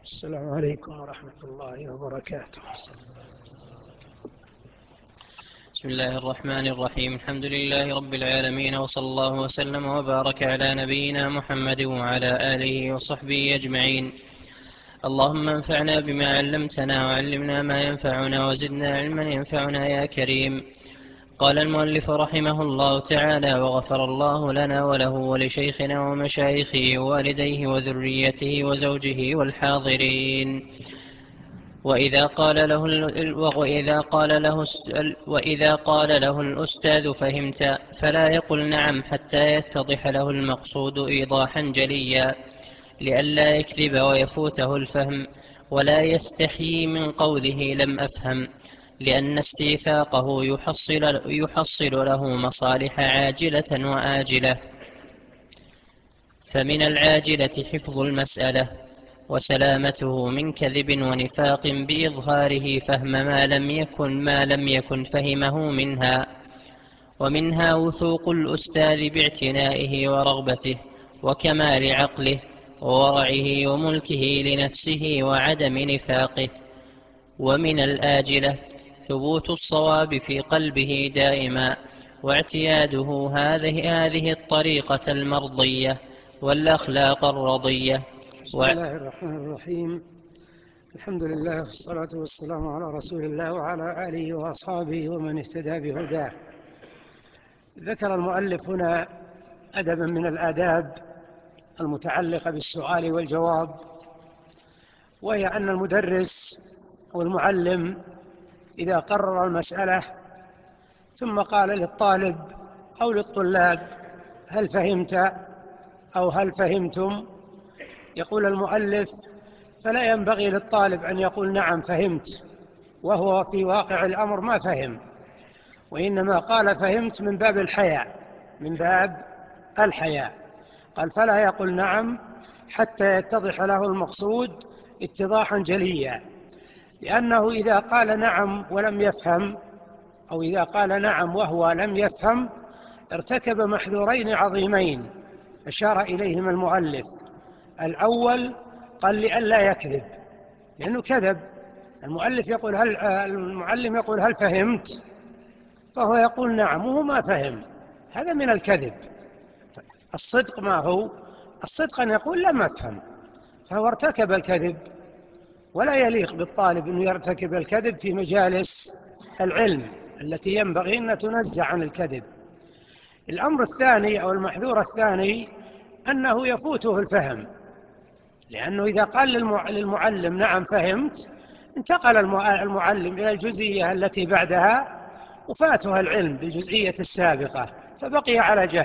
السلام عليكم ورحمة الله وبركاته. بسم الله الرحمن الرحيم. الحمد لله رب العالمين، وصلى الله وسلم وبارك على نبينا محمد وعلى آله وصحبه أجمعين. اللهم انفعنا بما علمتنا وعلمنا ما ينفعنا وزدنا علما ينفعنا يا كريم. قال المؤلف رحمه الله تعالى: وغفر الله لنا وله ولشيخنا ومشايخه ووالديه وذريته وزوجه والحاضرين. وإذا قال له الأستاذ: فهمت؟ فلا يقل نعم حتى يتضح له المقصود إيضاحا جليا، لئلا يكذب ويفوته الفهم، ولا يستحيي من قوله لم أفهم، لأن استيثاقه يحصل له مصالح عاجلة وآجلة. فمن العاجلة حفظ المسألة وسلامته من كذب ونفاق بإظهاره فهم ما لم يكن فهمه منها. ومنها وثوق الأستاذ باعتنائه ورغبته وكمال عقله وورعه وملكه لنفسه وعدم نفاقه. ومن الآجلة ثبوت الصواب في قلبه دائما، واعتياده هذه الطريقة المرضية والأخلاق الرضية. بسم الله الرحمن الرحيم. الحمد لله والصلاة والسلام على رسول الله وعلى آله وأصحابه ومن اهتدى بهداه. ذكر المؤلف هنا أدبا من الآداب المتعلقة بالسؤال والجواب، وهي أن المدرس والمعلم إذا قرر المسألة ثم قال للطالب أو للطلاب: هل فهمت؟ أو هل فهمتم؟ يقول المؤلف: فلا ينبغي للطالب أن يقول نعم فهمت وهو في واقع الأمر ما فهم، وإنما قال فهمت من باب الحياء، قال فلا يقول نعم حتى يتضح له المقصود اتضاحا جليا، لأنه إذا قال نعم ولم يفهم، أو إذا قال نعم وهو لم يفهم، ارتكب محذورين عظيمين أشار إليهما المؤلف. الأول قال لئلا يكذب، لأنه كذب. المعلم يقول هل فهمت؟ فهو يقول نعم وهو ما فهم، هذا من الكذب. الصدق ما هو؟ الصدق أن يقول لم أفهم، فهو ارتكب الكذب، ولا يليق بالطالب أن يرتكب الكذب في مجالس العلم التي ينبغي أن تنزع عن الكذب. الأمر الثاني أو المحذور الثاني أنه يفوته الفهم، لأنه إذا قال للمعلم نعم فهمت، انتقل المعلم إلى الجزئية التي بعدها وفاتها العلم بالجزئية السابقة، فبقي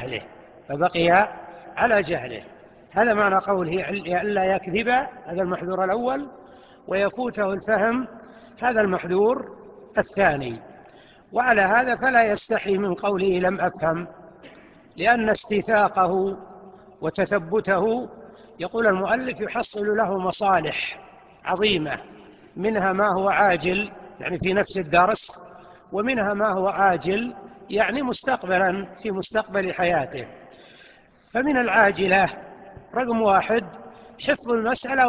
على جهله. هذا معنى قوله ألا يكذب، هذا المحذور الأول، ويفوته الفهم، هذا المحذور الثاني. وعلى هذا فلا يستحي من قوله لم أفهم، لأن استيثاقه وتثبته، يقول المؤلف، يحصل له مصالح عظيمة، منها ما هو عاجل يعني في نفس الدرس، ومنها ما هو آجل يعني مستقبلا في مستقبل حياته. فمن العاجلة رقم 1 حفظ المسألة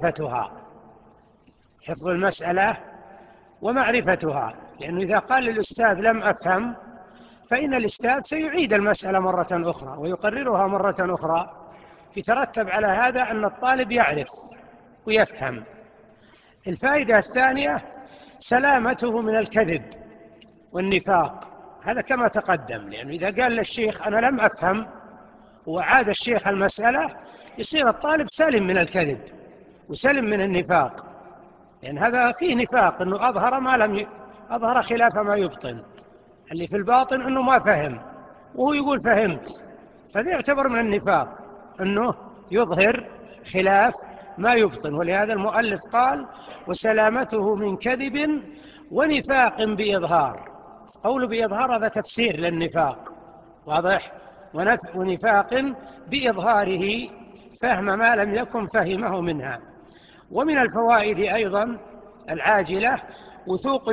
ومعرفتها، لأنه إذا قال للأستاذ لم أفهم، فإن الأستاذ سيعيد المسألة مرة أخرى ويقررها مرة أخرى، يترتب على هذا أن الطالب يعرف ويفهم. الفائدة الثانية سلامته من الكذب والنفاق، هذا كما تقدم، لأنه إذا قال للشيخ أنا لم أفهم وعاد الشيخ المسألة، يصير الطالب سلم من الكذب وسلم من النفاق، لأن هذا فيه نفاق، أنه أظهر خلاف ما يبطن، اللي في الباطن أنه ما فهم وهو يقول فهمت، فذي يعتبر من النفاق أنه يظهر خلاف ما يبطن. ولهذا المؤلف قال وسلامته من كذب ونفاق بإظهار. قول بإظهار هذا تفسير للنفاق، واضح؟ ونفاق بإظهاره فهم ما لم يكن فهمه منها. ومن الفوائد أيضا العاجلة وثوق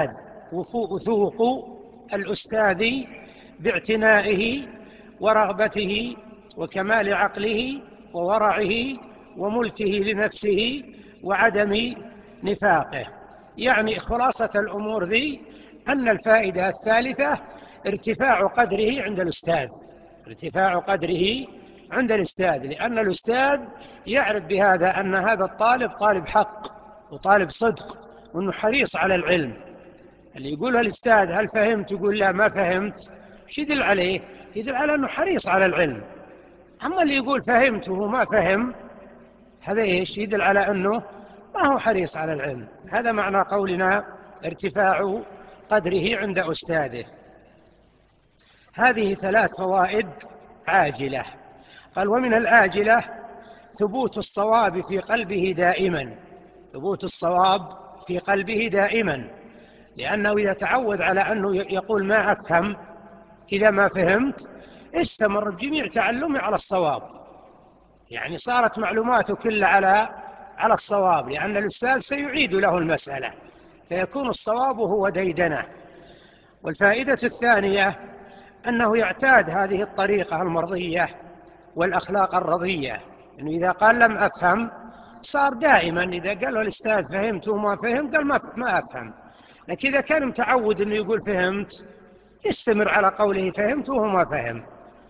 الأستاذ باعتنائه ورغبته وكمال عقله وورعه وملكه لنفسه وعدم نفاقه. يعني خلاصة الأمور ذي أن الفائدة الثالثة ارتفاع قدره عند الأستاذ، ارتفاع قدره عند الأستاذ، لأن الأستاذ يعرف بهذا أن هذا الطالب طالب حق وطالب صدق وأنه حريص على العلم. اللي يقول الأستاذ هل فهمت يقول لا ما فهمت، ايش يدل عليه؟ يدل على أنه حريص على العلم. أما اللي يقول فهمت وهو ما فهم، هذا ايش؟ يدل على أنه ما هو حريص على العلم. هذا معنى قولنا ارتفاع قدره عند أستاذه. هذه 3 فوائد عاجلة. قال ومن الآجلة ثبوت الصواب في قلبه دائما، ثبوت الصواب في قلبه دائما، لأنه إذا تعود على أنه يقول ما أفهم، إذا ما فهمت استمر بجميع تعلمه على الصواب، يعني صارت معلوماته كلها على الصواب، لأن الأستاذ سيعيد له المسألة فيكون الصواب هو ديدنه. والفائدة الثانية أنه يعتاد هذه الطريقة المرضية والأخلاق الرضية، أنه إذا قال لم أفهم صار دائما إذا قال له الأستاذ فهمت وما فهم قال ما أفهم. لكن إذا كان متعود أنه يقول فهمت يستمر على قوله فهمت وهو ما فهم.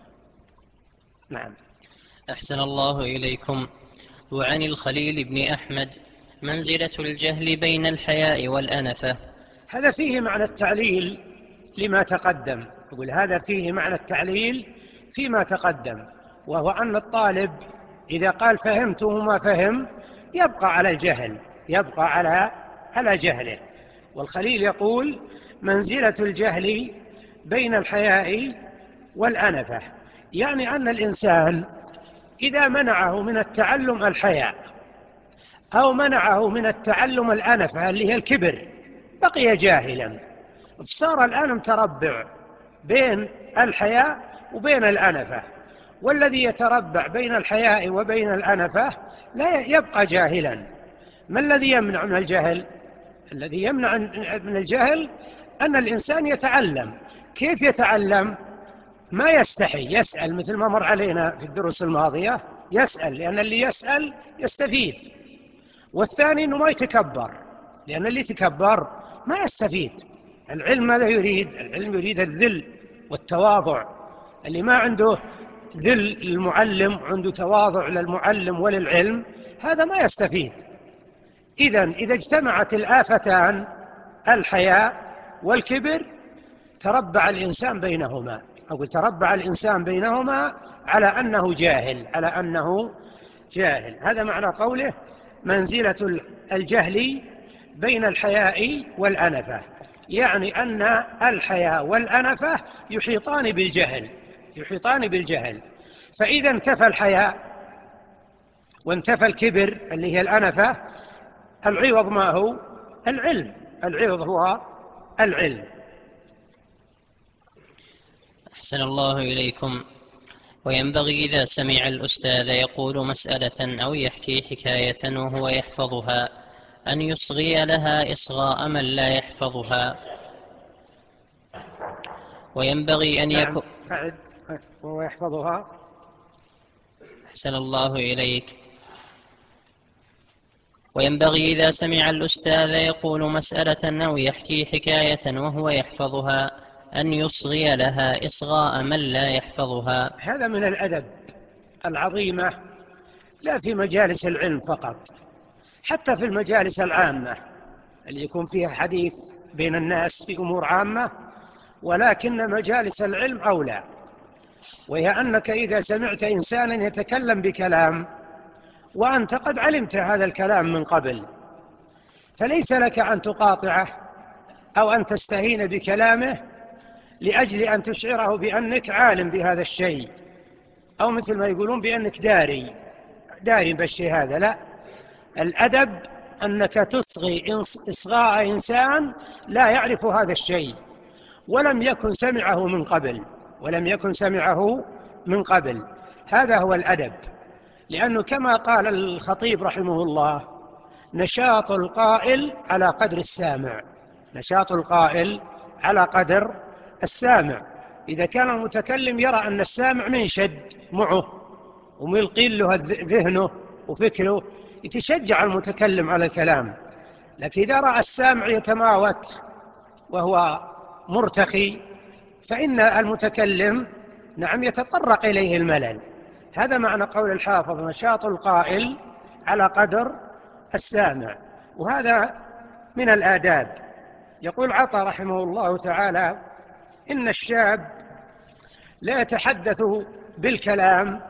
نعم. أحسن الله إليكم. وعن الخليل بن أحمد منزلة الجهل بين الحياء والأنفة. هذا فيه معنى التعليل لما تقدم، يقول هذا فيه معنى التعليل فيما تقدم، وهو أن الطالب إذا قال فهمت وما فهم يبقى على الجهل، يبقى على جهله. والخليل يقول منزلة الجهل بين الحياء والأنفة، يعني أن الإنسان إذا منعه من التعلم الحياء أو منعه من التعلم الأنفة اللي هي الكبر بقي جاهلا، صار الآن متربع بين الحياء وبين الأنفة، والذي يتربع بين الحياء وبين الأنفة لا يبقى جاهلا. ما الذي يمنع من الجهل؟ الذي يمنع من الجهل أن الإنسان يتعلم. كيف يتعلم؟ ما يستحي، يسأل مثل ما مر علينا في الدروس الماضية، يسأل لأن اللي يسأل يستفيد. والثاني أنه ما يتكبر، لأن اللي يتكبر ما يستفيد. العلم ماذا يريد؟ العلم يريد الذل والتواضع. اللي ما عنده ذل للمعلم وعنده تواضع للمعلم وللعلم هذا ما يستفيد. إذا اجتمعت الآفتان الحياء والكبر تربع الإنسان بينهما، أقول تربع الإنسان بينهما على أنه جاهل، على أنه جاهل. هذا معنى قوله منزلة الجهل بين الحياء والأنفة، يعني أن الحياء والأنفة يحيطان بالجهل، يحيطان بالجهل. فإذا انتفى الحياء وانتفى الكبر اللي هي الأنفة، العوض ما هو؟ العلم، العوض هو العلم. أحسن الله إليكم. وينبغي إذا سمع الأستاذ يقول مسألة أو يحكي حكاية وهو يحفظها أن يصغي لها إصغاء من لا يحفظها. وينبغي أن يكون وهو يحفظها. أحسن الله إليك. وينبغي إذا سمع الأستاذ يقول مسألة أو يحكي حكاية وهو يحفظها أن يصغي لها إصغاء من لا يحفظها. هذا من الأدب العظيمة، لا في مجالس العلم فقط، حتى في المجالس العامة اللي يكون فيها حديث بين الناس في أمور عامة، ولكن مجالس العلم أولى. وهي أنك إذا سمعت إنسانا يتكلم بكلام وأنت قد علمت هذا الكلام من قبل، فليس لك أن تقاطعه أو أن تستهين بكلامه لأجل أن تشعره بأنك عالم بهذا الشيء، أو مثل ما يقولون بأنك داري بالشيء هذا. لا، الأدب أنك تصغي إصغاء إنسان لا يعرف هذا الشيء ولم يكن سمعه من قبل، ولم يكن سمعه من قبل. هذا هو الأدب. لأنه كما قال الخطيب رحمه الله نشاط القائل على قدر السامع، نشاط القائل على قدر السامع. إذا كان المتكلم يرى أن السامع منشد معه وملقي له ذهنه وفكره، يتشجع المتكلم على الكلام. لكن إذا رأى السامع يتماوت وهو مرتخي فإن المتكلم نعم يتطرق إليه الملل. هذا معنى قول الحافظ: نشاط القائل على قدر السامع. وهذا من الآداب. يقول عطا رحمه الله تعالى: إن الشاب لا يتحدث بالكلام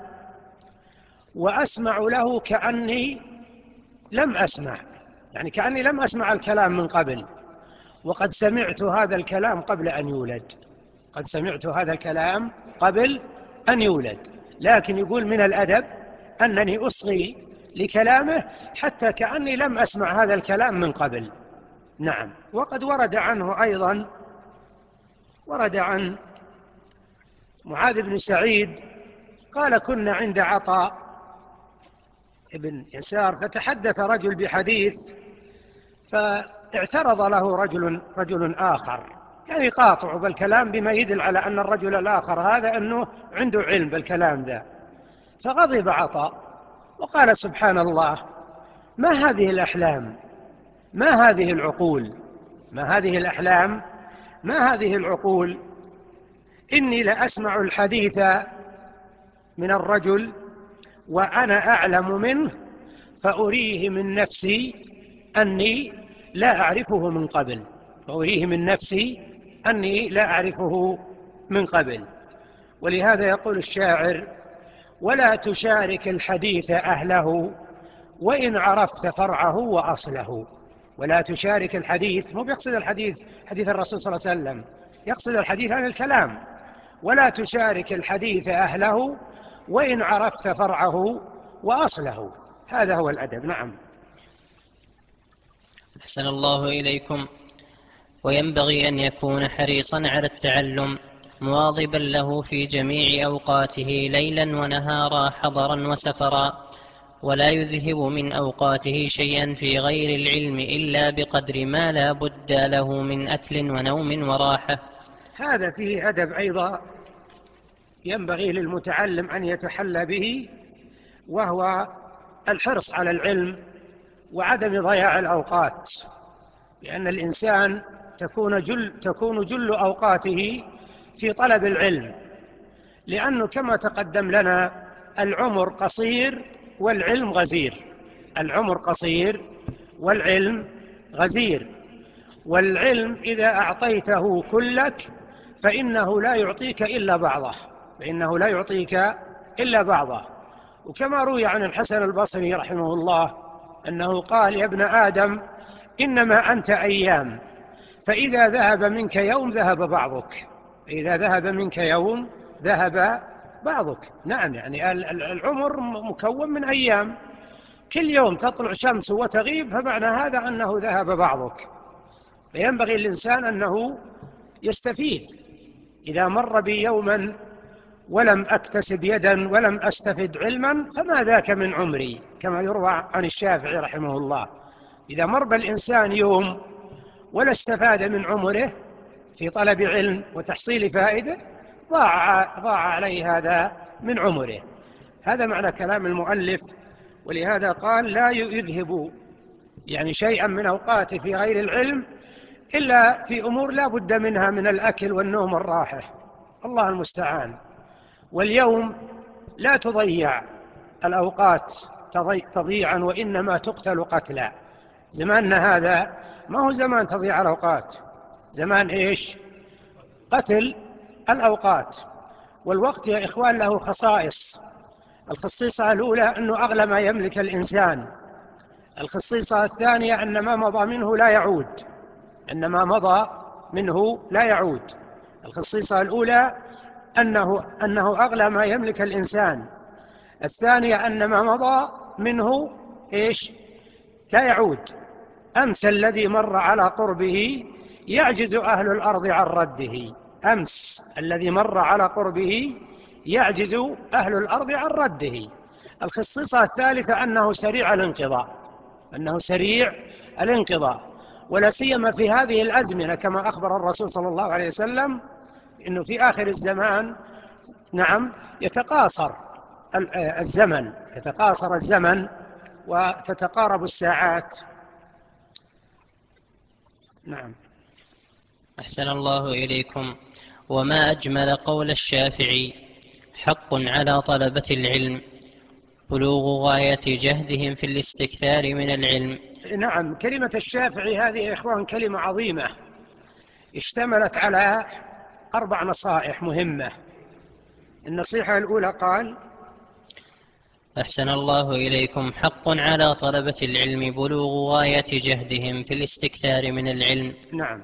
وأسمع له كأني لم أسمع، يعني كأني لم أسمع الكلام من قبل، وقد سمعت هذا الكلام قبل أن يولد. قد سمعت هذا الكلام قبل أن يولد. لكن يقول من الأدب أنني أصغي لكلامه حتى كأني لم أسمع هذا الكلام من قبل. نعم. وقد ورد عنه أيضا، ورد عن معاذ بن سعيد قال: كنا عند عطاء بن يسار فتحدث رجل بحديث، فاعترض له رجل آخر، يعني يقاطع بالكلام بما يدل على أن الرجل الآخر هذا أنه عنده علم بالكلام ذا. فغضب عطاء وقال: سبحان الله، ما هذه الأحلام، ما هذه العقول، ما هذه الأحلام، ما هذه العقول. إني لأسمع الحديث من الرجل وأنا أعلم منه فأريه من نفسي أني لا أعرفه من قبل، فأريه من نفسي أني لا أعرفه من قبل. ولهذا يقول الشاعر: ولا تشارك الحديث أهله وإن عرفت فرعه وأصله. ولا تشارك الحديث، مو بيقصد الحديث حديث الرسول صلى الله عليه وسلم، يقصد الحديث عن الكلام. ولا تشارك الحديث أهله وإن عرفت فرعه وأصله. هذا هو الأدب. نعم. أحسن الله إليكم. وينبغي أن يكون حريصا على التعلم مواظبا له في جميع أوقاته ليلا ونهارا حضرا وسفرا، ولا يذهب من أوقاته شيئا في غير العلم إلا بقدر ما لا بد له من أكل ونوم وراحة. هذا فيه أدب أيضا ينبغي للمتعلم أن يتحلى به، وهو الحرص على العلم وعدم ضياع الأوقات. لأن الإنسان تكون جل أوقاته في طلب العلم، لأنه كما تقدم لنا العمر قصير والعلم غزير. العمر قصير والعلم غزير. والعلم إذا أعطيته كلك فإنه لا يعطيك إلا بعضه، فإنه لا يعطيك إلا بعضه. وكما روي عن الحسن البصري رحمه الله أنه قال: يا ابن آدم إنما أنت أيام، فإذا ذهب منك يوم ذهب بعضك، فإذا ذهب منك يوم ذهب بعضك. نعم، يعني العمر مكون من أيام، كل يوم تطلع شمس وتغيب، فمعنى هذا أنه ذهب بعضك. فينبغي الإنسان أنه يستفيد. إذا مر بي يوما ولم أكتسب يدا ولم أستفد علما فما ذاك من عمري، كما يروى عن الشافعي رحمه الله: إذا مر بالإنسان يوم ولا استفاد من عمره في طلب علم وتحصيل فائدة ضاع عليه هذا من عمره. هذا معنى كلام المؤلف. ولهذا قال: لا يذهب يعني شيئا من أوقاته في غير العلم إلا في أمور لا بد منها من الأكل والنوم والراحة. الله المستعان. واليوم لا تضيع الأوقات تضيعا، وإنما تقتل قتلا. زماننا هذا ما هو زمان تضيع الأوقات، زمان إيش؟ قتل الأوقات. والوقت يا إخوان له خصائص. الخصيصة الأولى أنه أغلى ما يملك الإنسان. الخصيصة الثانية أن ما مضى منه لا يعود، أن ما مضى منه لا يعود. الخصيصة الأولى أنه أغلى ما يملك الإنسان. الثانية أن ما مضى منه إيش؟ لا يعود. أمس الذي مر على قربه يعجز أهل الأرض عن رده. أمس الذي مر على قربه يعجز أهل الأرض عن رده. الخصيصة الثالثة أنه سريع الانقضاء، أنه سريع الانقضاء. ولا سيما في هذه الأزمنة كما أخبر الرسول صلى الله عليه وسلم إنه في آخر الزمان نعم يتقاصر الزمن، يتقاصر الزمن وتتقارب الساعات. نعم. أحسن الله إليكم. وما أجمل قول الشافعي: حق على طلبة العلم بلوغ غاية جهدهم في الاستكثار من العلم. نعم، كلمة الشافعي هذه يا إخوان كلمة عظيمة اشتملت على 4 نصائح مهمة. النصيحة الأولى قال: أحسن الله إليكم: حق على طلبة العلم بلوغ غاية جهدهم في الاستكثار من العلم. نعم.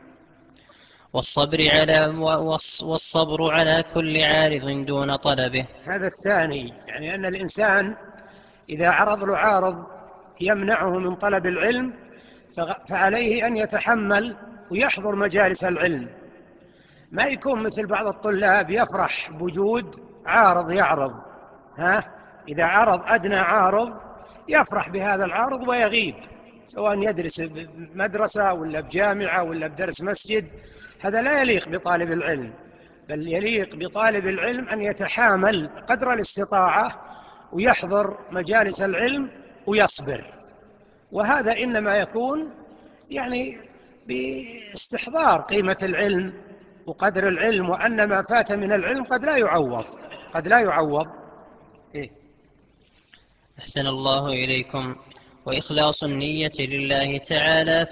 والصبر على كل عارض دون طلبه. هذا الثاني، يعني أن الإنسان إذا عرض له عارض يمنعه من طلب العلم فعليه أن يتحمل ويحضر مجالس العلم، ما يكون مثل بعض الطلاب يفرح بوجود عارض يعرض. إذا عرض أدنى عارض يفرح بهذا العارض ويغيب، سواء يدرس بمدرسة ولا بجامعة ولا بدرس مسجد. هذا لا يليق بطالب العلم، بل يليق بطالب العلم أن يتحامل قدر الاستطاعة ويحضر مجالس العلم ويصبر. وهذا إنما يكون يعني باستحضار قيمة العلم وقدر العلم، وأن ما فات من العلم قد لا يعوض. إيه؟ أحسن الله إليكم. وإخلاص النية لله تعالى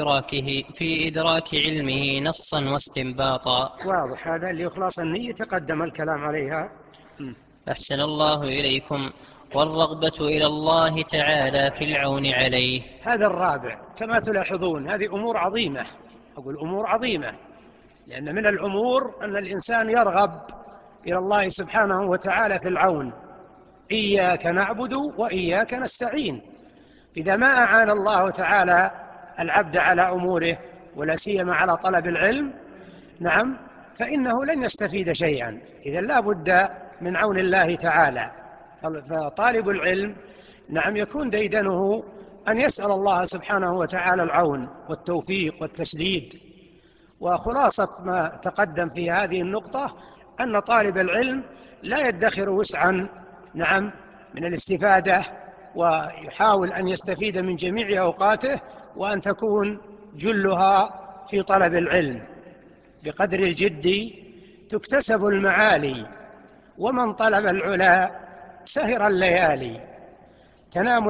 في إدراك علمه نصا واستنباطا. واضح هذا، اللي إخلاص النية تقدم الكلام عليها. أحسن الله إليكم. والرغبة إلى الله تعالى في العون عليه. هذا الرابع. كما تلاحظون هذه أمور عظيمة، أقول أمور عظيمة، لأن من الأمور أن الإنسان يرغب إلى الله سبحانه وتعالى في العون. إياك نعبد وإياك نستعين. إذا ما أعان الله تعالى العبد على أموره ولا سيما على طلب العلم، نعم، فإنه لن يستفيد شيئا. إذا لا بد من عون الله تعالى. فطالب العلم نعم يكون ديدنه أن يسأل الله سبحانه وتعالى العون والتوفيق والتسديد. وخلاصة ما تقدم في هذه النقطة أن طالب العلم لا يدخر وسعا نعم من الاستفادة، ويحاول أن يستفيد من جميع أوقاته، وأن تكون جلها في طلب العلم. بقدر الجد تكتسب المعالي، ومن طلب العلا سهر الليالي. تنام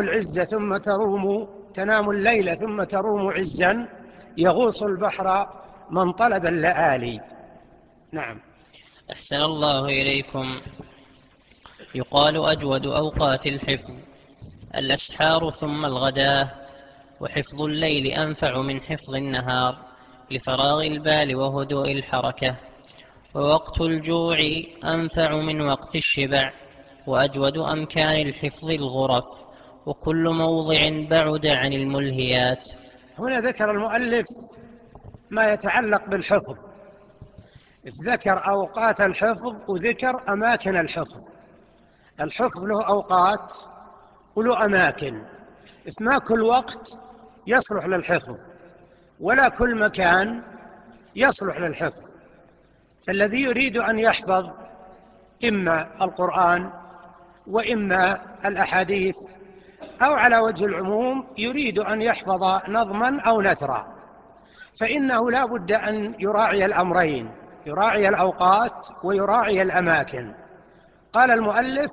الليل ثم تروم عزا، يغوص البحر من طلب اللآلي. نعم. أحسن الله إليكم. يقال أجود أوقات الحفظ الأسحار ثم الغداة، وحفظ الليل أنفع من حفظ النهار لفراغ البال وهدوء الحركة، ووقت الجوع أنفع من وقت الشبع، وأجود أمكان الحفظ الغرف، وكل موضع بعد عن الملهيات. هنا ذكر المؤلف ما يتعلق بالحفظ، ذكر أوقات الحفظ وذكر أماكن الحفظ. الحفظ له أوقات وله أماكن، ما كل وقت يصلح للحفظ ولا كل مكان يصلح للحفظ. فالذي يريد أن يحفظ إما القرآن وإما الأحاديث، أو على وجه العموم يريد أن يحفظ نظما أو نثرا، فإنه لا بد أن يراعي الأمرين، يراعي الأوقات ويراعي الأماكن. قال المؤلف: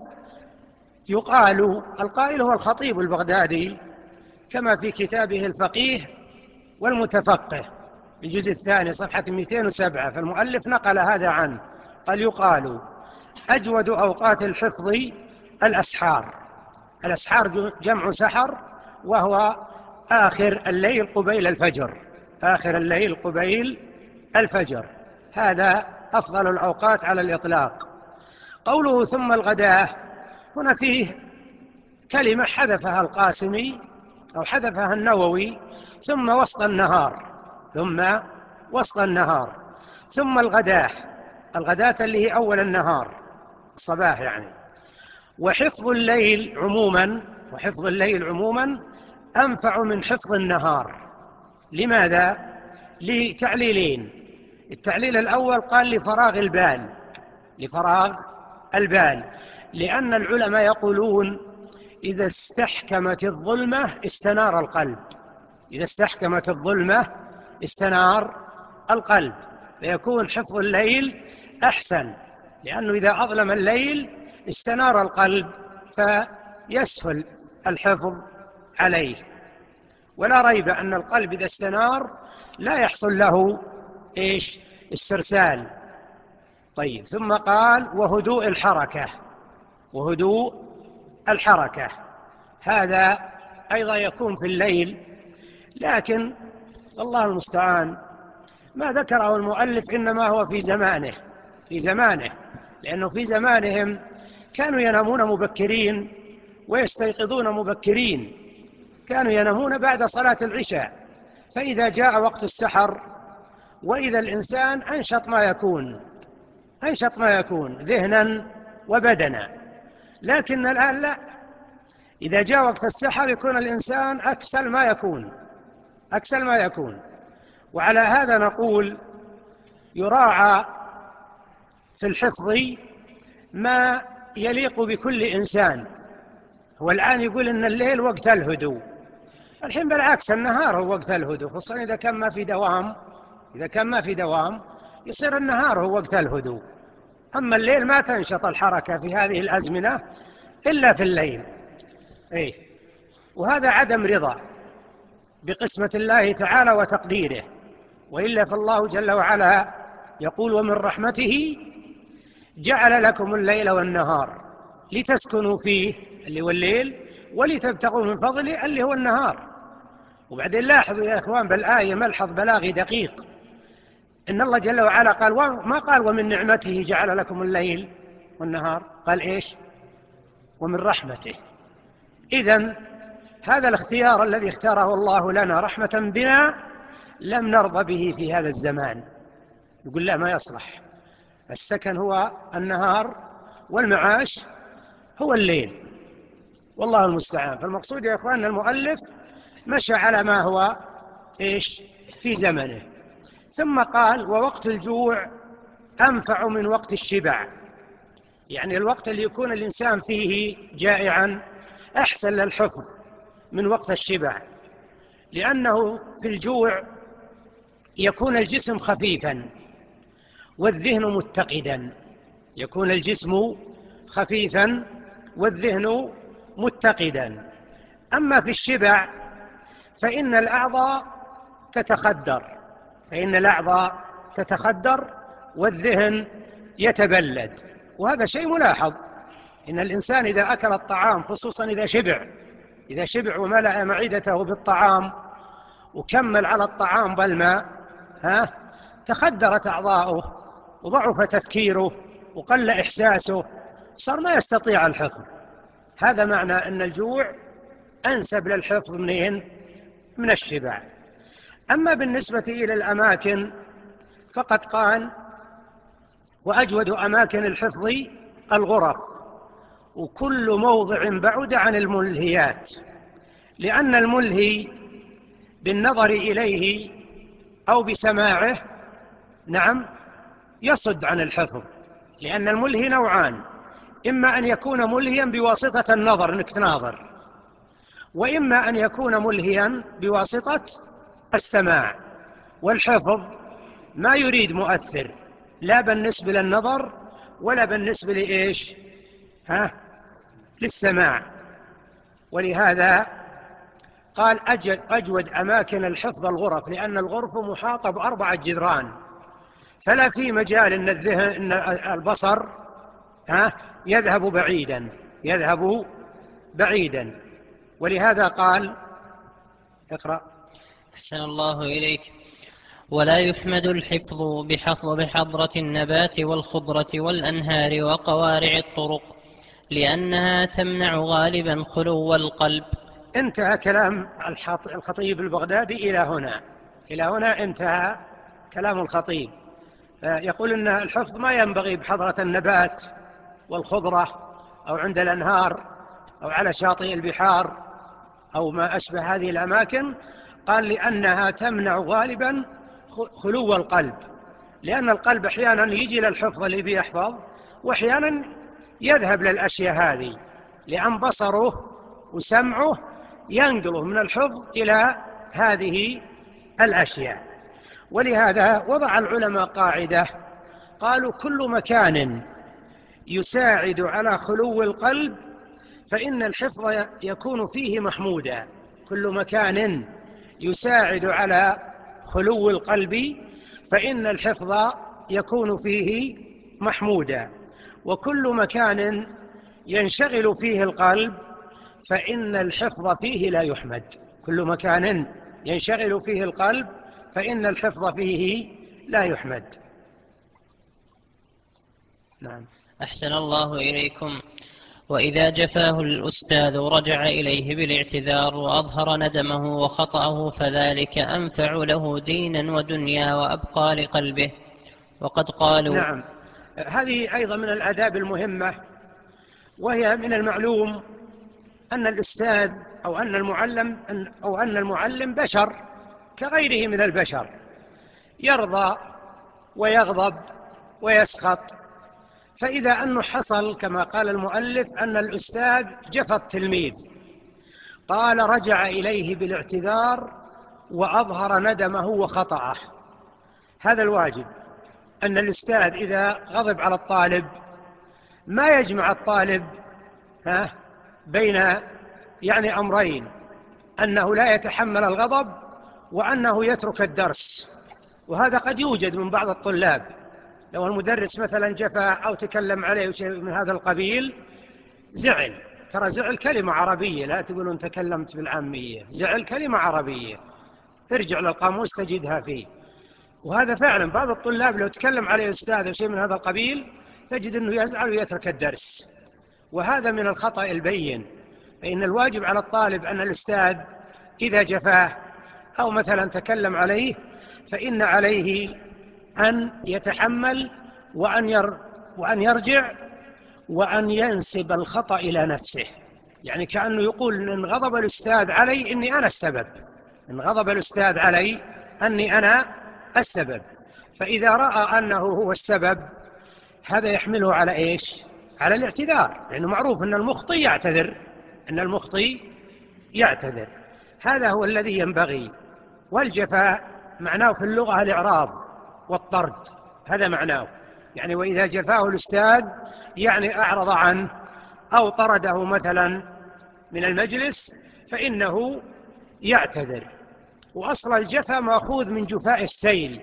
القائل هو الخطيب البغدادي، كما في كتابه الفقيه والمتفقه الجزء الثاني صفحة 207، فالمؤلف نقل هذا عنه. قال: يقال أجود أوقات الحفظ الأسحار. الأسحار جمع سحر، وهو آخر الليل قبيل الفجر. هذا أفضل الأوقات على الإطلاق. قوله ثم الغداة، هنا فيه كلمة حذفها القاسمي أو حذفها النووي: ثم وسط النهار. ثم الغداة اللي هي أول النهار، الصباح يعني. وحفظ الليل عموما أنفع من حفظ النهار. لماذا؟ لتعليلين. التعليل الأول قال لفراغ البال، لأن العلماء يقولون إذا استحكمت الظلمة استنار القلب. إذا استحكمت الظلمة استنار القلب، فيكون حفظ الليل أحسن، لأنه إذا أظلم الليل استنار القلب فيسهل الحفظ عليه. ولا ريب أن القلب إذا استنار لا يحصل له استرسال. طيب، ثم قال وهدوء الحركة. وهدوء الحركة هذا أيضا يكون في الليل، لكن الله المستعان ما ذكره المؤلف إنما هو في زمانه، لأنه في زمانهم كانوا ينامون مبكرين ويستيقظون مبكرين، كانوا ينامون بعد صلاة العشاء، فإذا جاء وقت السحر وإذا الإنسان أنشط ما يكون ذهنا وبدنا. لكن الآن لا، إذا جاء وقت السحر يكون الإنسان أكسل ما يكون. وعلى هذا نقول يراعى في الحفظ ما يليق بكل إنسان. هو الآن يقول إن الليل وقت الهدوء، الحين بالعكس النهار هو وقت الهدوء، خصوصا إذا كان ما في دوام يصير النهار هو وقت الهدوء. أما الليل ما تنشط الحركة في هذه الأزمنة إلا في الليل. وهذا عدم رضا بقسمة الله تعالى وتقديره، وإلا فالله جل وعلا يقول ومن رحمته جعل لكم الليل والنهار لتسكنوا فيه اللي هو الليل ولتبتغوا من فضله اللي هو النهار. وبعدين لاحظوا يا إخوان بالآية ملحظ بلاغي دقيق، إن الله جل وعلا قال ما قال ومن نعمته جعل لكم الليل والنهار، قال ومن رحمته. إذن هذا الاختيار الذي اختاره الله لنا رحمة بنا لم نرضى به في هذا الزمان، يقول لا ما يصلح، السكن هو النهار والمعاش هو الليل، والله المستعان. فالمقصود يا إخوان المؤلف مشى على ما هو في زمنه. ثم قال ووقت الجوع أنفع من وقت الشبع، يعني الوقت اللي يكون الإنسان فيه جائعا أحسن للحفظ من وقت الشبع، لأنه في الجوع يكون الجسم خفيفا والذهن متقدا، يكون الجسم خفيفا والذهن متقدا. أما في الشبع فإن الأعضاء تتخدر والذهن يتبلد، وهذا شيء ملاحظ، إن الإنسان إذا أكل الطعام خصوصا إذا شبع وملأ معدته بالطعام وكمل على الطعام بالماء تخدرت أعضاؤه وضعف تفكيره وقل إحساسه، صار ما يستطيع الحفظ. هذا معنى أن الجوع أنسب للحفظ من الشبع. أما بالنسبة إلى الأماكن فقد قال وأجود أماكن الحفظ الغرف وكل موضع بعد عن الملهيات، لأن الملهي بالنظر إليه أو بسماعه يصد عن الحفظ، لأن الملهي نوعان، إما أن يكون ملهيا بواسطة النظر أنك تناظر، وإما أن يكون ملهيا بواسطة السماع. والحفظ ما يريد مؤثر لا بالنسبة للنظر ولا بالنسبة للسماع. ولهذا قال أجود أماكن الحفظ الغرف، لأن الغرف محاطة ب4 جدران، فلا في مجال أن البصر يذهب بعيدا. ولهذا قال اقرأ. أحسن الله إليك. ولا يحمد الحفظ بحضرة النبات والخضرة والأنهار وقوارع الطرق، لأنها تمنع غالبا خلو القلب. انتهى كلام الخطيب البغدادي إلى هنا انتهى كلام الخطيب. يقول إن الحفظ ما ينبغي بحضرة النبات والخضرة أو عند الأنهار أو على شاطئ البحار أو ما أشبه هذه الأماكن. قال لأنها تمنع غالبا خلو القلب، لأن القلب أحيانا يجي للحفظ اللي بيحفظ، وأحيانا يذهب للأشياء هذه، لأن بصره وسمعه ينقله من الحفظ إلى هذه الأشياء. ولهذا وضع العلماء قاعدة، قالوا كل مكان يساعد على خلو القلب فإن الحفظ يكون فيه محمودا. كل مكان يساعد على خلو القلب فإن الحفظ يكون فيه محمودا، وكل مكان ينشغل فيه القلب فإن الحفظ فيه لا يحمد. كل مكان ينشغل فيه القلب فإن الحفظ فيه لا يحمد. نعم. أحسن الله إليكم. وإذا جفاه الأستاذ رجع إليه بالاعتذار وأظهر ندمه وخطأه فذلك أنفع له دينا ودنيا وأبقى لقلبه. وقد قالوا نعم، هذه أيضا من الآداب المهمة، وهي من المعلوم أن الأستاذ أو أن المعلم بشر كغيره من البشر، يرضى ويغضب ويسخط. فإذا أنه حصل كما قال المؤلف أن الأستاذ جفى التلميذ، قال رجع إليه بالاعتذار وأظهر ندمه وخطأه، هذا الواجب. أن الأستاذ إذا غضب على الطالب ما يجمع الطالب بين أمرين، أنه لا يتحمل الغضب وأنه يترك الدرس. وهذا قد يوجد من بعض الطلاب، لو المدرس مثلا جفا أو تكلم عليه شيء من هذا القبيل زعل، ترى زعل كلمة عربية، لا تقولون تكلمت بالعامية، زعل كلمة عربية، ارجع للقاموس تجدها فيه. وهذا فعلا بعض الطلاب لو تكلم عليه أستاذ أو شيء من هذا القبيل تجد أنه يزعل ويترك الدرس، وهذا من الخطأ البين. فإن الواجب على الطالب أن الأستاذ إذا جفاه أو مثلا تكلم عليه فإن عليه أن يتحمل وأن يرجع وأن ينسب الخطأ إلى نفسه، يعني كأنه يقول إن غضب الأستاذ علي إني أنا السبب، إن غضب الأستاذ علي أني أنا السبب. فإذا رأى أنه هو السبب هذا يحمله على إيش؟ على الاعتذار، لأنه معروف أن المخطئ يعتذر، أن المخطئ يعتذر. هذا هو الذي ينبغي. والجفاء معناه في اللغة الإعراض والطرد، هذا معناه، يعني وإذا جفاه الأستاذ يعني أعرض عنه أو طرده مثلا من المجلس فإنه يعتذر. وأصل الجفا مأخوذ من جفاء السيل،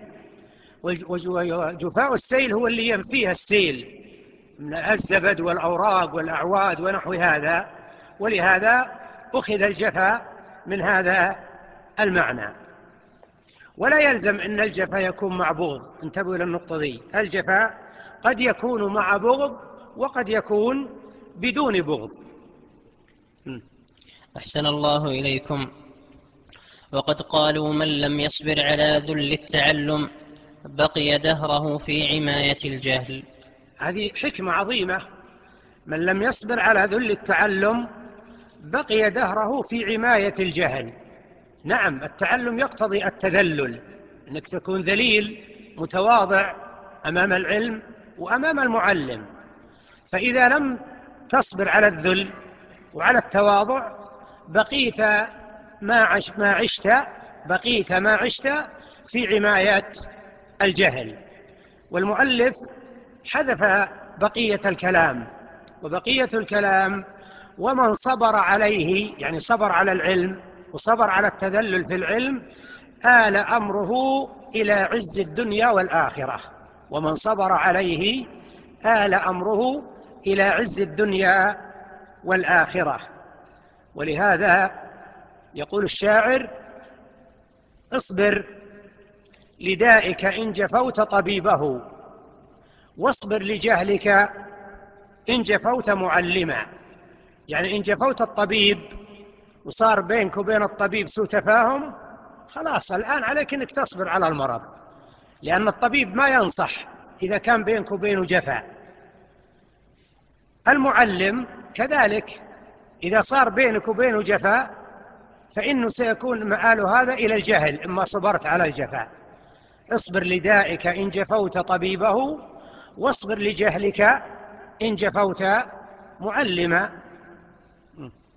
وجفاء السيل هو اللي ينفيه السيل من الزبد والأوراق والأعواد ونحو هذا، ولهذا أخذ الجفا من هذا المعنى. ولا يلزم أن الجفا يكون مع بغض، انتبهوا إلى النقطة دي، الجفا قد يكون مع بغض وقد يكون بدون بغض. أحسن الله إليكم. وقد قالوا من لم يصبر على ذل التعلم بقي دهره في عماية الجهل. هذه حكمة عظيمة، من لم يصبر على ذل التعلم بقي دهره في عماية الجهل. نعم، التعلم يقتضي التذلل، أنك تكون ذليل متواضع أمام العلم وأمام المعلم. فإذا لم تصبر على الذل وعلى التواضع بقيت ما عشت في عماية الجهل. والمؤلف حذف بقية الكلام، وبقية الكلام ومن صبر عليه، يعني صبر على العلم وصبر على التذلل في العلم آل أمره إلى عز الدنيا والآخرة. ومن صبر عليه آل أمره إلى عز الدنيا والآخرة. ولهذا يقول الشاعر اصبر لدائك إن جفوت طبيبه واصبر لجهلك إن جفوت معلما. يعني إن جفوت الطبيب وصار بينك وبين الطبيب سوء تفاهم، خلاص الآن عليك أنك تصبر على المرض، لأن الطبيب ما ينصح إذا كان بينك وبينه جفاء. المعلم كذلك إذا صار بينك وبينه جفاء فإنه سيكون مآل هذا إلى الجهل إما صبرت على الجفاء. اصبر لدائك إن جفوت طبيبه واصبر لجهلك إن جفوت معلما.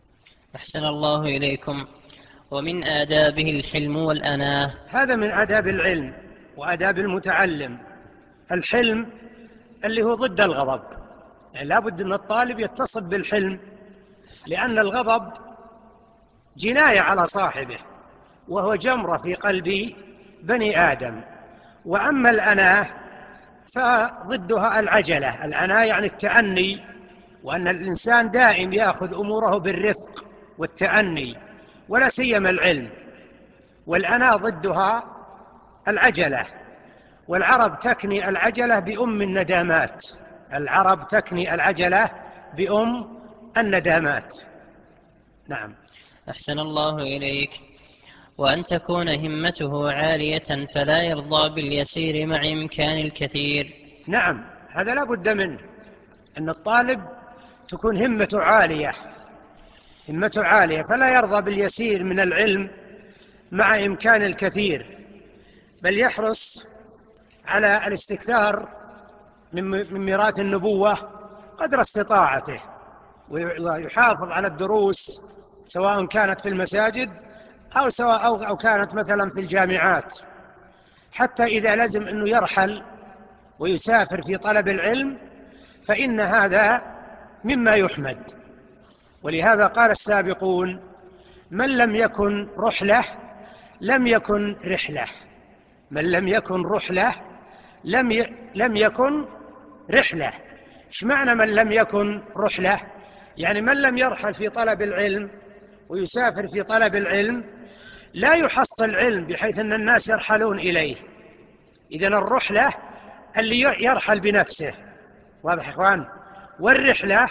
أحسن الله إليكم. ومن آدابه الحلم والأناة. هذا من آداب العلم وآداب المتعلم. الحلم اللي هو ضد الغضب، يعني لا بد أن الطالب يتصف بالحلم، لأن الغضب جناية على صاحبه وهو جمرة في قلب بني آدم. وأما الأناة فضدها العجلة. الأناة يعني التأني، وأن الإنسان دائم يأخذ أموره بالرفق والتأني، ولا سيما العلم. والأناة ضدها العجلة، والعرب تكني العجلة بأم الندامات. العرب تكني العجلة بأم الندامات. نعم. أحسن الله إليك. وأن تكون همته عالية فلا يرضى باليسير مع إمكان الكثير. نعم، هذا لا بد منه، أن الطالب تكون همته عالية، همته عالية، فلا يرضى باليسير من العلم مع إمكان الكثير، بل يحرص على الاستكثار من ميراث النبوة قدر استطاعته، ويحافظ على الدروس سواء كانت في المساجد أو كانت مثلا في الجامعات، حتى إذا لزم أنه يرحل ويسافر في طلب العلم فإن هذا مما يحمد. ولهذا قال السابقون: من لم يكن رحلة لم يكن رحلة. من لم يكن رحلة لم يكن رحلة. ايش معنى من لم يكن رحلة؟ يعني من لم يرحل في طلب العلم ويسافر في طلب العلم لا يحصل علم بحيث أن الناس يرحلون إليه. إذن الرحلة اللي يرحل بنفسه، واضح يا إخوان؟ والرحلة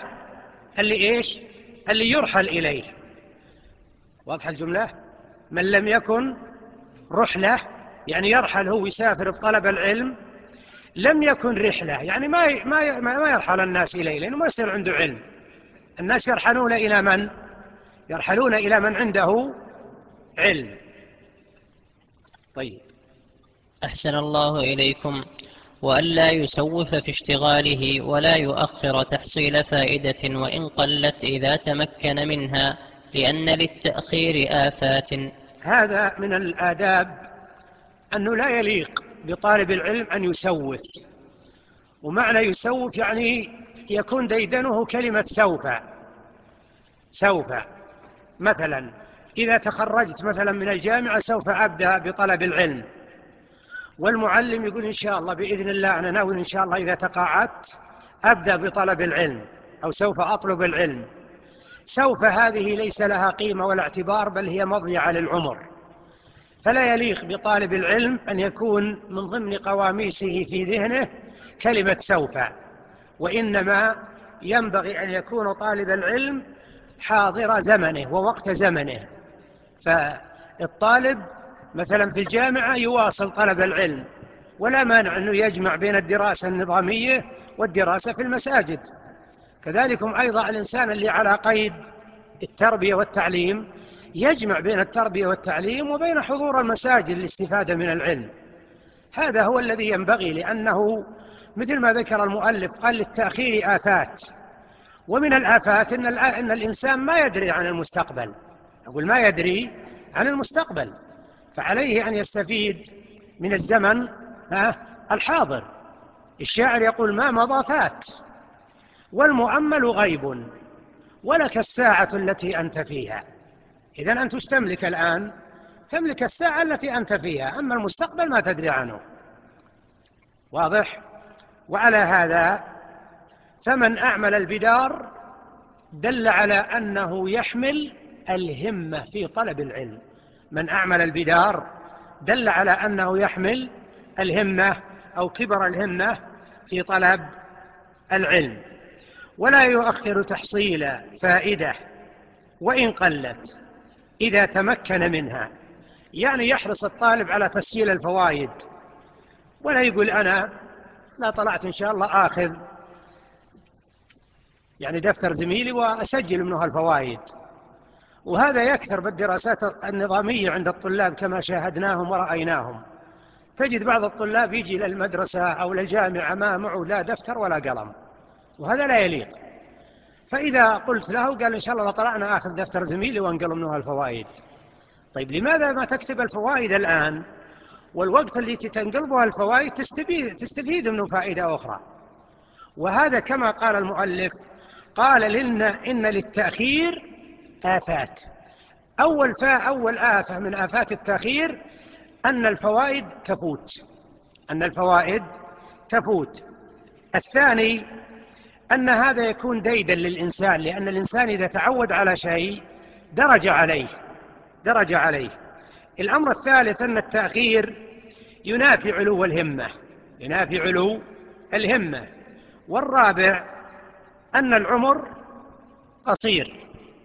اللي يرحل إليه. واضح الجملة؟ من لم يكن رحلة يعني يرحل هو يسافر بطلب العلم، لم يكن رحلة يعني ما يرحل الناس إليه، لأنه ما يصير عنده علم. الناس يرحلون إلى من؟ يرحلون إلى من عنده علم. طيب. أحسن الله إليكم. وألا يسوف في اشتغاله ولا يؤخر تحصيل فائدة وإن قلت إذا تمكن منها، لأن للتأخير آفات. هذا من الآداب أنه لا يليق بطالب العلم أن يسوف. ومعنى يسوف يعني يكون ديدنه كلمة سوف. مثلا إذا تخرجت مثلا من الجامعة سوف أبدأ بطلب العلم، والمعلم يقول إن شاء الله بإذن الله أنا ناوي إن شاء الله إذا تقاعدت أبدأ بطلب العلم أو سوف أطلب العلم. سوف هذه ليس لها قيمة ولا اعتبار، بل هي مضيعة للعمر. فلا يليق بطالب العلم أن يكون من ضمن قواميسه في ذهنه كلمة سوف، وإنما ينبغي أن يكون طالب العلم حاضر زمنه ووقت زمنه. فالطالب مثلا في الجامعة يواصل طلب العلم، ولا مانع أنه يجمع بين الدراسة النظامية والدراسة في المساجد. كذلكم أيضا الإنسان اللي على قيد التربية والتعليم يجمع بين التربية والتعليم وبين حضور المساجد للاستفادة من العلم. هذا هو الذي ينبغي، لأنه مثل ما ذكر المؤلف قال للتأخير آفات. ومن الآفات أن الإنسان ما يدري عن المستقبل. أقول ما يدري عن المستقبل، فعليه أن يستفيد من الزمن الحاضر. الشاعر يقول: ما مضى فات والمؤمل غيب ولك الساعة التي أنت فيها. إذن أنت تملك الآن، تملك الساعة التي أنت فيها، أما المستقبل ما تدري عنه. واضح؟ وعلى هذا فمن أعمل البدار دل على أنه يحمل الهمة في طلب العلم. من أعمل البدار دل على أنه يحمل الهمة أو كبر الهمة في طلب العلم. ولا يؤخر تحصيل فائدة وإن قلت إذا تمكن منها، يعني يحرص الطالب على تسجيل الفوائد، ولا يقول أنا لا طلعت إن شاء الله آخذ يعني دفتر زميلي وأسجل منه الفوائد. وهذا يكثر بالدراسات النظامية عند الطلاب كما شاهدناهم ورأيناهم. تجد بعض الطلاب يجي للمدرسة أو للجامعة ما معه لا دفتر ولا قلم، وهذا لا يليق. فإذا قلت له قال إن شاء الله طلعنا آخذ دفتر زميلي وانقل منها الفوائد. طيب لماذا ما تكتب الفوائد الآن، والوقت اللي تنقلبها الفوائد تستفيد منه فائدة أخرى؟ وهذا كما قال المؤلف، قال لنا إن للتأخير آفات. أول آفة من آفات التأخير أن الفوائد تفوت. الثاني أن هذا يكون ديدا للإنسان، لأن الإنسان إذا تعود على شيء درج عليه. الأمر الثالث أن التأخير ينافي علو الهمة. والرابع أن العمر قصير.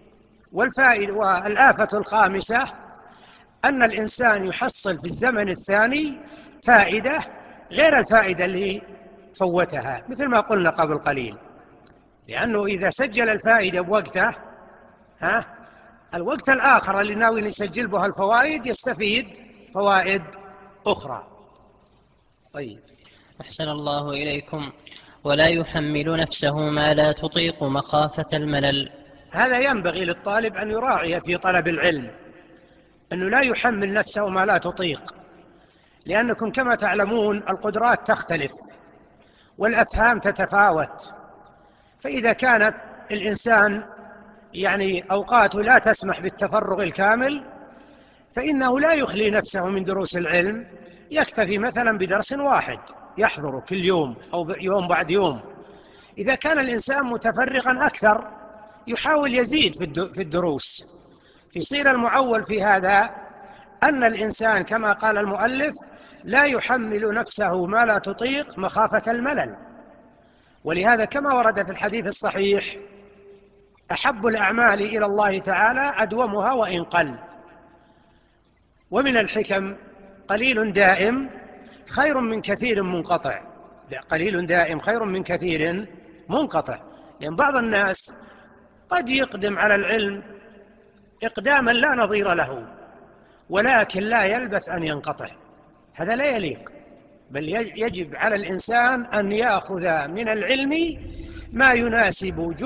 والآفة الخامسة أن الإنسان يحصل في الزمن الثاني فائدة غير الفائدة اللي فوتها، مثل ما قلنا قبل قليل، لأنه إذا سجل الفائدة بوقته الوقت الآخر اللي ناوي يسجل بها الفوائد يستفيد فوائد أخرى. طيب، أحسن الله إليكم. ولا يحمل نفسه ما لا تطيق مخافة الملل. هذا ينبغي للطالب أن يراعي في طلب العلم، أنه لا يحمل نفسه ما لا تطيق، لأنكم كما تعلمون القدرات تختلف والأفهام تتفاوت. فإذا كانت الإنسان أوقاته لا تسمح بالتفرغ الكامل، فإنه لا يخلي نفسه من دروس العلم، يكتفي مثلا بدرس واحد يحضره كل يوم أو يوم بعد يوم. إذا كان الإنسان متفرغا أكثر يحاول يزيد في الدروس. فيصير المعول في هذا أن الإنسان كما قال المؤلف لا يحمل نفسه ما لا تطيق مخافة الملل. ولهذا كما ورد في الحديث الصحيح: أحب الأعمال إلى الله تعالى أدومها وإن قل. ومن الحكم: قليل دائم خير من كثير منقطع. قليل دائم خير من كثير منقطع. لأن بعض الناس قد يقدم على العلم إقداما لا نظير له، ولكن لا يلبث أن ينقطع. هذا لا يليق، بل يجب على الإنسان أن يأخذ من العلم ما يناسب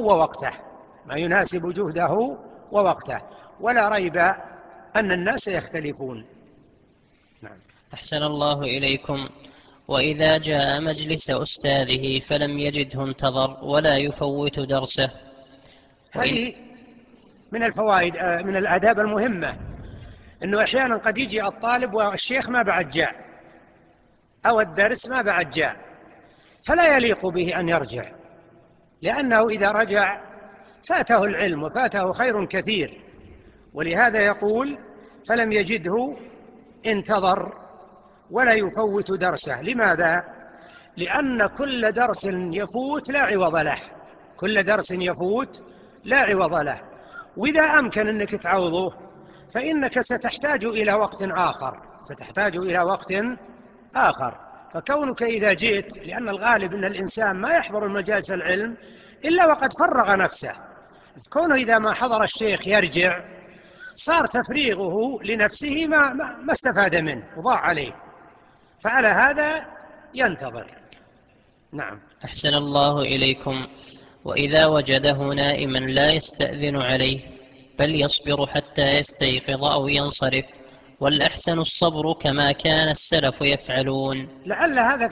جهده ووقته. ولا ريب أن الناس يختلفون. نعم. أحسن الله إليكم. وإذا جاء مجلس أستاذه فلم يجده انتظر ولا يفوت درسه. هذه من الفوائد، من الآداب المهمة، أنه أحيانا قد يجي الطالب والشيخ ما بعد جاء، أو الدرس ما بعد جاء، فلا يليق به أن يرجع، لأنه إذا رجع فاته العلم وفاته خير كثير. ولهذا يقول: فلم يجده انتظر ولا يفوت درسه. لماذا؟ لأن كل درس يفوت لا عوض له. وإذا أمكن أنك تعوضه فإنك ستحتاج إلى وقت آخر. فكونك إذا جئت، لأن الغالب أن الإنسان ما يحضر مجالس العلم إلا وقد فرغ نفسه، كونه إذا ما حضر الشيخ يرجع، صار تفريغه لنفسه ما استفاد منه وضاع عليه، فعلى هذا ينتظر. نعم. أحسن الله إليكم. وإذا وجده نائما لا يستأذن عليه، بل يصبر حتى يستيقظ أو ينصرف، والأحسن الصبر كما كان السلف يفعلون. لعل هذا في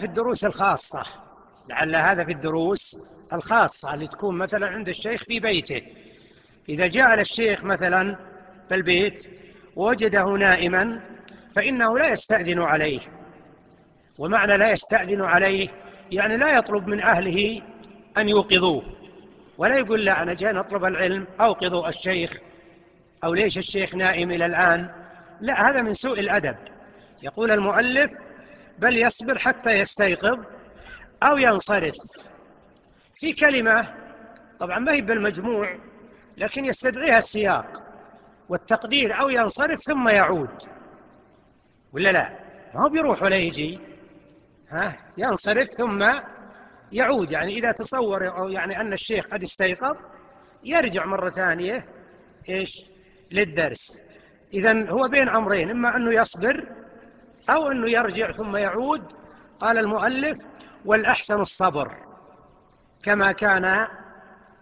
الدروس الخاصة اللي تكون مثلا عند الشيخ في بيته. إذا جاء للشيخ مثلا في البيت ووجده نائما فإنه لا يستأذن عليه. ومعنى لا يستأذن عليه يعني لا يطلب من أهله أن يوقظوه، ولا يقول: لا، أنا جاي نطلب العلم، أوقظوا الشيخ، أو ليش الشيخ نائم إلى الآن. لا، هذا من سوء الأدب. يقول المؤلف: بل يصبر حتى يستيقظ أو ينصرف. في كلمة طبعا ما هي بالمجموع، لكن يستدعيها السياق والتقدير: أو ينصرف ثم يعود، ولا لا؟ ما هو بيروح ولا يجي، ينصرف ثم يعود. يعني إذا تصور أو أن الشيخ قد استيقظ يرجع مرة ثانية للدرس. إذن هو بين أمرين: إما أنه يصبر أو أنه يرجع ثم يعود. قال المؤلف: والأحسن الصبر كما كان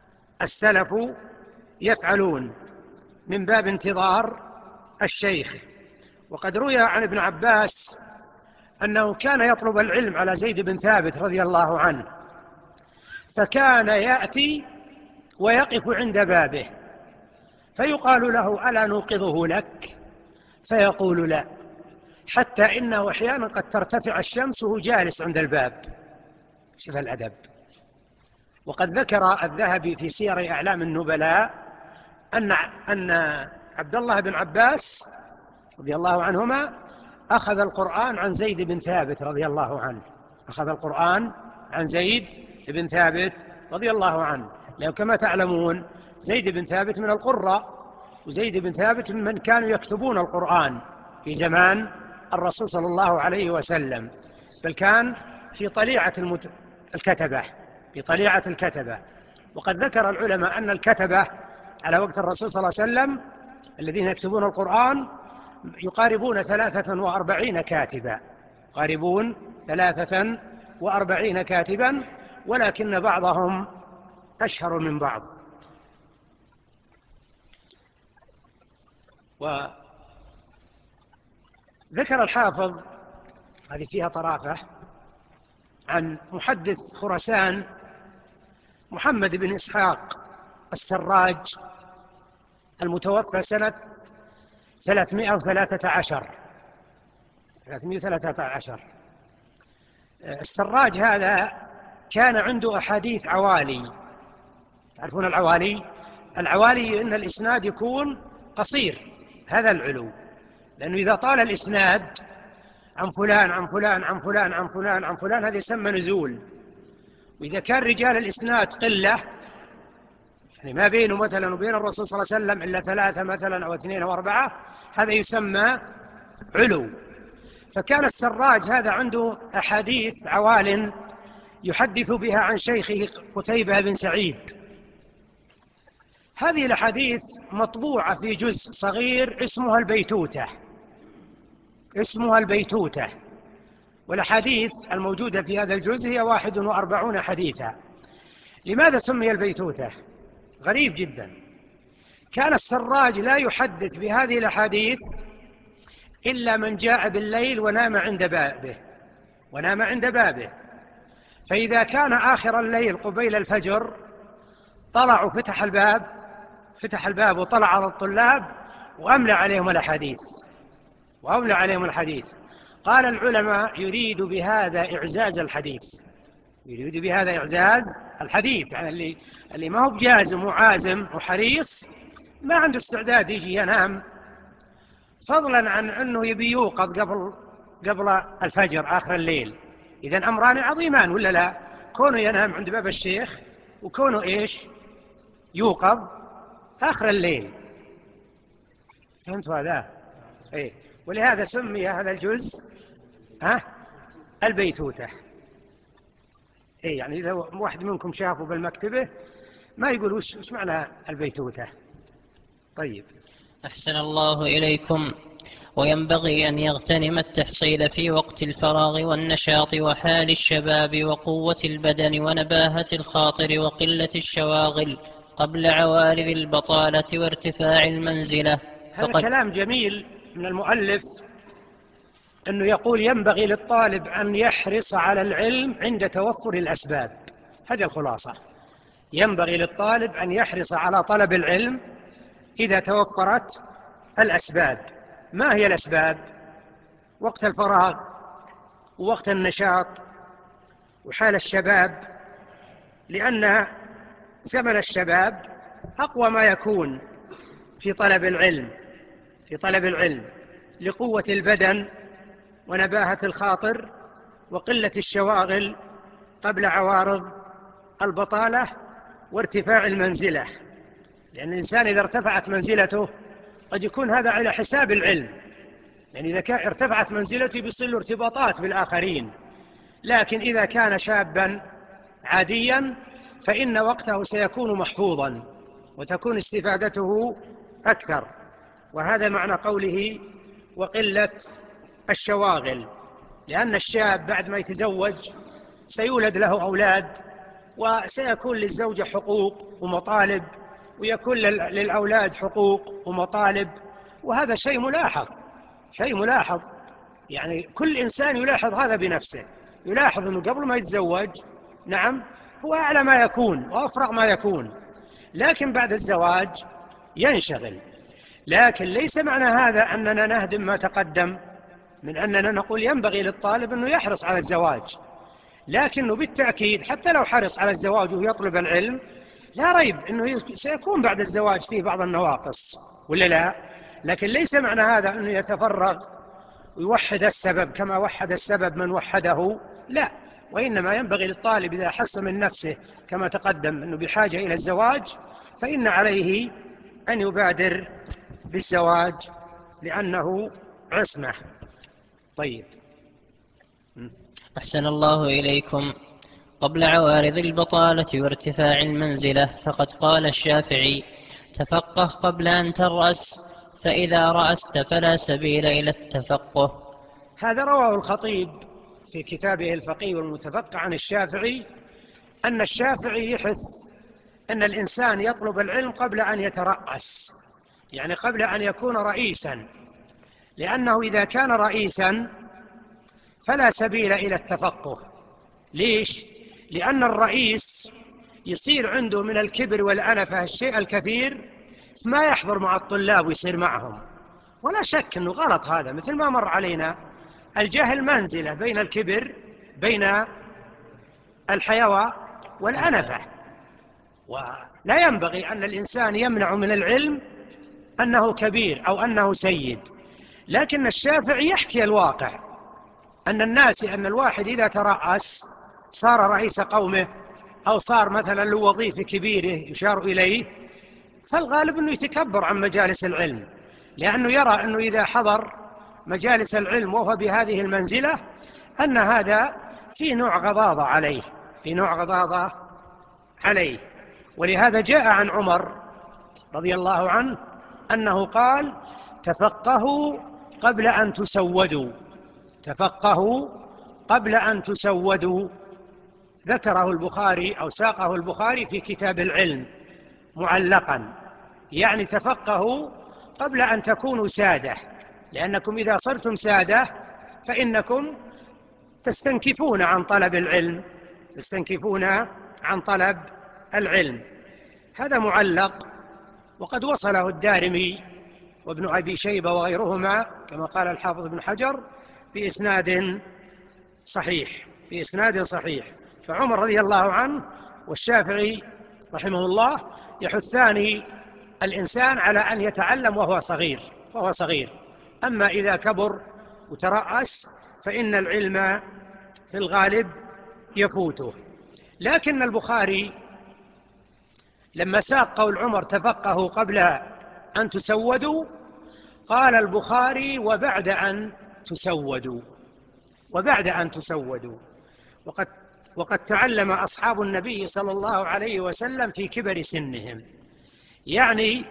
السلف يفعلون من باب انتظار الشيخ. وقد روي عن ابن عباس أنه كان يطلب العلم على زيد بن ثابت رضي الله عنه، فكان يأتي ويقف عند بابه فيقال له: ألا نوقظه لك؟ فيقول: لا، حتى إنه أحيانا قد ترتفع الشمس وهو جالس عند الباب. شوف الأدب. وقد ذكر الذهبي في سير أعلام النبلاء أن عبد الله بن عباس رضي الله عنهما أخذ القرآن عن زيد بن ثابت رضي الله عنه. أخذ القرآن عن زيد بن ثابت رضي الله عنه، لأنه كما تعلمون زيد بن ثابت من القراء، وزيد بن ثابت ممن كانوا يكتبون القرآن في زمان الرسول صلى الله عليه وسلم، بل كان في طليعة الكتبة، في طليعة الكتبة. وقد ذكر العلماء أن الكتبة على وقت الرسول صلى الله عليه وسلم الذين يكتبون القرآن يقاربون 43 كاتبا، يقاربون 43 كاتبا، ولكن بعضهم أشهر من بعض. وذكر الحافظ، هذه فيها طرافة، عن محدث خراسان محمد بن إسحاق السراج المتوفى سنة 313. السراج هذا كان عنده أحاديث عوالي. تعرفون العوالي؟ العوالي إن الإسناد يكون قصير، هذا العلو، لأنه إذا طال الإسناد عن فلان عن فلان عن فلان عن فلان عن فلان هذا يسمى نزول. وإذا كان رجال الإسناد قلة، يعني ما بينه مثلا وبين الرسول صلى الله عليه وسلم إلا 3 مثلا أو 2 أو 4، هذا يسمى علو. فكان السراج هذا عنده أحاديث عوال يحدث بها عن شيخه قتيبة بن سعيد. هذه الأحاديث مطبوعة في جزء صغير اسمها البيتوتة. والأحاديث الموجودة في هذا الجزء هي 41 حديثا. لماذا سمي البيتوتة؟ غريب جدا. كان السراج لا يحدث بهذه الأحاديث إلا من جاء بالليل ونام عند بابه. فإذا كان آخر الليل قبيل الفجر طلع فتح الباب وطلع على الطلاب وأملى عليهم الحديث. قال العلماء: يريد بهذا إعزاز الحديث، يعني اللي ما هو بجازم وعازم وحريص ما عنده استعداد يجي ينام، فضلا عن أنه يبي يوقظ قبل الفجر آخر الليل. إذن أمران عظيمان ولا لا؟ كونه ينام عند باب الشيخ، وكونه يوقظ آخر الليل. فهمت هذا؟ ولهذا سمي هذا الجزء البيتوتة. يعني إذا واحد منكم شافه بالمكتبة ما يقول وش معنى البيتوتة. طيب، أحسن الله إليكم. وينبغي أن يغتنم التحصيل في وقت الفراغ والنشاط وحال الشباب وقوة البدن ونباهة الخاطر وقلة الشواغل قبل عوارض البطالة وارتفاع المنزلة. هذا كلام جميل من المؤلف، أنه يقول ينبغي للطالب أن يحرص على العلم عند توفر الأسباب. هذه الخلاصة. ينبغي للطالب أن يحرص على طلب العلم إذا توفرت الأسباب. ما هي الأسباب؟ وقت الفراغ، ووقت النشاط، وحال الشباب، لأن زمن الشباب أقوى ما يكون في طلب العلم لقوة البدن ونباهة الخاطر وقلة الشواغل قبل عوارض البطالة وارتفاع المنزلة. لأن الإنسان إذا ارتفعت منزلته قد يكون هذا على حساب العلم، يعني إذا ارتفعت منزلته بيصير له ارتباطات بالآخرين. لكن إذا كان شابا عاديا فإن وقته سيكون محفوظا وتكون استفادته أكثر. وهذا معنى قوله وقلة الشواغل، لأن الشاب بعد ما يتزوج سيولد له أولاد وسيكون للزوجة حقوق ومطالب، ويكون للأولاد حقوق ومطالب، وهذا شيء ملاحظ، شيء ملاحظ. يعني كل إنسان يلاحظ هذا بنفسه، يلاحظ أنه قبل ما يتزوج نعم هو أعلى ما يكون وأفرغ ما يكون، لكن بعد الزواج ينشغل. لكن ليس معنى هذا أننا نهدم ما تقدم من أننا نقول ينبغي للطالب أنه يحرص على الزواج، لكنه بالتأكيد حتى لو حرص على الزواج ويطلب العلم لا ريب أنه سيكون بعد الزواج فيه بعض النواقص ولا لا، لكن ليس معنى هذا أنه يتفرغ ويوحد السبب كما وحد السبب من وحده، لا، وإنما ينبغي للطالب إذا حس من نفسه كما تقدم أنه بحاجة إلى الزواج فإن عليه أن يبادر بالزواج لأنه عصمة. طيب. أحسن الله إليكم. قبل عوارض البطالة وارتفاع المنزلة فقد قال الشافعي: تفقه قبل أن ترأس، فإذا رأست فلا سبيل إلى التفقه. هذا رواه الخطيب في كتابه الفقيه والمتفقه عن الشافعي، أن الشافعي يحث أن الإنسان يطلب العلم قبل أن يترأس، يعني قبل أن يكون رئيسا، لأنه إذا كان رئيسا فلا سبيل إلى التفقه. ليش؟ لأن الرئيس يصير عنده من الكبر والأنفة الشيء الكثير ما يحضر مع الطلاب ويصير معهم، ولا شك أنه غلط هذا، مثل ما مر علينا الجهل منزلة بين الكبر، بين الحيوى والأنفة، ولا ينبغي أن الإنسان يمنع من العلم أنه كبير أو أنه سيد. لكن الشافعي يحكي الواقع أن الناس، أن الواحد إذا ترأس صار رئيس قومه أو صار مثلا له وظيفة كبيرة يشار إليه، فالغالب أنه يتكبر عن مجالس العلم، لأنه يرى أنه إذا حضر مجالس العلم وهو بهذه المنزلة أن هذا في نوع غضاضة عليه، في نوع غضاضة عليه. ولهذا جاء عن عمر رضي الله عنه أنه قال: تفقهوا قبل أن تسودوا، تفقهوا قبل أن تسودوا. ذكره البخاري أو ساقه البخاري في كتاب العلم معلقا، يعني تفقهوا قبل أن تكونوا سادة، لأنكم إذا صرتم سادة فإنكم تستنكفون عن طلب العلم، تستنكفون عن طلب العلم. هذا معلق، وقد وصله الدارمي وابن أبي شيبة وغيرهما كما قال الحافظ ابن حجر بإسناد صحيح، بإسناد صحيح. فعمر رضي الله عنه والشافعي رحمه الله يحثان الإنسان على أن يتعلم وهو صغير، وهو صغير. أما إذا كبر وترأس فإن العلم في الغالب يفوته. لكن البخاري لما ساق قول عمر تفقهوا قبل أن تسودوا، قال البخاري: وبعد أن تسودوا، وبعد أن تسودوا. وقد تعلم أصحاب النبي صلى الله عليه وسلم في كبر سنهم. يعني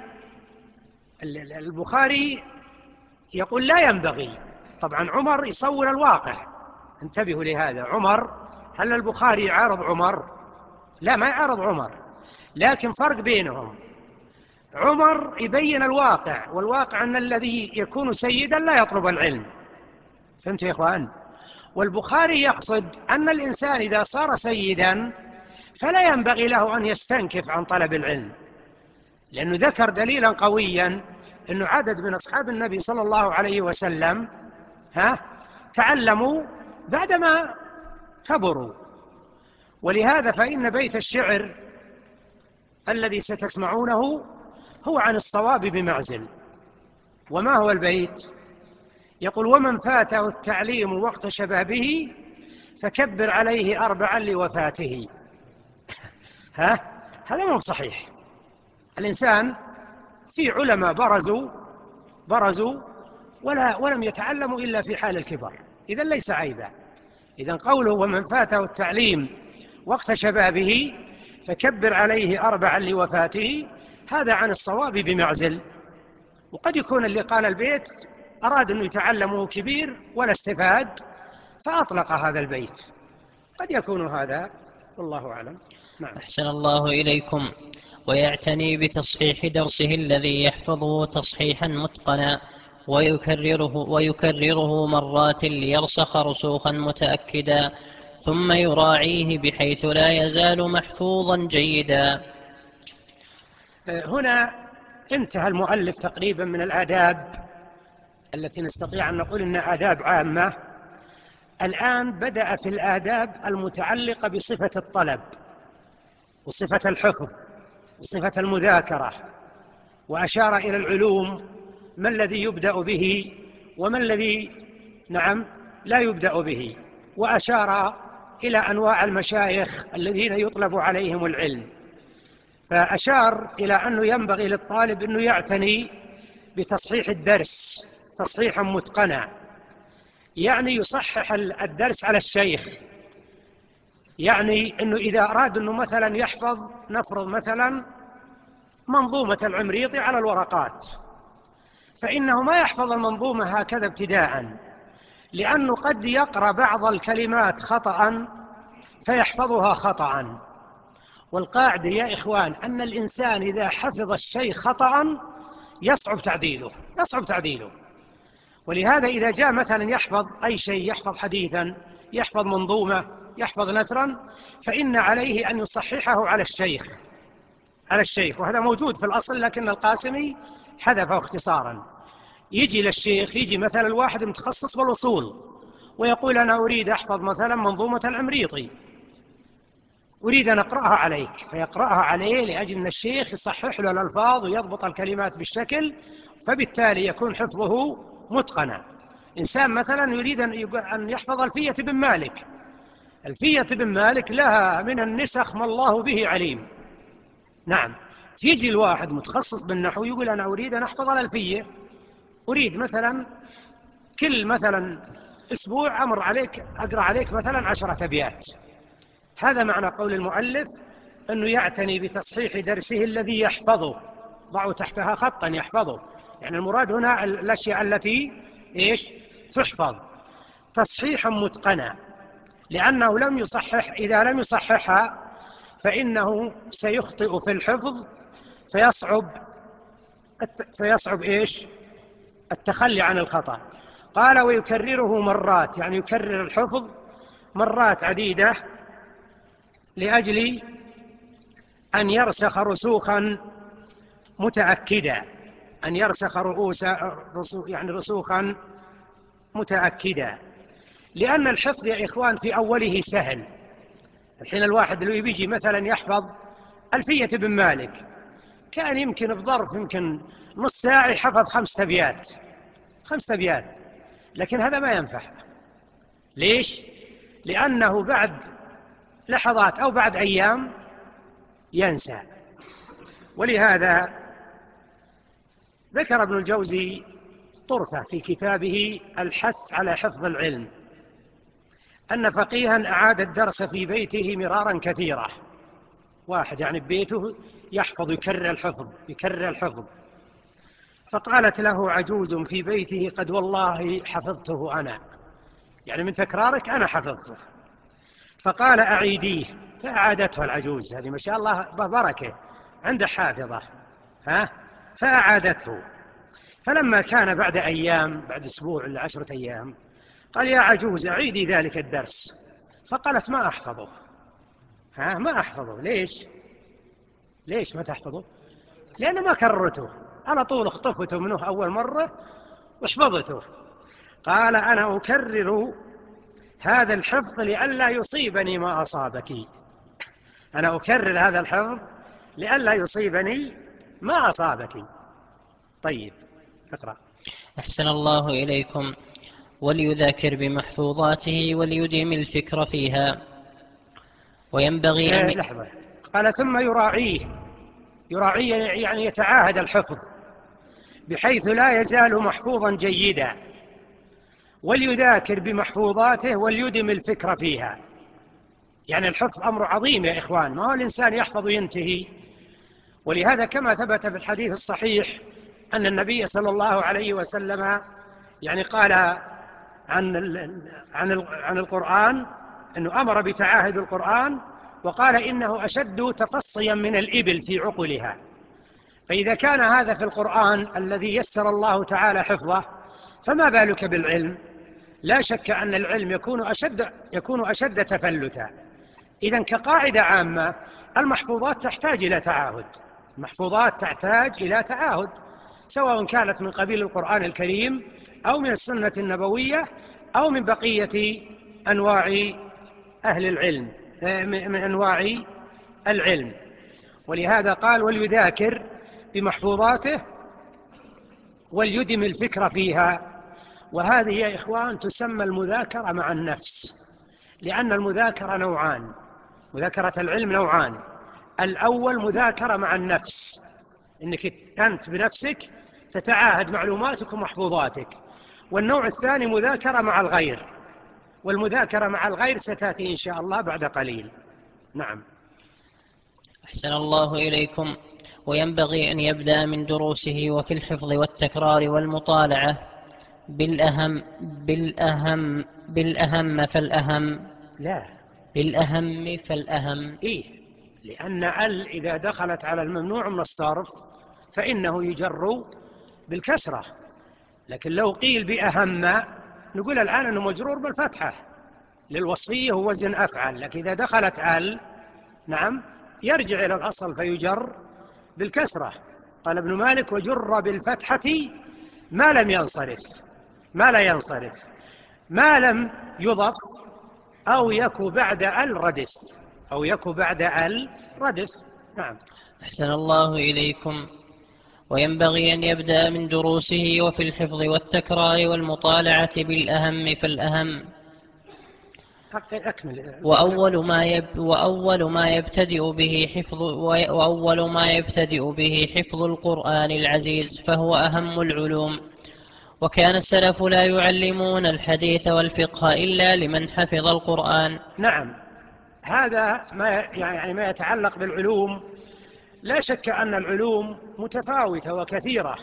البخاري يقول لا ينبغي، طبعا عمر يصور الواقع، انتبهوا لهذا. عمر، هل البخاري يعارض عمر؟ لا، ما يعارض عمر، لكن فرق بينهم. عمر يبين الواقع، والواقع أن الذي يكون سيدا لا يطلب العلم. فهمت يا إخوان؟ والبخاري يقصد أن الإنسان إذا صار سيدا فلا ينبغي له أن يستنكف عن طلب العلم، لأنه ذكر دليلا قويا أنه عدد من أصحاب النبي صلى الله عليه وسلم تعلموا بعدما كبروا. ولهذا فإن بيت الشعر الذي ستسمعونه هو عن الصواب بمعزل. وما هو البيت؟ يقول: ومن فاته التعليم وقت شبابه فكبر عليه 4 لوفاته. هذا مو صحيح. الإنسان في علماء برزوا ولم يتعلموا إلا في حال الكبر، إذن ليس عيبا. إذن قوله ومن فاته التعليم وقت شبابه فكبر عليه 4 لوفاته هذا عن الصواب بمعزل. وقد يكون اللي قال البيت أراد أنه يتعلمه كبير ولا استفاد فأطلق هذا البيت، قد يكون هذا، والله أعلم. نعم. أحسن الله إليكم. ويعتني بتصحيح درسه الذي يحفظه تصحيحا متقنا ويكرره مرات ليرسخ رسوخا متأكدا، ثم يراعيه بحيث لا يزال محفوظا جيدا. هنا انتهى المؤلف تقريبا من الآداب التي نستطيع أن نقول إنها آداب عامة. الآن بدأ في الآداب المتعلقة بصفة الطلب وصفة الحفظ وصفة المذاكرة، وأشار إلى العلوم ما الذي يبدأ به وما الذي لا يبدأ به، وأشار إلى أنواع المشايخ الذين يطلب عليهم العلم. فأشار إلى أنه ينبغي للطالب أنه يعتني بتصحيح الدرس تصحيحا متقنا، يعني يصحح الدرس على الشيخ. يعني أنه إذا أراد أنه مثلا يحفظ، نفرض مثلا منظومة العمريطي على الورقات، فإنه ما يحفظ المنظومة هكذا ابتداء، لأنه قد يقرأ بعض الكلمات خطأ فيحفظها خطأ. والقاعدة يا إخوان أن الإنسان إذا حفظ الشيء خطأ يصعب تعديله. ولهذا إذا جاء مثلا يحفظ أي شيء، يحفظ حديثا، يحفظ منظومة، يحفظ نثرا، فإن عليه أن يصححه على الشيخ. وهذا موجود في الأصل، لكن القاسمي حذفه اختصارا. يجي للشيخ، يجي مثلا الواحد متخصص بالأصول ويقول أنا أريد أحفظ مثلا منظومة العمريطي، أريد أن أقرأها عليك، فيقرأها عليه لأجل أن الشيخ يصحح له الألفاظ ويضبط الكلمات بالشكل، فبالتالي يكون حفظه متقنا. إنسان مثلا يريد أن يحفظ ألفية بن مالك، ألفية بن مالك لها من النسخ ما الله به عليم. نعم. يجي الواحد متخصص بالنحو يقول أنا أريد أن أحفظ الألفية، أريد مثلا كل مثلا أسبوع أمر عليك أقرأ عليك مثلا 10 أبيات. هذا معنى قول المؤلف أنه يعتني بتصحيح درسه الذي يحفظه، ضعوا تحتها خطا، يحفظه، يعني المراد هنا الأشياء التي تحفظ تصحيحا متقنا، لأنه إذا لم يصححها فإنه سيخطئ في الحفظ، فيصعب التخلي عن الخطأ. قال ويكرره مرات، يعني يكرر الحفظ مرات عديدة لأجل أن يرسخ رسوخا متأكدا، أن يرسخ رسوخا متأكدا. لأن الحفظ يا إخوان في أوله سهل. الحين الواحد لو يجي مثلا يحفظ ألفية بن مالك، كان يمكن بظرف نص ساعة يحفظ 5 أبيات، لكن هذا ما ينفع. ليش؟ لأنه بعد لحظات أو بعد أيام ينسى. ولهذا ذكر ابن الجوزي طرفة في كتابه الحث على حفظ العلم، أن فقيها أعاد الدرس في بيته مرارا كثيرا. واحد يعني ببيته يحفظ يكرر الحفظ، فقالت له عجوز في بيته قد والله حفظته أنا، يعني من تكرارك أنا حفظته. فقال أعيديه، فأعادته العجوز، هذه ما شاء الله بركة عنده حافظة، فأعادته. فلما كان بعد أيام، بعد أسبوع ولا 10 أيام، قال يا عجوز أعيدي ذلك الدرس. فقالت ما أحفظه. ما أحفظه. ليش ما تحفظه؟ لأن ما كررته، على طول اخطفته منه أول مرة وحفظته. قال أنا أكرر هذا الحفظ لئلا يصيبني ما أصابك. أنا أكرر هذا الحفظ لئلا يصيبني ما أصابك. طيب اقرأ. أحسن الله إليكم. وليذاكر بمحفوظاته وليديم الفكر فيها. وينبغي أن لحظة. قال ثم يراعيه يعني يتعاهد الحفظ بحيث لا يزال محفوظا جيدا. وليذاكر بمحفوظاته وليدم الفكر فيها. يعني الحفظ أمر عظيم يا إخوان، ما هو الإنسان يحفظ وينتهي. ولهذا كما ثبت في الحديث الصحيح أن النبي صلى الله عليه وسلم يعني قال عن القرآن أنه أمر بتعاهد القرآن وقال إنه أشد تفصيا من الإبل في عقلها. فإذا كان هذا في القرآن الذي يسر الله تعالى حفظه، فما بالك بالعلم؟ لا شك أن العلم يكون أشد تفلتا. إذن كقاعدة عامة، المحفوظات تحتاج إلى تعاهد، المحفوظات تحتاج إلى تعاهد، سواء كانت من قبيل القرآن الكريم أو من السنة النبوية أو من بقية أنواع أهل العلم، من أنواع العلم. ولهذا قال: وليذاكر بمحفوظاته وليدم الفكر فيها. وهذه يا إخوان تسمى المذاكرة مع النفس، لأن المذاكرة نوعان، مذاكرة العلم نوعان. الأول مذاكرة مع النفس، إنك أنت بنفسك تتعاهد معلوماتك ومحفوظاتك. والنوع الثاني مذاكرة مع الغير، والمذاكرة مع الغير ستأتي إن شاء الله بعد قليل. نعم. أحسن الله إليكم. وينبغي أن يبدأ من دروسه وفي الحفظ والتكرار والمطالعة بالأهم فالأهم. لا، بالأهم فالأهم. إيه، لأن إذا دخلت على الممنوع من الصرف فإنه يجر بالكسرة. لكن لو قيل بأهم نقول الآن أنه مجرور بالفتحة للوصفية ووزن أفعل. لكن إذا دخلت نعم، يرجع إلى الأصل فيجر بالكسرة. قال ابن مالك: وجر بالفتحة ما لم ينصرف، ما لا ينصرف، ما لم يضف أو يك بعد ردف، أو يك بعد ردف. نعم. أحسن الله إليكم. وينبغي أن يبدأ من دروسه وفي الحفظ والتكرار والمطالعة بالأهم فالأهم. وأول ما يبتدئ به حفظ القرآن العزيز فهو أهم العلوم. وكان السلف لا يعلمون الحديث والفقه إلا لمن حفظ القرآن. نعم، هذا ما يتعلق بالعلوم. لا شك أن العلوم متفاوتة وكثيرة،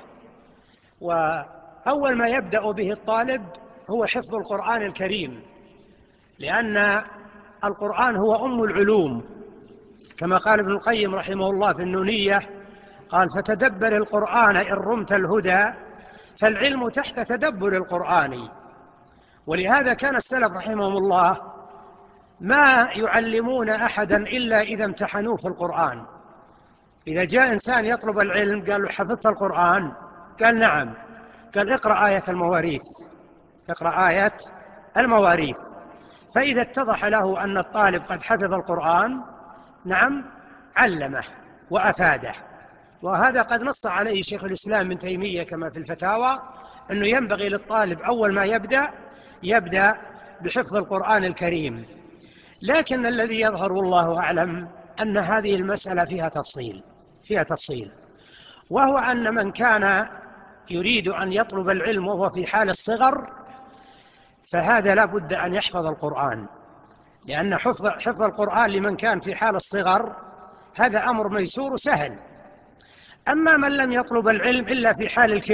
وأول ما يبدأ به الطالب هو حفظ القرآن الكريم، لأن القرآن هو أم العلوم، كما قال ابن القيم رحمه الله في النونية، قال: فتدبر القرآن إن رمت الهدى، فالعلم تحت تدبر القرآن. ولهذا كان السلف رحمهم الله ما يعلمون أحدا إلا إذا امتحنوه في القرآن. إذا جاء إنسان يطلب العلم قال له: حفظت القرآن؟ قال: نعم. قال: اقرأ آية المواريث، اقرأ آية المواريث. فإذا اتضح له أن الطالب قد حفظ القرآن، نعم، علمه وأفاده. وهذا قد نص عليه شيخ الإسلام ابن تيمية كما في الفتاوى، أنه ينبغي للطالب أول ما يبدأ بحفظ القرآن الكريم. لكن الذي يظهر والله أعلم أن هذه المسألة فيها تفصيل، وهو أن من كان يريد أن يطلب العلم وهو في حال الصغر فهذا لا بد أن يحفظ القرآن، لأن حفظ القرآن لمن كان في حال الصغر هذا أمر ميسور سهل. أما من لم يطلب العلم إلا في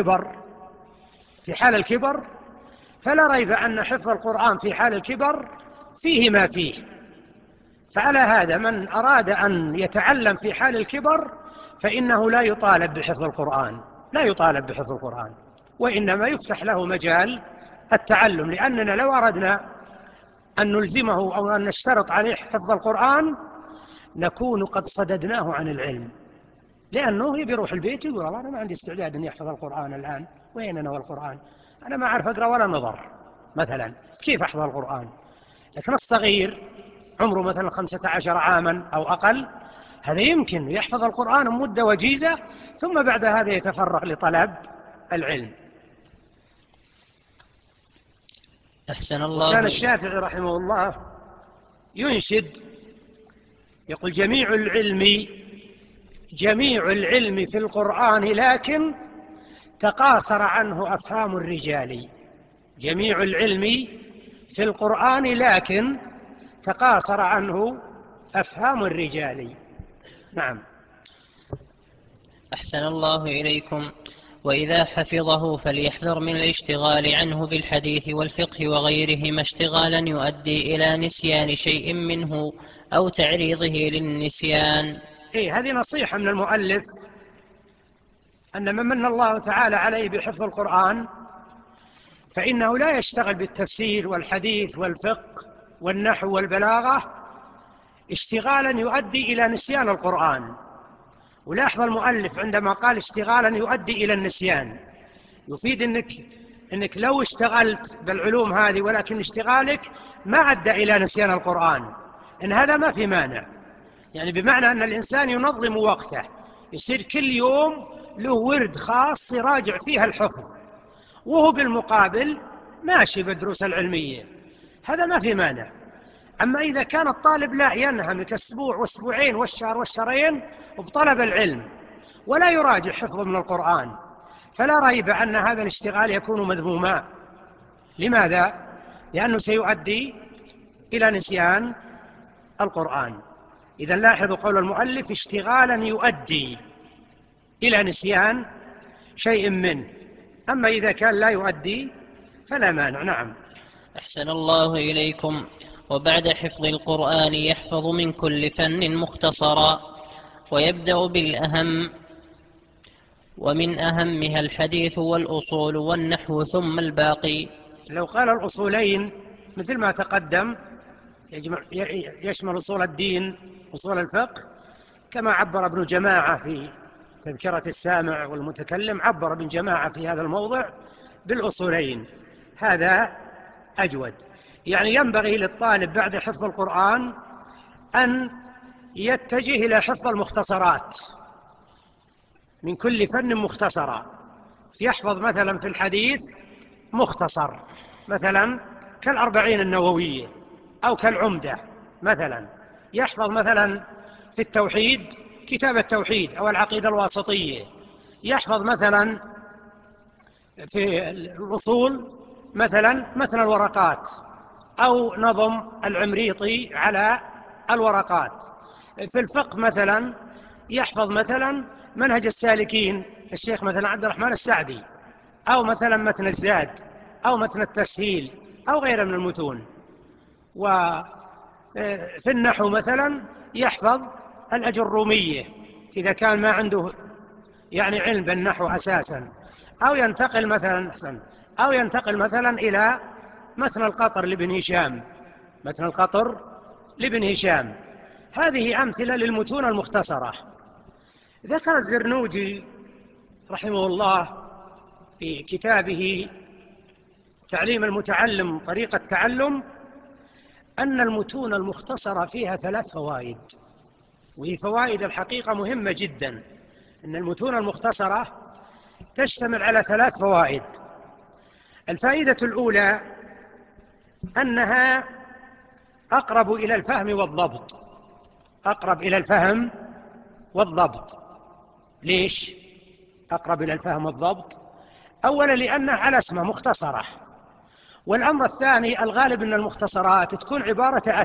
حال الكبر فلا ريب أن حفظ القرآن في حال الكبر فيه ما فيه. فعلى هذا من أراد أن يتعلم في حال الكبر فإنه لا يطالب بحفظ القرآن، وإنما يفتح له مجال التعلم. لأننا لو أردنا أن نلزمه أو أن نشترط عليه حفظ القرآن نكون قد صددناه عن العلم، لأنه بيروح البيت يقول: الله أنا ما عندي استعداد أن يحفظ القرآن الآن، وين أنا والقرآن؟ أنا ما أعرف أقرأ ولا نظر مثلا، كيف أحفظ القرآن؟ لكن الصغير عمره مثلا 15 عاما أو أقل، هذا يمكن يحفظ القرآن مدة وجيزة، ثم بعد هذا يتفرغ لطلب العلم. أحسن الله. وكان الشافعي رحمه الله ينشد يقول: جميع العلم في القرآن لكن تقاصر عنه أفهام الرجال. جميع العلم في القرآن لكن تقاصر عنه أفهام الرجال. نعم. أحسن الله إليكم. وإذا حفظه فليحذر من الاشتغال عنه بالحديث والفقه وغيرهما اشتغالا يؤدي إلى نسيان شيء منه أو تعريضه للنسيان. هذه نصيحة من المؤلف، أن من من الله تعالى عليه بحفظ القرآن فإنه لا يشتغل بالتفسير والحديث والفقه والنحو والبلاغة اشتغالا يؤدي إلى نسيان القرآن. ولاحظ المؤلف عندما قال اشتغالا يؤدي إلى النسيان، يفيد أنك لو اشتغلت بالعلوم هذه ولكن اشتغالك ما أدى إلى نسيان القرآن، إن هذا ما في مانع. يعني بمعنى أن الإنسان ينظم وقته، يصير كل يوم له ورد خاص يراجع فيها الحفظ، وهو بالمقابل ماشي بالدروس العلمية، هذا ما في مانع. أما إذا كان الطالب لا ينهمك أسبوع وأسبوعين والشهر والشهرين بطلب العلم ولا يراجع حفظه من القرآن، فلا ريب أن هذا الاشتغال يكون مذموما. لماذا؟ لأنه سيؤدي إلى نسيان القرآن. إذا لاحظوا قول المؤلف اشتغالا يؤدي إلى نسيان شيء منه، أما إذا كان لا يؤدي فلا مانع. نعم. أحسن الله إليكم. وبعد حفظ القرآن يحفظ من كل فن مختصرا، ويبدأ بالأهم، ومن أهمها الحديث والأصول والنحو ثم الباقي. لو قال الأصولين مثل ما تقدم يشمل أصول الدين أصول الفقه، كما عبر ابن جماعة في تذكرة السامع والمتكلم، عبر ابن جماعة في هذا الموضع بالأصولين، هذا أجود. يعني ينبغي للطالب بعد حفظ القرآن أن يتجه إلى حفظ المختصرات من كل فن مختصرة، يحفظ مثلا في الحديث مختصر مثلا كالأربعين النووية أو كالعمدة مثلا، يحفظ مثلا في التوحيد كتاب التوحيد أو العقيدة الواسطية، يحفظ مثلا في الأصول مثلا متن الورقات أو نظم العمريطي على الورقات، في الفقه مثلا يحفظ مثلا منهج السالكين الشيخ مثلا عبد الرحمن السعدي، أو مثلا متن الزاد أو متن التسهيل أو غيره من المتون. وفي النحو مثلا يحفظ الأجرومية إذا كان ما عنده يعني علم بالنحو أساسا، أو ينتقل مثلا إلى متن القطر لابن هشام، متن القطر لابن هشام. هذه أمثلة للمتون المختصرة. ذكر الزرنوجي رحمه الله في كتابه تعليم المتعلم طريقة التعلم أن المتون المختصرة فيها 3 فوائد، وهي فوائد الحقيقة مهمة جدا. أن المتون المختصرة تشتمل على 3 فوائد. الفائدة الأولى أنها أقرب إلى الفهم والضبط، أقرب إلى الفهم والضبط. ليش أقرب إلى الفهم والضبط؟ أولا لأنها على اسمها مختصرة، والأمر الثاني الغالب أن المختصرات تكون عبارة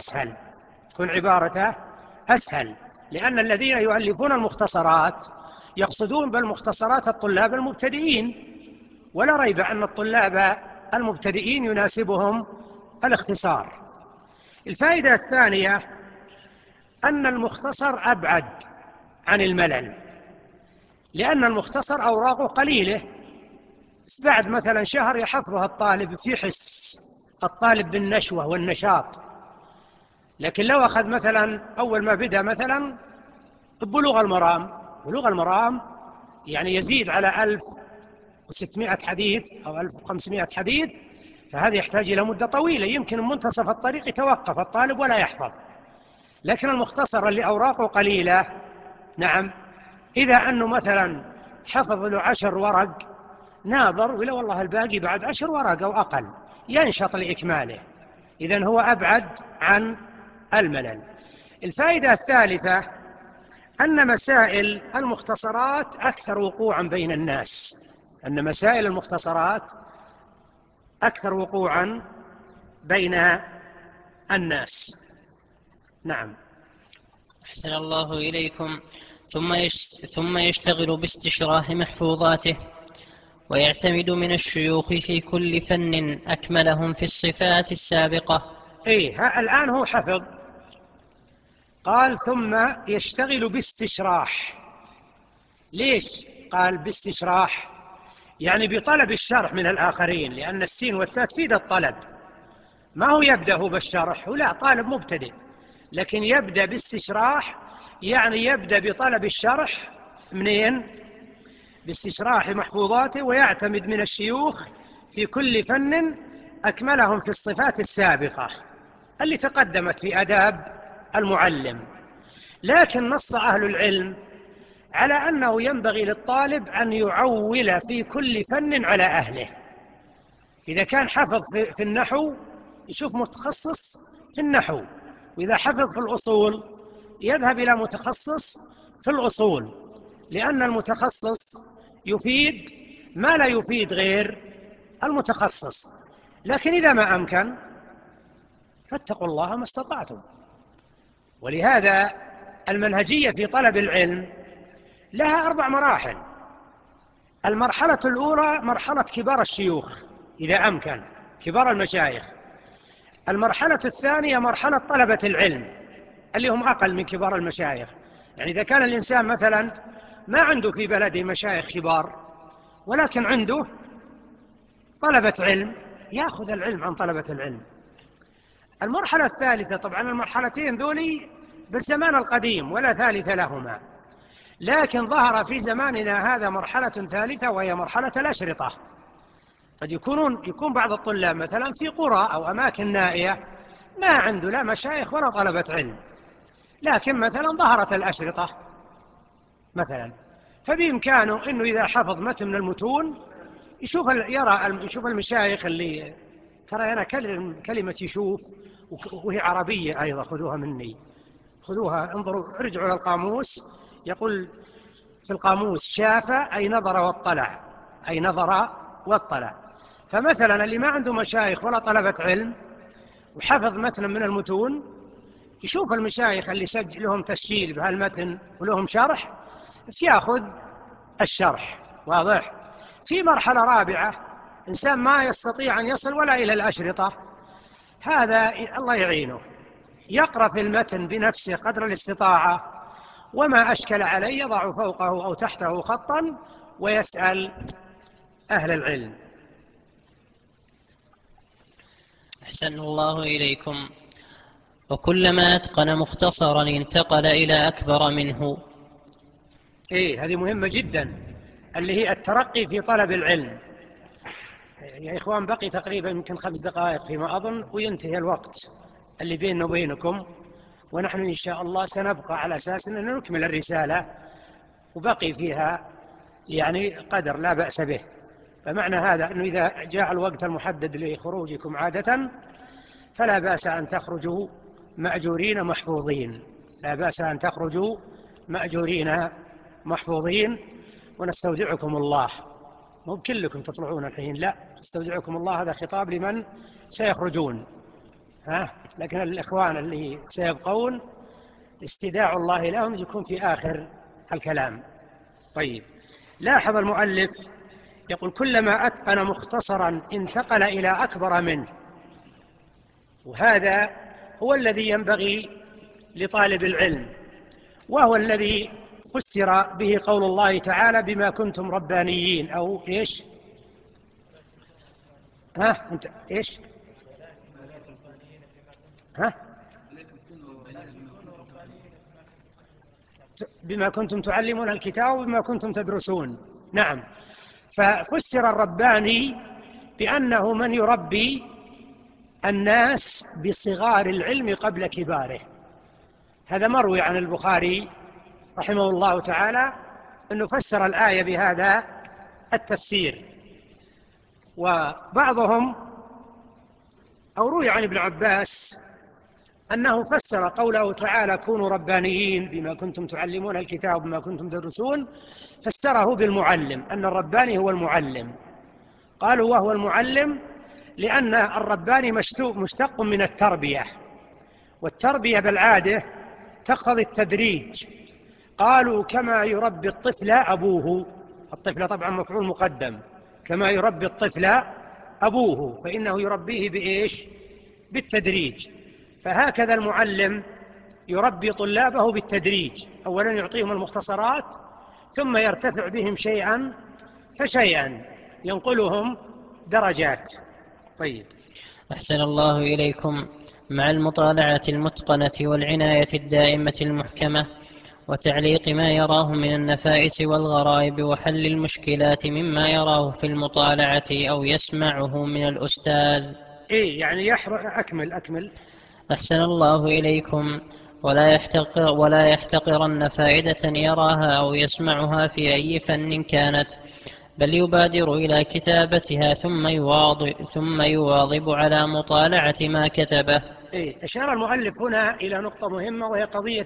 أسهل، لأن الذين يؤلفون المختصرات يقصدون بالمختصرات الطلاب المبتدئين، ولا ريب أن الطلاب المبتدئين يناسبهم الاختصار. الفائدة الثانية أن المختصر أبعد عن الملل، لأن المختصر أوراقه قليلة، بعد مثلا شهر يحفظها الطالب في حس الطالب بالنشوة والنشاط. لكن لو أخذ مثلا أول ما بدأ مثلا بلوغ المرام يعني يزيد على 1600 حديث أو 1500 حديث، فهذا يحتاج إلى مدة طويلة، يمكن منتصف الطريق يتوقف الطالب ولا يحفظ. لكن المختصر اللي أوراقه قليلة، نعم، إذا أنه مثلا حفظ له 10 ورق ناظر ولا والله الباقي بعد 10 ورق أو أقل ينشط لإكماله، إذن هو أبعد عن الملل. الفائدة الثالثة أن مسائل المختصرات أكثر وقوعا بين الناس، أن مسائل المختصرات أكثر وقوعا بين الناس. نعم. أحسن الله إليكم. ثم يشتغل باستشراح محفوظاته، ويعتمد من الشيوخ في كل فن أكملهم في الصفات السابقة. الآن هو حفظ، قال ثم يشتغل باستشراح. ليش قال باستشراح؟ يعني بطلب الشرح من الآخرين، لأن السين والتاء تفيد الطلب، ما هو يبدأ بالشرح، ولا طالب مبتدئ، لكن يبدأ باستشراح، يعني يبدأ بطلب الشرح منين؟ باستشراح محفوظاته، ويعتمد من الشيوخ في كل فن أكملهم في الصفات السابقة اللي تقدمت في آداب المعلم. لكن نص أهل العلم على أنه ينبغي للطالب أن يعول في كل فن على أهله. إذا كان حفظ في النحو يشوف متخصص في النحو، وإذا حفظ في الأصول يذهب إلى متخصص في الأصول، لأن المتخصص يفيد ما لا يفيد غير المتخصص. لكن إذا ما أمكن فاتقوا الله ما استطعتم. ولهذا المنهجية في طلب العلم لها 4 مراحل. المرحلة الأولى مرحلة كبار الشيوخ إذا أمكن، كبار المشايخ. المرحلة الثانية مرحلة طلبة العلم اللي هم أقل من كبار المشايخ. يعني إذا كان الإنسان مثلا ما عنده في بلده مشايخ كبار، ولكن عنده طلبة علم، يأخذ العلم عن طلبة العلم. المرحلة الثالثة، طبعا المرحلتين ذولي بالزمان القديم ولا ثالث لهما، لكن ظهر في زماننا هذا مرحلة ثالثة، وهي مرحلة الأشرطة. قد يكون بعض الطلاب مثلا في قرى أو أماكن نائية ما عنده لا مشايخ ولا طلبة علم، لكن مثلا ظهرت الأشرطة مثلا، فبإمكانه أنه إذا حفظ متن من المتون يشوف المشايخ اللي، ترى أنا كلمة يشوف وهي عربية أيضا، خذوها مني، خذوها، انظروا ارجعوا للقاموس، يقول في القاموس شاف أي نظر واطلع، أي نظر واطلع. فمثلا اللي ما عنده مشايخ ولا طلبة علم وحفظ متن من المتون يشوف المشايخ اللي سجل لهم تسجيل بهالمتن ولهم شرح، يأخذ الشرح. واضح؟ في مرحلة رابعة إنسان ما يستطيع أن يصل ولا إلى الأشرطة، هذا الله يعينه، يقرأ في المتن بنفسه قدر الاستطاعة، وما أشكل عليه يضع فوقه أو تحته خطا ويسأل أهل العلم. أحسن الله إليكم. وكلما أتقن مختصرا انتقل إلى أكبر منه. هذه مهمة جدا، اللي هي الترقي في طلب العلم. يا إخوان بقي تقريبا يمكن 5 دقائق فيما أظن وينتهي الوقت اللي بيننا وبينكم، ونحن إن شاء الله سنبقى على أساس أننا نكمل الرسالة، وبقي فيها يعني قدر لا بأس به. فمعنى هذا أنه إذا جاء الوقت المحدد لخروجكم عادة فلا بأس أن تخرجوا مأجورين محفوظين، لا بأس أن تخرجوا مأجورين محفوظين. ونستودعكم الله، مو بكلكم تطلعون الحين، لا، استودعكم الله هذا خطاب لمن سيخرجون، لكن الإخوان اللي سيبقون استداع الله لهم يكون في آخر الكلام. طيب، لاحظ المؤلف يقول كلما أتقن مختصرا انتقل إلى أكبر منه، وهذا هو الذي ينبغي لطالب العلم، وهو الذي فسر به قول الله تعالى بما كنتم ربانيين، أو إيش؟ أنت إيش؟ بما كنتم تعلمون الكتاب وبما كنتم تدرسون. نعم، ففسر الرباني بأنه من يربي الناس بصغار العلم قبل كباره. هذا مروي عن البخاري رحمه الله تعالى أنه فسر الآية بهذا التفسير. وبعضهم أو روي عن ابن عباس أنه فسر قوله تعالى كونوا ربانيين بما كنتم تعلمون الكتاب بما كنتم تدرسون، فسره بالمعلم، أن الرباني هو المعلم. قالوا وهو المعلم لأن الرباني مشتق من التربية، والتربية بالعادة تقتضي التدريج. قالوا كما يربي الطفل أبوه، الطفل طبعا مفعول مقدم، كما يربي الطفل أبوه، فإنه يربيه بإيش؟ بالتدريج. فهكذا المعلم يربي طلابه بالتدريج، أولا يعطيهم المختصرات ثم يرتفع بهم شيئا فشيئا، ينقلهم درجات. طيب. أحسن الله إليكم. مع المطالعة المتقنة والعناية الدائمة المحكمة وتعليق ما يراه من النفائس والغرائب وحل المشكلات مما يراه في المطالعة أو يسمعه من الأستاذ. يعني أكمل. أحسن الله إليكم. ولا يحتقرن فائدة يراها أو يسمعها في أي فن كانت، بل يبادر إلى كتابتها ثم يواظب على مطالعة ما كتبه. أشار المؤلف هنا إلى نقطة مهمة، وهي قضية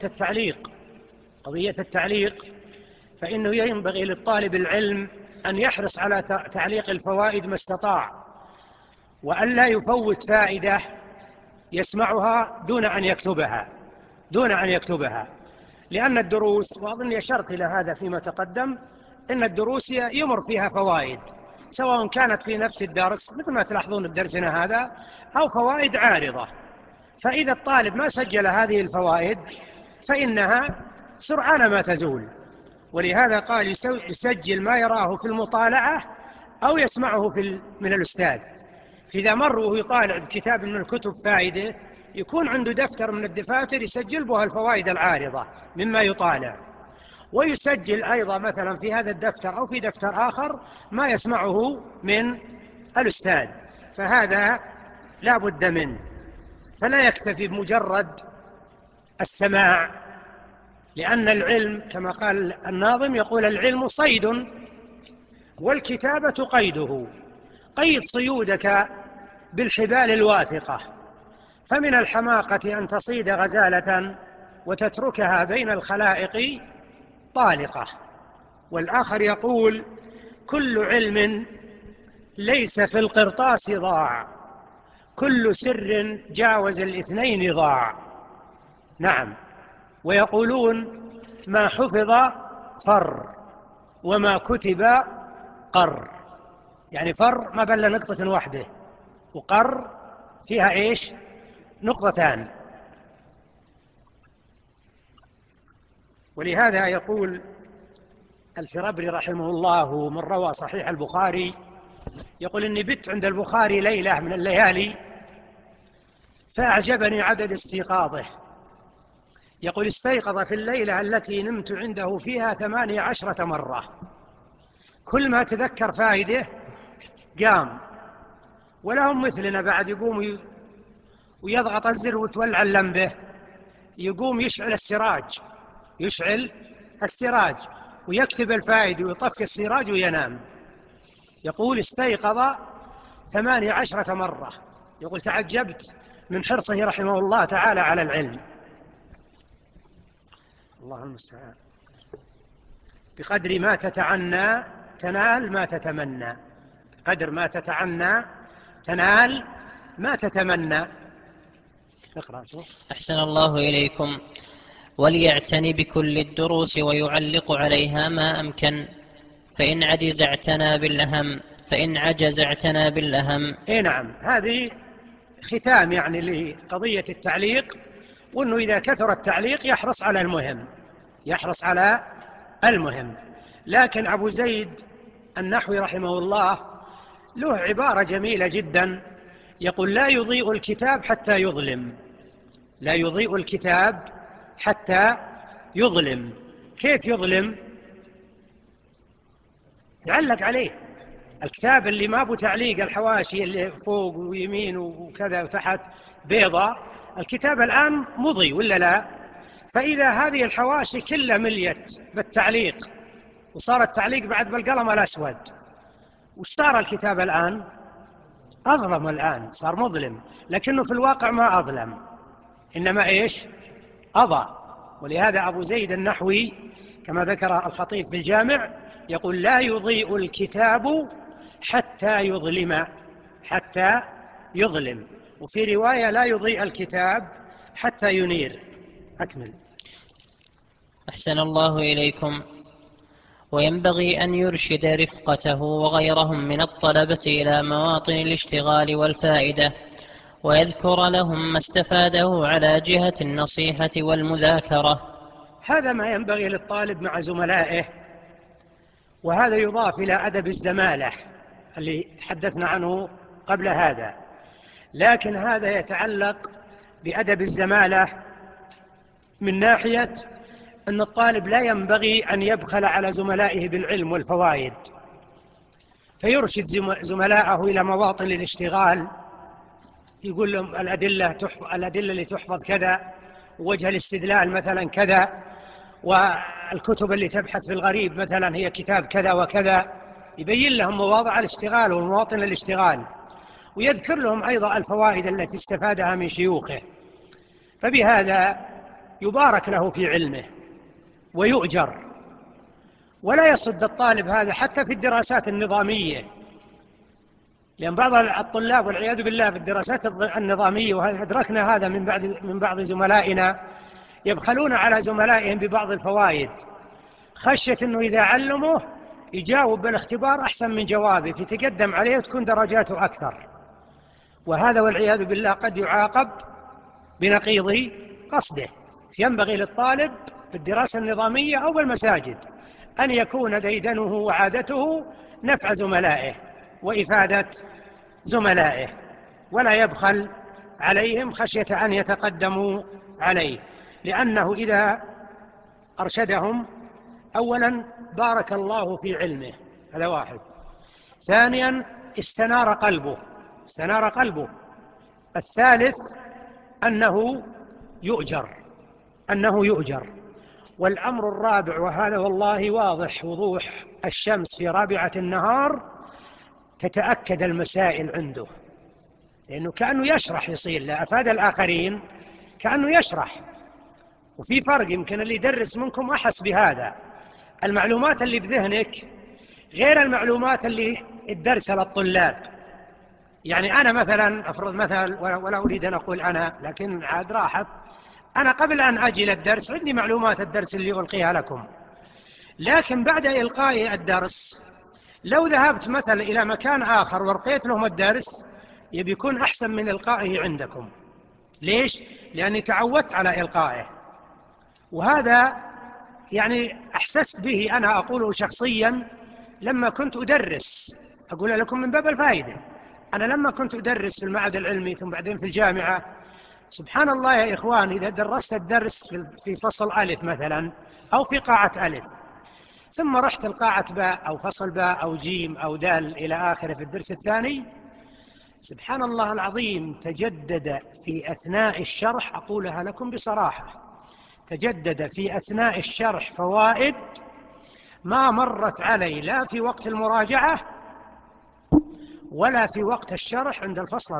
التعليق. فإنه ينبغي للطالب العلم أن يحرص على تعليق الفوائد ما استطاع، وأن لا يفوت فائدة يسمعها دون أن يكتبها، لأن الدروس، وأظن أشرت إلى هذا فيما تقدم، إن الدروس يمر فيها فوائد، سواء كانت في نفس الدرس مثل ما تلاحظون بدرسنا هذا، أو فوائد عارضة. فإذا الطالب ما سجل هذه الفوائد فإنها سرعان ما تزول. ولهذا قال يسجل ما يراه في المطالعة أو يسمعه من الأستاذ. فإذا مر وهو يطالع بكتاب من الكتب فائدة، يكون عنده دفتر من الدفاتر يسجل بها الفوائد العارضة مما يطالع، ويسجل أيضا مثلا في هذا الدفتر أو في دفتر آخر ما يسمعه من الأستاذ. فهذا لا بد منه، فلا يكتفي بمجرد السماع، لأن العلم كما قال الناظم، يقول العلم صيد والكتابة قيده، قيد صيودك بالحبال الواثقة، فمن الحماقة أن تصيد غزالة وتتركها بين الخلائق طالقة. والآخر يقول كل علم ليس في القرطاس ضاع، كل سر جاوز الاثنين ضاع. نعم. ويقولون ما حفظ فر وما كتب قر، يعني فر ما بل نقطة واحدة، وقر فيها إيش؟ نقطتان. ولهذا يقول الفرابري رحمه الله من روى صحيح البخاري، يقول إني بت عند البخاري ليلة من الليالي فأعجبني عدد استيقاظه. يقول استيقظ في الليلة التي نمت عنده فيها 18 مرة، كل ما تذكر فائدة قام. ولهم مثلنا بعد يقوم ويضغط الزر وتولع اللمبة، يقوم يشعل السراج ويكتب الفائدة ويطفي السراج وينام. يقول استيقظ 18 مرة. يقول تعجبت من حرصه رحمه الله تعالى على العلم. الله المستعان. بقدر ما تتعنى تنال ما تتمنى، بقدر ما تتعنى تنال ما تتمنى. اقرأ شوف. أحسن الله إليكم. وليعتني بكل الدروس ويعلق عليها ما أمكن، فإن عجز اعتنى بالأهم. نعم. هذه ختام يعني لقضية التعليق، وأنه إذا كثر التعليق يحرص على المهم. لكن أبو زيد النحوي رحمه الله له عبارة جميلة جدا، يقول لا يضيء الكتاب حتى يظلم. كيف يظلم؟ يعلق عليه الكتاب اللي ما ابو تعليق، الحواشي اللي فوق ويمين وكذا وتحت بيضة، الكتاب الآن مضي ولا لا؟ فإذا هذه الحواشي كلها مليت بالتعليق وصار التعليق بعد بالقلم الأسود، وش صار الكتاب الآن؟ أظلم. الآن صار مظلم، لكنه في الواقع ما أظلم، إنما إيش؟ أضى. ولهذا أبو زيد النحوي كما ذكر الخطيب في الجامع يقول لا يضيء الكتاب حتى يظلم، وفي رواية لا يضيء الكتاب حتى ينير. أكمل. أحسن الله إليكم. وينبغي أن يرشد رفقته وغيرهم من الطلبة إلى مواطن الاشتغال والفائدة، ويذكر لهم ما استفاده على جهة النصيحة والمذاكرة. هذا ما ينبغي للطالب مع زملائه، وهذا يضاف إلى أدب الزمالة اللي تحدثنا عنه قبل هذا، لكن هذا يتعلق بأدب الزمالة من ناحية أن الطالب لا ينبغي أن يبخل على زملائه بالعلم والفوائد، فيرشد زملائه إلى مواطن الاشتغال، يقول لهم الأدلة اللي تحفظ كذا، ووجه الاستدلال مثلا كذا، والكتب اللي تبحث في الغريب مثلا هي كتاب كذا وكذا، يبين لهم مواضع الاشتغال ومواطن الاشتغال، ويذكر لهم أيضا الفوائد التي استفادها من شيوخه، فبهذا يبارك له في علمه ويؤجر. ولا يصد الطالب هذا حتى في الدراسات النظامية، لأن بعض الطلاب والعياذ بالله في الدراسات النظامية، وأدركنا هذا من بعض زملائنا، يبخلون على زملائهم ببعض الفوائد خشية أنه إذا علموه يجاوب بالاختبار أحسن من جوابه فتقدم عليه وتكون درجاته أكثر، وهذا والعياذ بالله قد يعاقب بنقيض قصده. ينبغي للطالب في الدراسة النظامية أو بالمساجد أن يكون ديدنه وعادته نفع زملائه وإفادة زملائه، ولا يبخل عليهم خشية أن يتقدموا عليه، لأنه إذا أرشدهم أولا بارك الله في علمه، هذا واحد. ثانيا استنار قلبه. الثالث أنه يؤجر. والأمر الرابع، وهذا والله واضح وضوح الشمس في رابعة النهار، تتأكد المسائل عنده، لأنه كأنه يشرح، يصير لأفاد الآخرين كأنه يشرح. وفي فرق، يمكن اللي يدرس منكم أحس بهذا، المعلومات اللي بذهنك غير المعلومات اللي الدرس للطلاب. يعني أنا مثلا أفرض مثل، ولا أريد أن أقول أنا، لكن عاد راحت، أنا قبل أن أجي للدرس عندي معلومات الدرس اللي ألقيها لكم، لكن بعد إلقاء الدرس لو ذهبت مثلا إلى مكان آخر ولقيت لهم الدرس يكون أحسن من إلقائه عندكم. ليش؟ لأني تعودت على إلقائه، وهذا يعني أحسست به، أنا أقوله شخصيا لما كنت أدرس، أقول لكم من باب الفائدة. أنا لما كنت أدرس في المعهد العلمي ثم بعدين في الجامعة، سبحان الله يا إخوان، إذا درست الدرس في فصل ألف مثلا أو في قاعة ألف، ثم رحت القاعة باء أو فصل باء أو جيم أو دال إلى آخره في الدرس الثاني، سبحان الله العظيم تجدد في أثناء الشرح، أقولها لكم بصراحة، تجدد في أثناء الشرح فوائد ما مرت علي لا في وقت المراجعة ولا في وقت الشرح عند الفصل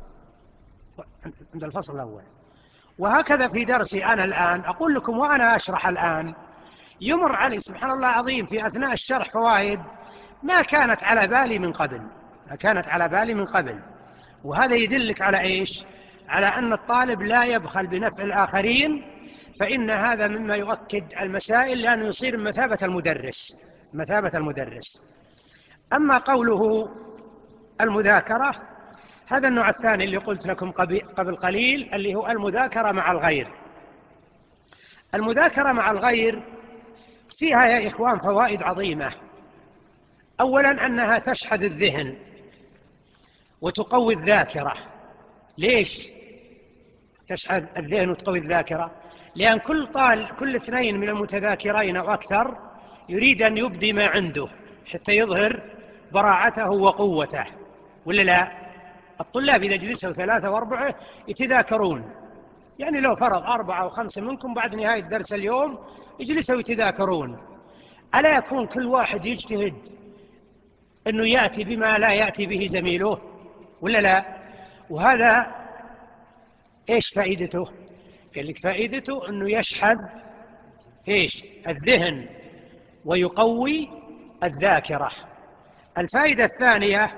الأول. وهكذا في درسي أنا الآن، أقول لكم وأنا أشرح الآن يمر علي سبحان الله العظيم في أثناء الشرح فوائد ما كانت على بالي من قبل. وهذا يدلك على إيش؟ على أن الطالب لا يبخل بنفع الآخرين، فإن هذا مما يؤكد المسائل، لأنه يصير مثابة المدرس. أما قوله المذاكرة، هذا النوع الثاني اللي قلت لكم قبل قليل، اللي هو المذاكرة مع الغير. المذاكرة مع الغير فيها يا إخوان فوائد عظيمة. أولا أنها تشحذ الذهن وتقوي الذاكرة. ليش تشحذ الذهن وتقوي الذاكرة؟ لأن كل اثنين من المتذاكرين أو أكثر يريد أن يبدي ما عنده حتى يظهر براعته وقوته، ولا لا؟ الطلاب إذا جلسوا 3 و4 يتذاكرون، يعني لو فرض 4 أو 5 منكم بعد نهاية درس اليوم يجلسوا يتذاكرون، ألا يكون كل واحد يجتهد أنه يأتي بما لا يأتي به زميله، ولا لا؟ وهذا إيش فائدته؟ قال لك فائدته أنه يشحذ إيش؟ الذهن ويقوي الذاكرة. الفائدة الثانية،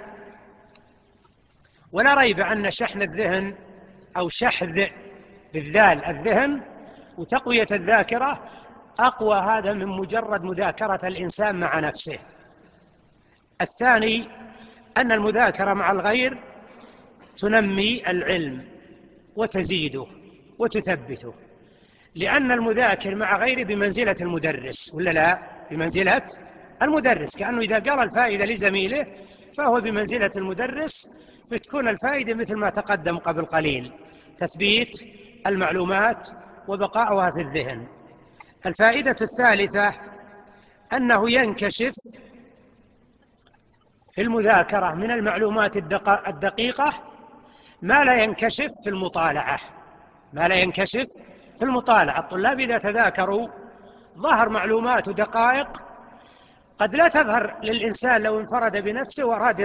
ولا ريب أن شحن الذهن أو شحذ بالذال الذهن وتقوية الذاكرة أقوى هذا من مجرد مذاكرة الإنسان مع نفسه. الثاني أن المذاكرة مع الغير تنمي العلم وتزيده وتثبته، لأن المذاكر مع غيره بمنزلة المدرس، ولا لا؟ بمنزلة المدرس، كأنه إذا قال الفائدة لزميله فهو بمنزلة المدرس، فتكون الفائدة مثل ما تقدم قبل قليل، تثبيت المعلومات وبقاؤها في الذهن. الفائدة الثالثة أنه ينكشف في المذاكرة من المعلومات الدقيقة ما لا ينكشف في المطالعة. ما لا ينكشف في المطالعة. الطلاب إذا تذاكروا ظهر معلومات ودقائق قد لا تظهر للإنسان لو انفرد بنفسه وأراد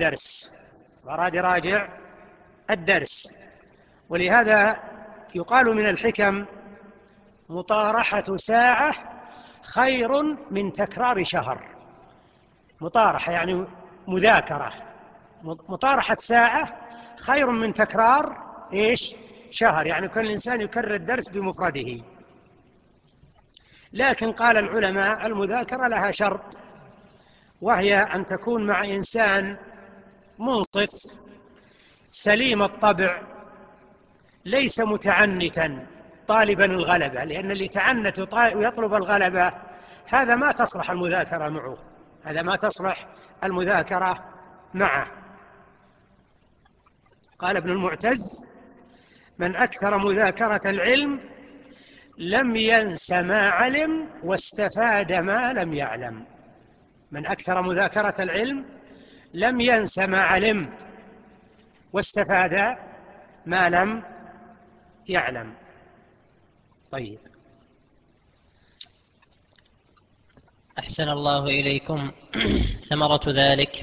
يراجع الدرس. ولهذا يقال من الحكم: مطارحة ساعة خير من تكرار شهر. مطارحة يعني مذاكرة، مطارحة ساعة خير من تكرار شهر، يعني كل إنسان يكرر الدرس بمفرده. لكن قال العلماء المذاكرة لها شرط، وهي أن تكون مع إنسان منصف سليم الطبع، ليس متعنتا طالبا الغلبة، لأن اللي تعنت ويطلب الغلبة هذا ما تصلح المذاكرة معه. قال ابن المعتز: من أكثر مذاكرة العلم لم ينس ما علم واستفاد ما لم يعلم. من أكثر مذاكرة العلم لم ينس ما علم واستفاد ما لم يعلم. طيب. أحسن الله إليكم. ثمرة ذلك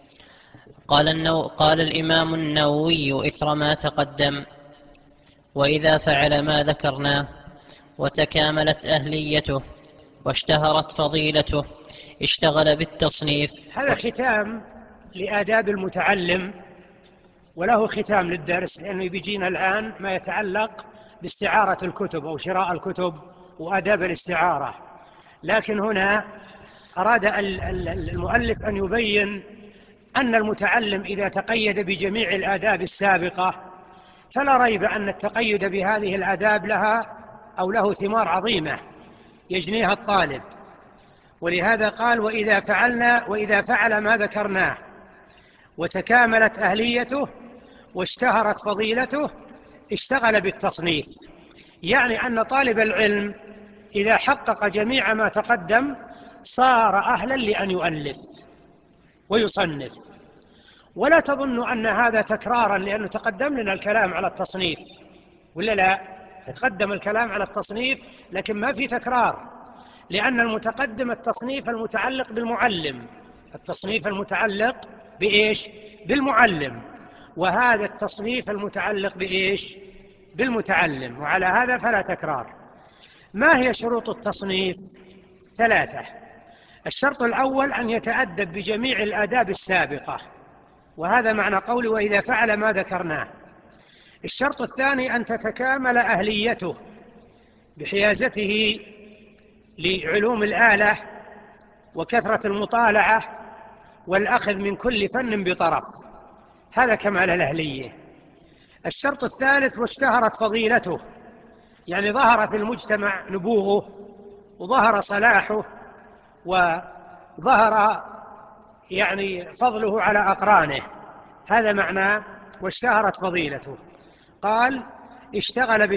قال الإمام النووي إثر ما تقدم: وإذا فعل ما ذكرناه وتكاملت أهليته واشتهرت فضيلته اشتغل بالتصنيف. هذا ختام لآداب المتعلم، وله ختام للدرس، لأنه بيجينا الآن ما يتعلق باستعارة الكتب أو شراء الكتب وآداب الاستعارة. لكن هنا أراد المؤلف أن يبين أن المتعلم إذا تقيد بجميع الآداب السابقة فلا ريب أن التقيد بهذه الآداب له ثمار عظيمة يجنيها الطالب. ولهذا قال: وإذا فعل ما ذكرناه وتكاملت أهليته واشتهرت فضيلته اشتغل بالتصنيف. يعني أن طالب العلم إذا حقق جميع ما تقدم صار أهلا لأن يؤلف ويصنف. ولا تظن أن هذا تكرارا، لأنه تقدم لنا الكلام على التصنيف، ولا لا؟ تقدم الكلام على التصنيف لكن ما في تكرار، لأن المتقدم التصنيف المتعلق بالمعلم، بالمعلم، وهذا التصنيف المتعلق بالمتعلم، وعلى هذا فلا تكرار. ما هي شروط التصنيف؟ 3. الشرط الأول أن يتأدب بجميع الآداب السابقة، وهذا معنى قوله: وإذا فعل ما ذكرناه. الشرط الثاني أن تتكامل أهليته بحيازته لعلوم الآلة وكثرة المطالعة والأخذ من كل فن بطرف، هذا كمال الأهلية. الشرط الثالث: واشتهرت فضيلته، يعني ظهر في المجتمع نبوغه وظهر صلاحه وظهر يعني فضله على أقرانه، هذا معنى واشتهرت فضيلته. قال: اشتغل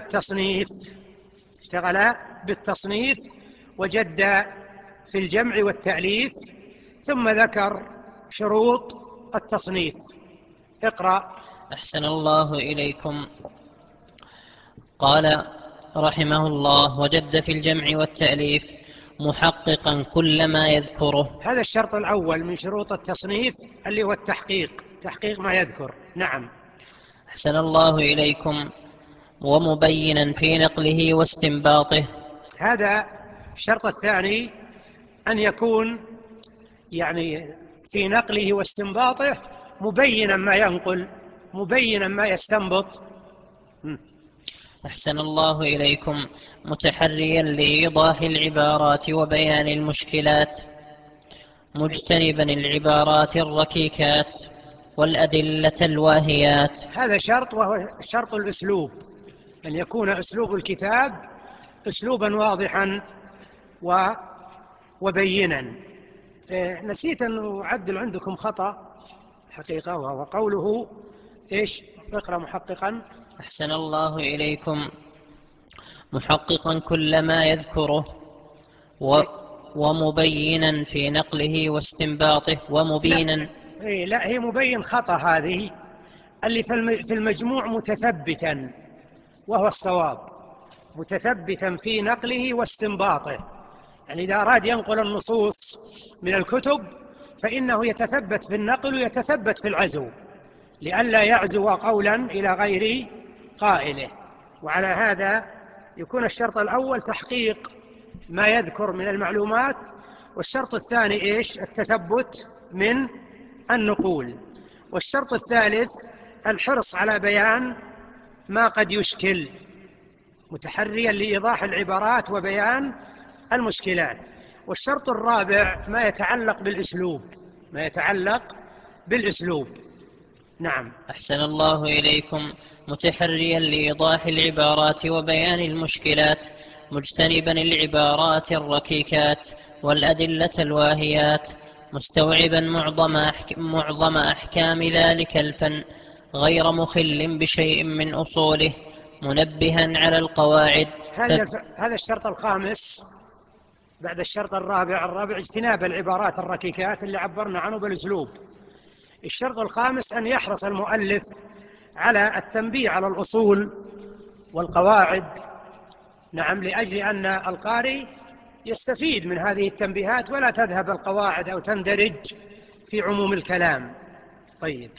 بالتصنيف وجد في الجمع والتأليف، ثم ذكر شروط التصنيف. اقرأ. أحسن الله إليكم. قال رحمه الله: وجد في الجمع والتأليف محققا كل ما يذكره. هذا الشرط الأول من شروط التصنيف اللي هو تحقيق ما يذكر. نعم. أحسن الله إليكم. ومبينا في نقله واستنباطه. هذا الشرط الثاني، أن يكون يعني في نقله واستنباطه مبينا ما ينقل، مبينا ما يستنبط. أحسن الله إليكم. متحريا لإيضاح العبارات وبيان المشكلات، مجتنبا العبارات الركيكات والأدلة الواهيات. هذا شرط، وهو شرط الأسلوب، أن يكون أسلوب الكتاب أسلوبا واضحا وبينا. نسيت أن أعدل عندكم خطأ حقيقة، وهو قوله إيش؟ اقرأ محققا. أحسن الله إليكم. محققا كل ما يذكره ومبينا في نقله واستنباطه ومبينا. لا هي مبين خطأ، هذه اللي في المجموع متثبتا، وهو الصواب، متثبتا في نقله واستنباطه. يعني إذا أراد ينقل النصوص من الكتب فإنه يتثبت في النقل ويتثبت في العزو، لئلا يعزو قولا إلى غير قائله. وعلى هذا يكون الشرط الأول تحقيق ما يذكر من المعلومات، والشرط الثاني إيش؟ التثبت من النقول. والشرط الثالث الحرص على بيان ما قد يشكل، متحريا لإيضاح العبارات وبيان المشكلات. والشرط الرابع ما يتعلق بالأسلوب، ما يتعلق بالأسلوب. نعم. أحسن الله إليكم. متحريا لإيضاح العبارات وبيان المشكلات، مجتنبا العبارات الركيكات والأدلة الواهيات، مستوعبا معظم أحكام ذلك الفن، غير مخل بشيء من أصوله، منبها على القواعد. هذا الشرط الخامس بعد الشرط الرابع اجتناب العبارات الركيكات اللي عبرنا عنه بالأسلوب. الشرط الخامس أن يحرص المؤلف على التنبيه على الأصول والقواعد، نعم، لأجل أن القارئ يستفيد من هذه التنبيهات ولا تذهب القواعد أو تندرج في عموم الكلام. طيب.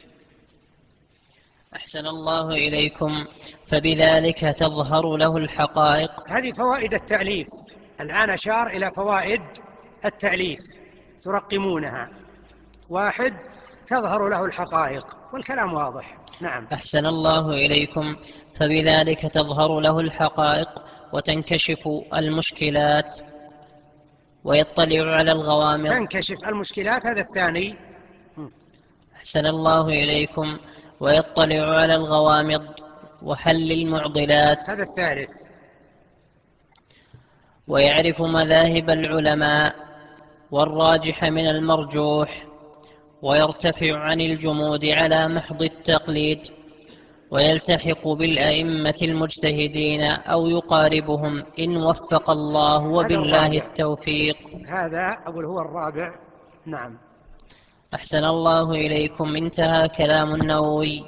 أحسن الله إليكم. فبذلك تظهر له الحقائق. هذه فوائد التأليف. الآن أشار إلى فوائد التأليف ترقمونها. 1، تظهر له الحقائق، والكلام واضح. نعم. أحسن الله إليكم. فبذلك تظهر له الحقائق وتنكشف المشكلات ويطلع على الغوامض. تنكشف المشكلات، هذا الثاني. أحسن الله إليكم. ويطلع على الغوامض وحل المعضلات، هذا الثالث. ويعرف مذاهب العلماء والراجح من المرجوح، ويرتفع عن الجمود على محض التقليد، ويلتحق بالأئمة المجتهدين أو يقاربهم إن وفق الله وبالله التوفيق. هذا أقول هو الرابع. نعم. أحسن الله إليكم. انتهى كلام النووي.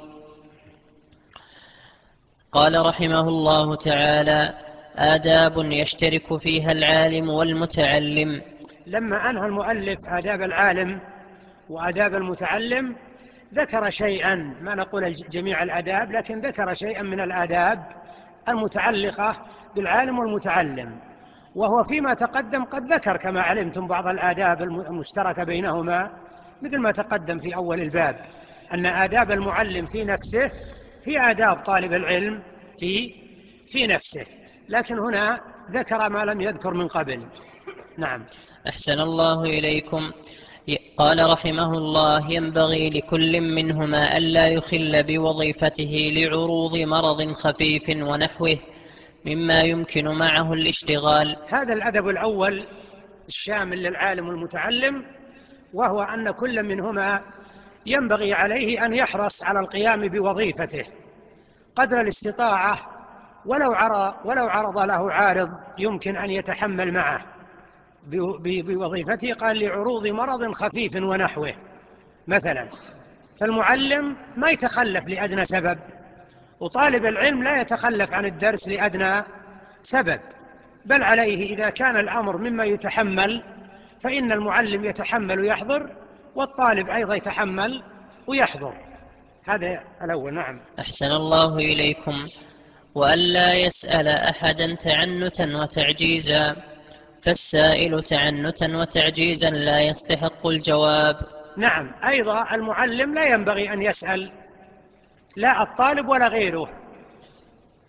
قال رحمه الله تعالى: آداب يشترك فيها العالم والمتعلم. لما أنهى المؤلف آداب العالم وآداب المتعلم ذكر شيئا، ما نقول جميع الآداب، لكن ذكر شيئا من الآداب المتعلقة بالعالم والمتعلم. وهو فيما تقدم قد ذكر كما علمتم بعض الآداب المشتركة بينهما، مثل ما تقدم في أول الباب أن آداب المعلم في نفسه هي آداب طالب العلم في نفسه، لكن هنا ذكر ما لم يذكر من قبل. نعم. أحسن الله إليكم. قال رحمه الله: ينبغي لكل منهما ألا يخل بوظيفته لعروض مرض خفيف ونحوه مما يمكن معه الاشتغال. هذا الأدب الأول الشامل للعالم والمتعلم، وهو أن كل منهما ينبغي عليه أن يحرص على القيام بوظيفته قدر الاستطاعة، ولو عرض له عارض يمكن أن يتحمل معه بوظيفته. قال لعروض مرض خفيف ونحوه مثلا. فالمعلم ما يتخلف لأدنى سبب، وطالب العلم لا يتخلف عن الدرس لأدنى سبب، بل عليه إذا كان الأمر مما يتحمل فإن المعلم يتحمل ويحضر، والطالب أيضا يتحمل ويحضر. هذا الأول. نعم. أحسن الله إليكم. وألا يسأل أحدا تعنتا وتعجيزا، فالسائل تعنتا وتعجيزا لا يستحق الجواب. نعم. أيضا المعلم لا ينبغي أن يسأل لا الطالب ولا غيره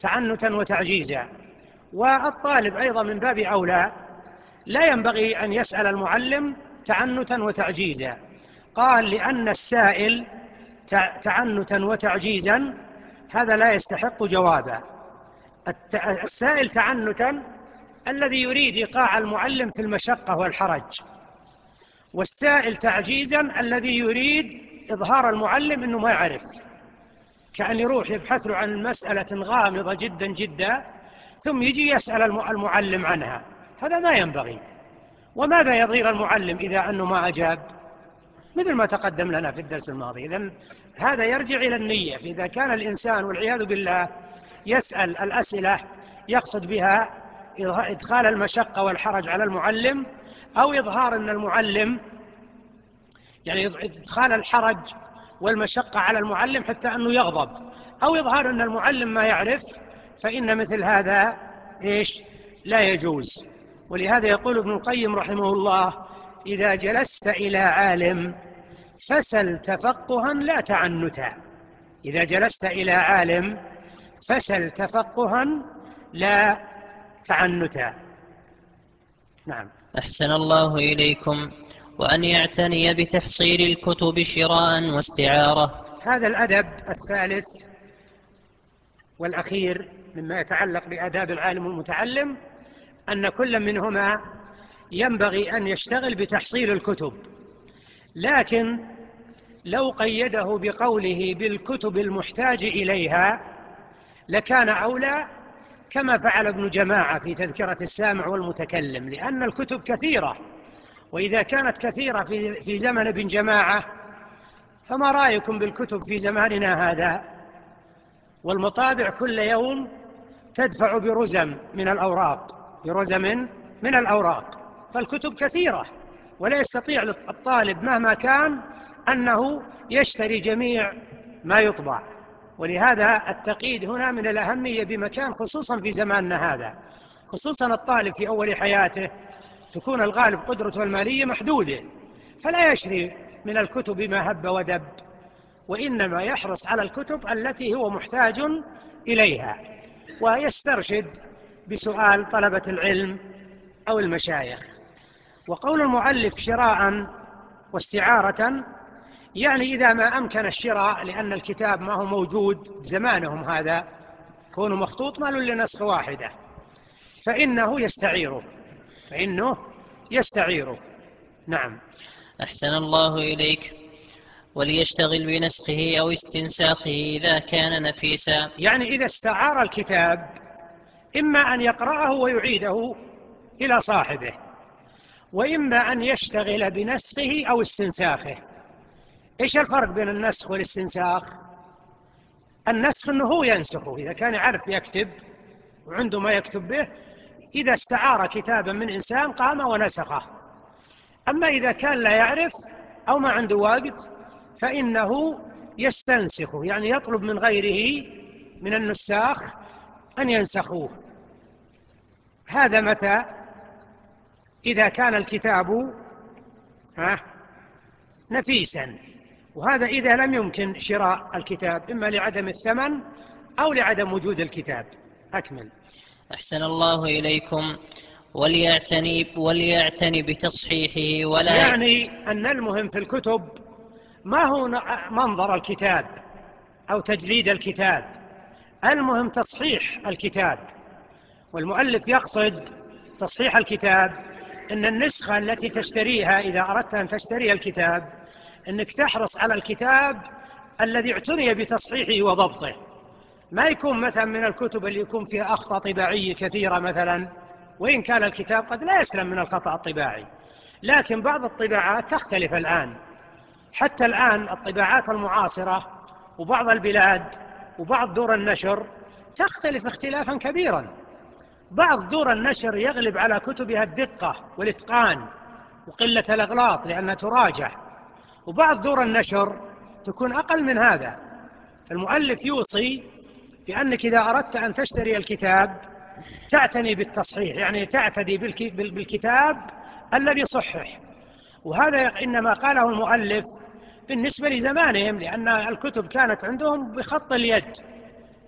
تعنتا وتعجيزا. والطالب أيضا من باب أولى لا ينبغي أن يسأل المعلم تعنتا وتعجيزا. قال لأن السائل تعنتا وتعجيزا هذا لا يستحق جوابا. السائل تعنتا الذي يريد إيقاع المعلم في المشقة والحرج، والسائل تعجيزا الذي يريد إظهار المعلم أنه ما يعرف، كأن يروح يبحث له عن المسألة غامضة جدا جدا ثم يجي يسأل المعلم عنها. هذا ما ينبغي. وماذا يضير المعلم إذا أنه ما أجاب؟ مثل ما تقدم لنا في الدرس الماضي. إذن هذا يرجع إلى النية. فإذا كان الإنسان والعياذ بالله يسأل الأسئلة يقصد بها إدخال المشقة والحرج على المعلم، أو إظهار أن المعلم يعني إدخال الحرج والمشقة على المعلم حتى أنه يغضب، أو إظهار أن المعلم ما يعرف، فإن مثل هذا لا يجوز. ولهذا يقول ابن القيم رحمه الله: إذا جلست إلى عالم فسل تفقها لا تعنتا. إذا جلست إلى عالم فسل تفقها لا تعنتا. نعم. أحسن الله إليكم. وأن يعتني بتحصيل الكتب شراء واستعارة. هذا الأدب الثالث والأخير مما يتعلق بآداب العالم والمتعلم، أن كل منهما ينبغي أن يشتغل بتحصيل الكتب، لكن لو قيده بقوله بالكتب المحتاج إليها لكان أولى، كما فعل ابن جماعة في تذكرة السامع والمتكلم، لأن الكتب كثيرة، وإذا كانت كثيرة في زمن ابن جماعة فما رأيكم بالكتب في زماننا هذا؟ والمطابع كل يوم تدفع برزم من الأوراق، فالكتب كثيرة، ولا يستطيع الطالب مهما كان أنه يشتري جميع ما يطبع. ولهذا التقييد هنا من الأهمية بمكان، خصوصا في زماننا هذا، خصوصا الطالب في أول حياته تكون الغالب قدرته المالية محدودة، فلا يشتري من الكتب ما هب ودب، وإنما يحرص على الكتب التي هو محتاج إليها، ويسترشد بسؤال طلبة العلم أو المشايخ. وقول المؤلف شراء واستعارة يعني إذا ما أمكن الشراء، لأن الكتاب ما هو موجود زمانهم هذا، كونه مخطوط ما له إلا نسخة واحدة، فإنه يستعيره. نعم. أحسن الله إليك. وليشتغل بنسخه أو استنساخه إذا كان نفيسا. يعني إذا استعار الكتاب إما أن يقرأه ويعيده إلى صاحبه، وإما أن يشتغل بنسخه أو استنساخه. إيش الفرق بين النسخ والاستنساخ؟ النسخ أنه هو ينسخه إذا كان يعرف يكتب وعنده ما يكتب به، إذا استعار كتابا من إنسان قام ونسخه. أما إذا كان لا يعرف أو ما عنده وقت فإنه يستنسخه، يعني يطلب من غيره من النساخ أن ينسخوه. هذا متى؟ إذا كان الكتاب نفيسا، وهذا إذا لم يمكن شراء الكتاب، إما لعدم الثمن أو لعدم وجود الكتاب. أكمل. أحسن الله إليكم. وليعتني بتصحيحه يعني أن المهم في الكتب ما هو منظر الكتاب أو تجليد الكتاب، المهم تصحيح الكتاب. والمؤلف يقصد تصحيح الكتاب أن النسخة التي تشتريها إذا أردت أن تشتري الكتاب أنك تحرص على الكتاب الذي اعتني بتصحيحه وضبطه، ما يكون مثلا من الكتب اللي يكون فيها أخطاء طباعية كثيرة مثلا، وإن كان الكتاب قد لا يسلم من الخطأ الطباعي، لكن بعض الطباعات تختلف الآن، حتى الآن الطباعات المعاصرة وبعض البلاد وبعض دور النشر تختلف اختلافا كبيرا. بعض دور النشر يغلب على كتبها الدقة والإتقان وقلة الأغلاط لأنها تراجع، وبعض دور النشر تكون أقل من هذا. المؤلف يوصي بأنك إذا أردت أن تشتري الكتاب تعتني بالتصحيح، يعني تعتدي بالكتاب الذي صحح. وهذا إنما قاله المؤلف بالنسبة لزمانهم، لأن الكتب كانت عندهم بخط اليد،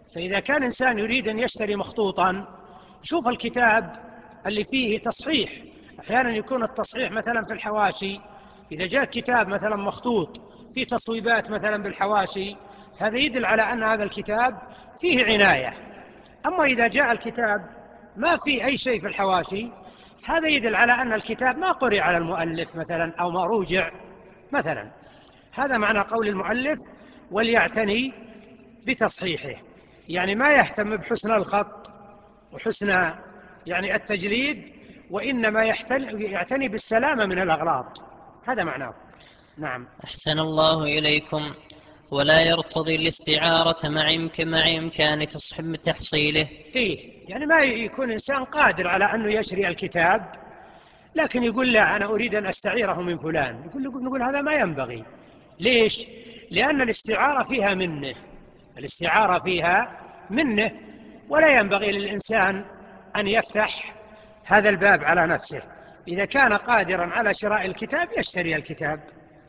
فإذا كان إنسان يريد أن يشتري مخطوطا، شوف الكتاب اللي فيه تصحيح. أحيانا يكون التصحيح مثلا في الحواشي، إذا جاء كتاب مثلا مخطوط فيه تصويبات مثلا بالحواشي، هذا يدل على أن هذا الكتاب فيه عناية. أما إذا جاء الكتاب ما فيه أي شيء في الحواشي، هذا يدل على أن الكتاب ما قرئ على المؤلف مثلا أو ما روجع مثلا. هذا معنى قول المؤلف وليعتني بتصحيحه، يعني ما يهتم بحسن الخط وحسن يعني التجليد، وإنما يعتني بالسلامة من الأغلاط. هذا معناه. نعم. أحسن الله إليكم. ولا يرتضي الاستعارة مع إمكان تحصيله. فيه يعني ما يكون إنسان قادر على أنه يشري الكتاب، لكن يقول لا أنا أريد أن أستعيره من فلان، نقول هذا ما ينبغي. ليش؟ لأن الاستعارة فيها منه، الاستعارة فيها منه، ولا ينبغي للإنسان أن يفتح هذا الباب على نفسه. إذا كان قادرا على شراء الكتاب يشتري الكتاب.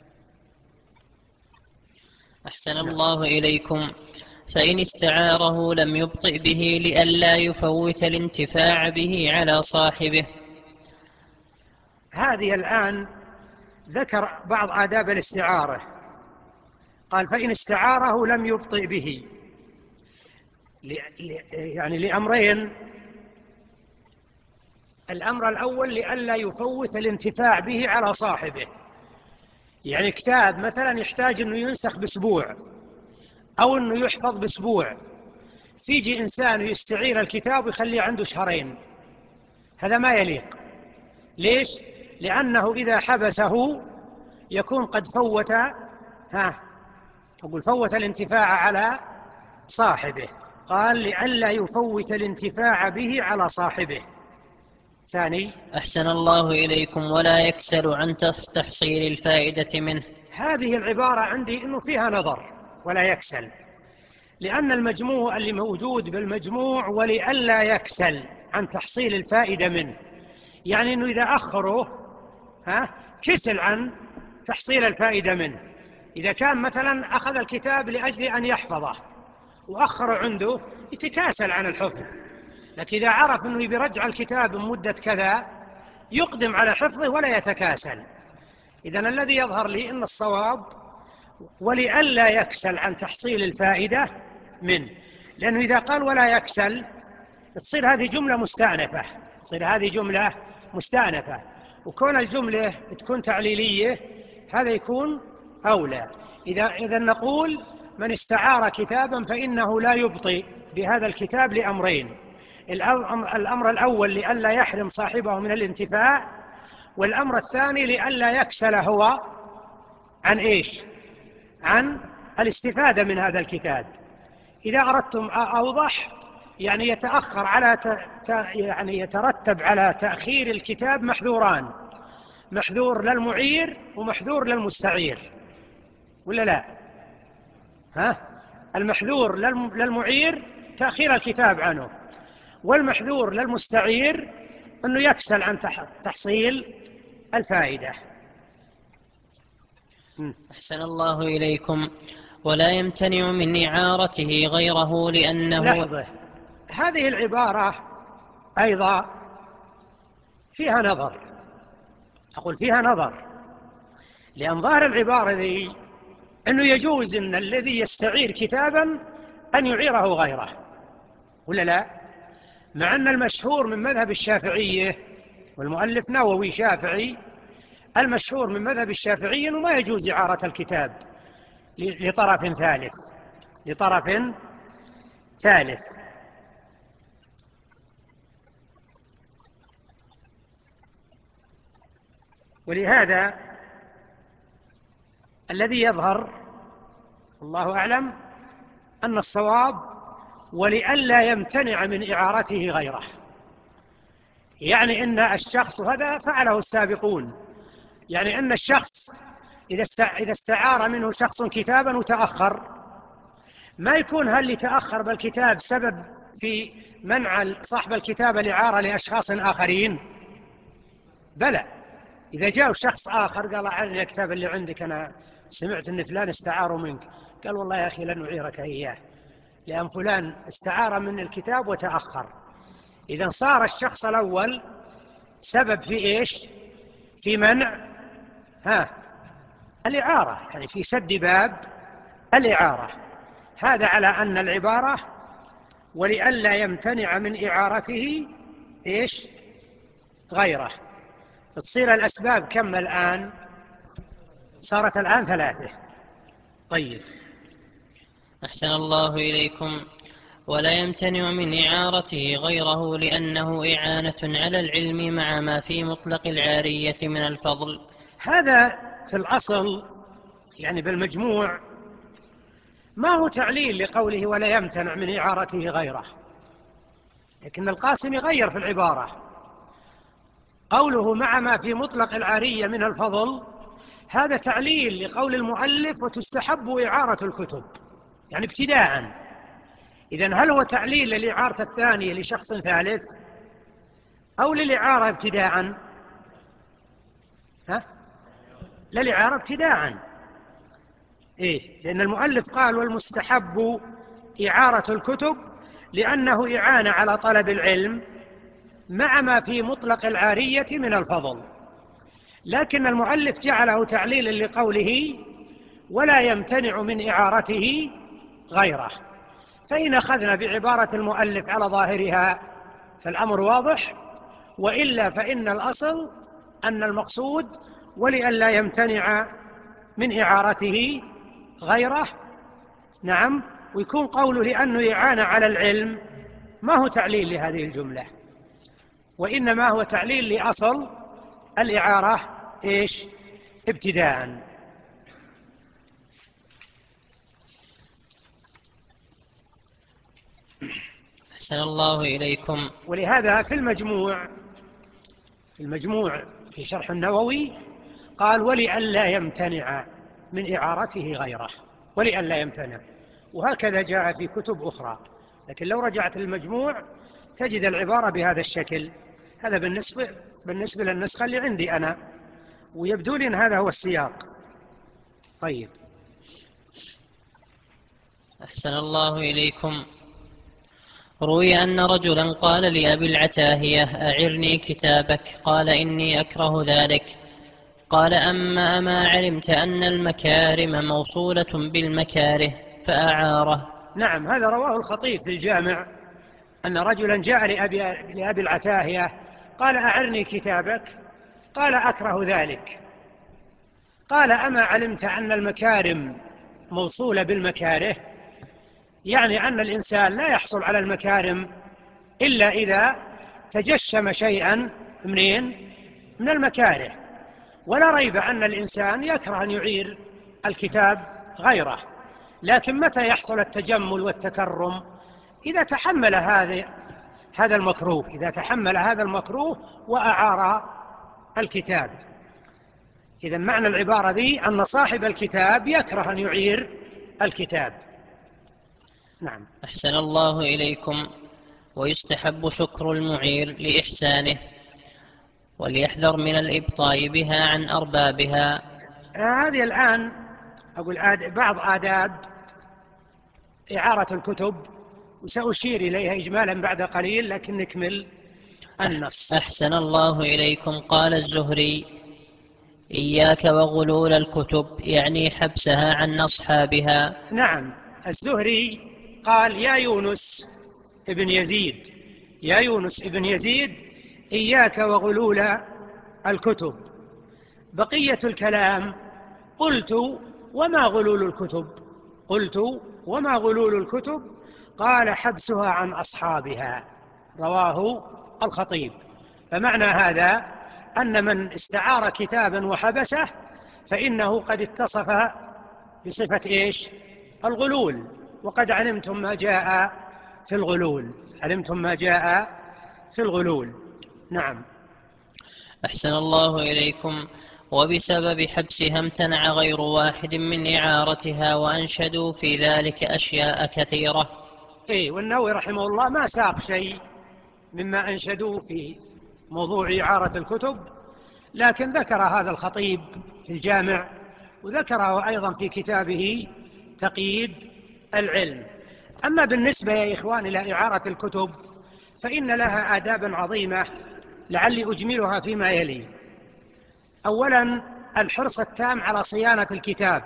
أحسن الله إليكم. فإن استعاره لم يبطئ به لئلا يفوت الانتفاع به على صاحبه. هذه الآن ذكر بعض آداب الاستعارة، قال فإن استعاره لم يبطئ به، يعني لأمرين. الأمر الأول لئلا يفوت الانتفاع به على صاحبه، يعني كتاب مثلا يحتاج أنه ينسخ بأسبوع أو أنه يحفظ بأسبوع، فيجي إنسان يستعير الكتاب ويخليه عنده شهرين، هذا ما يليق. ليش؟ لأنه إذا حبسه يكون قد فوت الانتفاع على صاحبه. قال لئلا يفوت الانتفاع به على صاحبه. ثاني، أحسن الله إليكم. ولا يكسل عن تحصيل الفائدة منه. هذه العبارة عندي إنه فيها نظر، ولا يكسل، لأن المجموع اللي موجود بالمجموع ولئلا يكسل عن تحصيل الفائدة منه، يعني إنه إذا أخره كسل عن تحصيل الفائدة منه. إذا كان مثلا أخذ الكتاب لأجل أن يحفظه وأخر عنده، يتكاسل عن الحفظ. لكن إذا عرف أنه يرجع الكتاب بمدة كذا يقدم على حفظه ولا يتكاسل. إذن الذي يظهر لي أن الصواب ولئلا يكسل عن تحصيل الفائدة منه، لأنه إذا قال ولا يكسل تصير هذه جملة مستأنفة، وكون الجملة تكون تعليلية هذا يكون أولى. إذا نقول من استعار كتابا فإنه لا يبطئ بهذا الكتاب لأمرين: الأمر الأول لئلا يحرم صاحبه من الانتفاع، والأمر الثاني لئلا يكسل هو عن الاستفادة من هذا الكتاب. إذا أردتم أوضح، يعني يترتب على تأخير الكتاب محذوران: محذور للمعير ومحذور للمستعير، ولا لا؟ المحذور للمعير تأخير الكتاب عنه، والمحذور للمستعير أنه يكسل عن تحصيل الفائدة. أحسن الله إليكم. ولا يمتنع من إعارته غيره لأنه لحظة، هذه العبارة أيضا فيها نظر. أقول فيها نظر، لأن ظاهر العبارة ذي أنه يجوز أن الذي يستعير كتابا أن يعيره غيره، ولا لا؟ مع أن المشهور من مذهب الشافعية، والمؤلف نووي شافعي، المشهور من مذهب الشافعية أنه ما يجوز إعارة الكتاب لطرف ثالث. ولهذا الذي يظهر الله أعلم أن الصواب ولئلا يمتنع من إعارته غيره، يعني إن الشخص، هذا فعله السابقون، يعني أن الشخص إذا استعار منه شخص كتابا وتأخر، ما يكون هل تأخر بالكتاب سبب في منع صاحب الكتاب الإعارة لأشخاص آخرين؟ بلى، إذا جاء شخص آخر قال عن الكتاب اللي عندك أنا سمعت أن فلان استعاره منك، قال والله يا أخي لن أعيرك إياه لأن فلان استعار من الكتاب وتأخر. إذا صار الشخص الأول سبب في إيش؟ في منع الإعارة، يعني في سد باب الإعارة. هذا على أن العبارة ولئلا يمتنع من إعارته إيش؟ غيره. تصير الأسباب كم الآن؟ صارت الآن 3. طيب. أحسن الله إليكم. ولا يمتنع من إعارته غيره لأنه إعانة على العلم مع ما في مطلق العارية من الفضل. هذا في الأصل يعني بالمجموع ما هو تعليل لقوله ولا يمتنع من إعارته غيره، لكن القاسم غير في العبارة. قوله مع ما في مطلق العارية من الفضل هذا تعليل لقول المؤلف وتستحب إعارة الكتب، يعني ابتداءً. إذن هل هو تعليل للإعارة الثانية لشخص ثالث أو للإعارة ابتداءً؟ للإعارة ابتداءً. لأن المؤلف قال والمستحب إعارة الكتب لأنه إعانة على طلب العلم مع ما في مطلق العارية من الفضل. لكن المؤلف جعله تعليلا لقوله ولا يمتنع من إعارته غيره. فإن أخذنا بعبارة المؤلف على ظاهرها فالأمر واضح، وإلا فإن الأصل أن المقصود ولئلا يمتنع من إعارته غيره. نعم. ويكون قوله لأنه إعانة على العلم ما هو تعليل لهذه الجملة، وإنما هو تعليل لأصل الإعارة إيش؟ ابتداءً. أحسن الله إليكم. ولهذا في المجموع في شرح النووي قال ولئلا يمتنع من إعارته غيره، ولئلا يمتنع. وهكذا جاء في كتب أخرى، لكن لو رجعت المجموع تجد العبارة بهذا الشكل. هذا بالنسبة للنسخة اللي عندي أنا، ويبدو لي أن هذا هو السياق. طيب. أحسن الله إليكم. روي أن رجلا قال لأبي العتاهية أعرني كتابك، قال إني أكره ذلك. قال أما علمت أن المكارم موصولة بالمكاره فأعاره. نعم، هذا رواه الخطيب في الجامع أن رجلا جاء لأبي العتاهية قال أعرني كتابك، قال أكره ذلك. قال أما علمت أن المكارم موصولة بالمكاره، يعني أن الإنسان لا يحصل على المكارم إلا إذا تجشم شيئا من المكاره. ولا ريب أن الإنسان يكره أن يعير الكتاب غيره، لكن متى يحصل التجمل والتكرم؟ إذا تحمل هذا المكروه، إذا تحمل هذا المكروه وأعار الكتاب. إذا معنى العبارة ذي أن صاحب الكتاب يكره أن يعير الكتاب. نعم. أحسن الله إليكم. ويستحب شكر المعير لإحسانه، وليحذر من الإبطاء بها عن أربابها. هذه الآن أقول بعض آداب إعارة الكتب، وسأشير إليها إجمالا بعد قليل، لكن نكمل النص. أحسن الله إليكم. قال الزهري إياك وغلول الكتب، يعني حبسها عن أصحابها. نعم، الزهري قال يا يونس ابن يزيد إياك وغلول الكتب. بقية الكلام قلت وما غلول الكتب؟ قال حبسها عن أصحابها. رواه الخطيب. فمعنى هذا أن من استعار كتابا وحبسه فإنه قد اتصف بصفة إيش؟ الغلول. وقد علمتم ما جاء في الغلول. نعم. أحسن الله إليكم. وبسبب حبسها امتنع غير واحد من إعارتها، وأنشدوا في ذلك أشياء كثيرة. والنووي رحمه الله ما ساق شيء مما أنشدوا في موضوع إعارة الكتب، لكن ذكر هذا الخطيب في الجامع، وذكره أيضا في كتابه تقييد العلم. أما بالنسبة يا إخوان إلى إعارة الكتب فإن لها آدابا عظيمة لعلي أجملها فيما يلي. أولا الحرص التام على صيانة الكتاب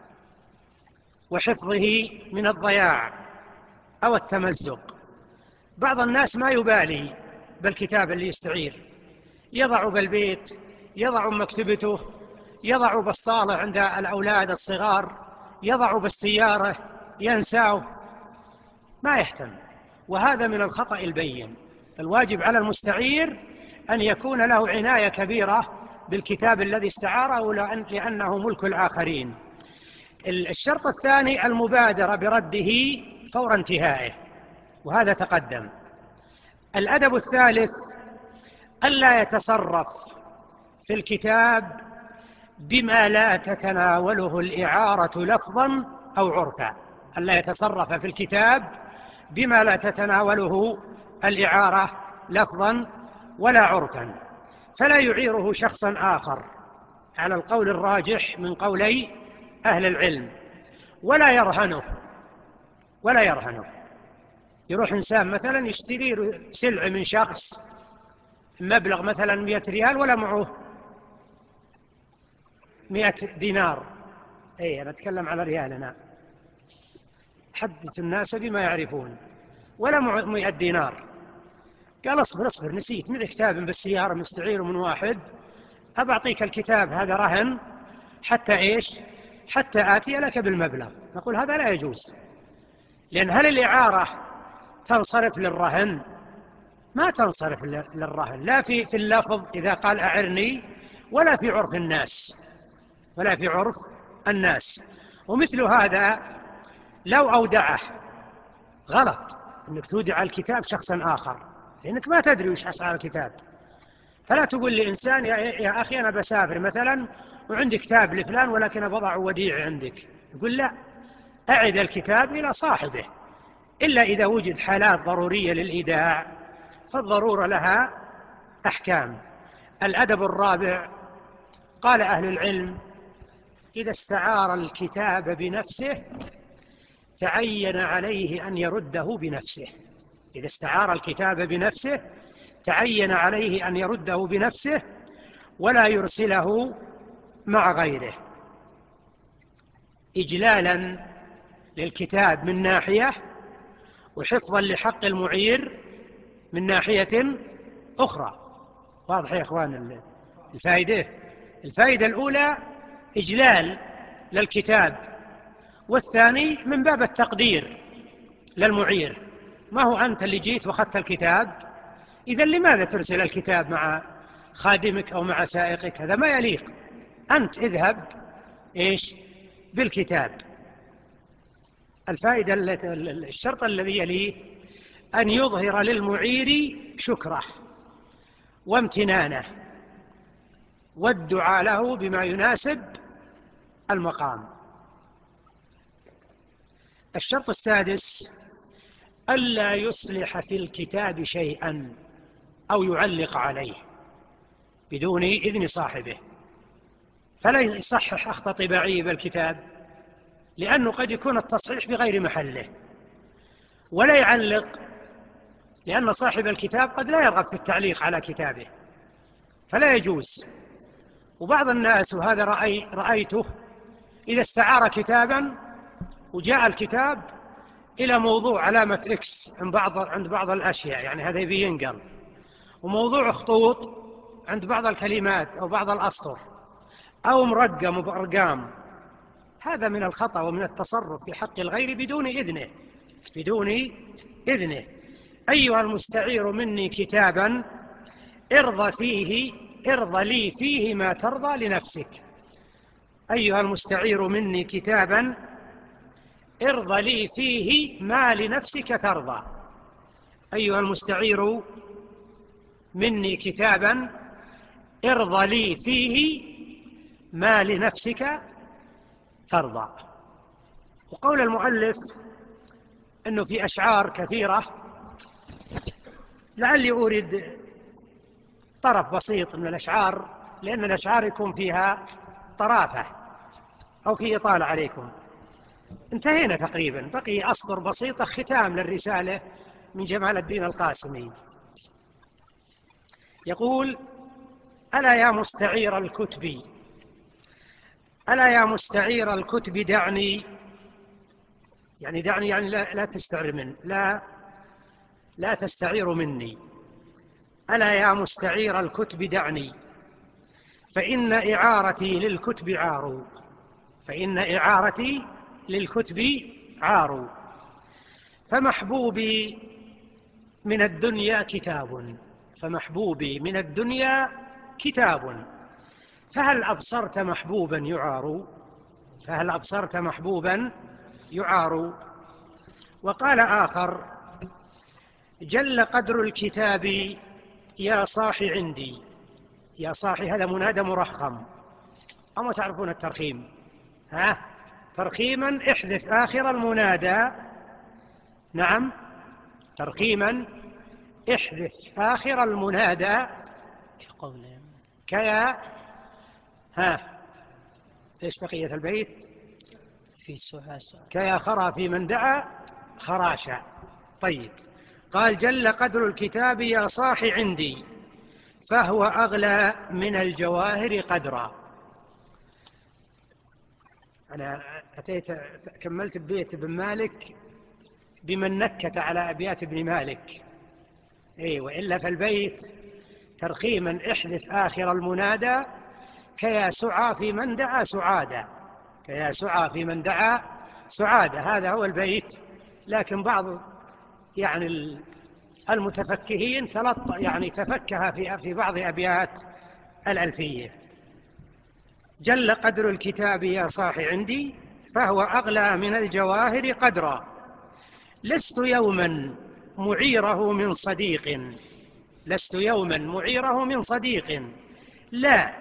وحفظه من الضياع أو التمزق. بعض الناس ما يبالي بالكتاب اللي يستعير، يضع بالبيت، يضع مكتبته، يضع بالصالة عند الأولاد الصغار، يضع بالسيارة، ينساه، ما يهتم، وهذا من الخطأ البين. الواجب على المستعير أن يكون له عناية كبيرة بالكتاب الذي استعاره لأنه ملك الآخرين. الشرط الثاني المبادرة برده فور انتهائه، وهذا تقدم. الأدب الثالث ألا يتصرف في الكتاب بما لا تتناوله الإعارة لفظا أو عرفا. ألا يتصرف في الكتاب بما لا تتناوله الإعارة لفظا ولا عرفا، فلا يعيره شخصا آخر على القول الراجح من قولي أهل العلم، ولا يرهنه. يروح إنسان مثلا يشتري سلعة من شخص مبلغ مثلا 100 ريال ولا معه 100 دينار. أنا أتكلم على ريال، أنا حدث الناس بما يعرفون. ولا معه 100 دينار، قال اصبر نسيت معي كتاب بالسيارة مستعير من واحد، أبعطيك الكتاب هذا رهن حتى آتي لك بالمبلغ. نقول هذا لا يجوز، لأن هل الإعارة تنصرف للرهن؟ ما تنصرف للرهن، لا في اللفظ إذا قال أعرني، ولا في عرف الناس. ومثل هذا لو أودعه، غلط أنك تودع الكتاب شخصا آخر، لأنك ما تدري وش أسعار الكتاب. فلا تقول لإنسان يا أخي أنا بسافر مثلا وعندي كتاب لفلان ولكن بضع وديع عندك، يقول لا، أعد الكتاب إلى صاحبه، إلا إذا وجد حالات ضرورية للإيداع، فالضرورة لها أحكام. الأدب الرابع قال أهل العلم إذا استعار الكتاب بنفسه تعين عليه أن يرده بنفسه. إذا استعار الكتاب بنفسه تعين عليه أن يرده بنفسه ولا يرسله مع غيره، إجلالا للكتاب من ناحية، وحفظا لحق المعير من ناحية أخرى. واضح يا إخوان الفائدة الأولى إجلال للكتاب، والثاني من باب التقدير للمعير. ما هو أنت اللي جيت وأخذت الكتاب، إذن لماذا ترسل الكتاب مع خادمك أو مع سائقك؟ هذا ما يليق، أنت اذهب بالكتاب. الشرط الذي يليه أن يظهر للمعير شكره وامتنانه والدعاء له بما يناسب المقام. الشرط السادس ألا يصلح في الكتاب شيئا أو يعلق عليه بدون إذن صاحبه. فلا يصحح أخطاء طباعية بالكتاب، لأنه قد يكون التصحيح في غير محله، ولا يعلق لأن صاحب الكتاب قد لا يرغب في التعليق على كتابه، فلا يجوز. وبعض الناس، وهذا رأيته، إذا استعار كتابا وجاء الكتاب إلى موضوع علامة إكس عند بعض الأشياء، يعني هذا يبي ينقل، وموضوع خطوط عند بعض الكلمات أو بعض الأسطر، أو مرقم بأرقام، هذا من الخطأ ومن التصرف في حق الغير بدون إذنه. أيها المستعير مني كتابا ارض لي فيه ما ترضى لنفسك. أيها المستعير مني كتابا ارض لي فيه ما لنفسك ترضى. أيها المستعير مني كتابا ارض لي فيه ما لنفسك ترضى. وقول المؤلف أنه في أشعار كثيرة، لعلي أورد طرف بسيط من الأشعار، لأن الأشعار يكون فيها طرافة أو في إطالة عليكم. انتهينا تقريبا، بقي أسطر بسيطة ختام للرسالة من جمال الدين القاسمي. يقول: ألا يا مستعير الكتب، ألا يا مستعير الكتب دعني، يعني دعني يعني لا تستعير من لا تستعير مني. ألا يا مستعير الكتب دعني، فإن إعارتي للكتب عار، فإن إعارتي للكتب عار، فمحبوبي من الدنيا كتاب، فمحبوبي من الدنيا كتاب، فهل أبصرت محبوبا يعار، فهل أبصرت محبوبا يعار. وقال آخر: جل قدر الكتاب يا صاحي عندي. يا صاحي هذا منادى مرخم، أما تعرفون الترخيم؟ ترخيما احذف آخر المنادى. نعم، ترخيما احذف آخر المنادى كيا. ايش بقية البيت؟ في سعاسة كيا خرى في من دعا خراشا. طيب، قال: جل قدر الكتاب يا صاحي عندي، فهو أغلى من الجواهر قدرا. أنا كملت ببيت ابن مالك بمن نكت على أبيات ابن مالك، وإلا فالبيت ترخيما احذف آخر المنادى كيا سعى في من دعا سعادة، كيا سعى في من دعا سعادة، هذا هو البيت. لكن بعض يعني المتفكهين تفكها في بعض أبيات الألفية. جل قدر الكتاب يا صاحي عندي، فهو أغلى من الجواهر قدرا، لست يوما معيره من صديق، لست يوما معيره من صديق، لا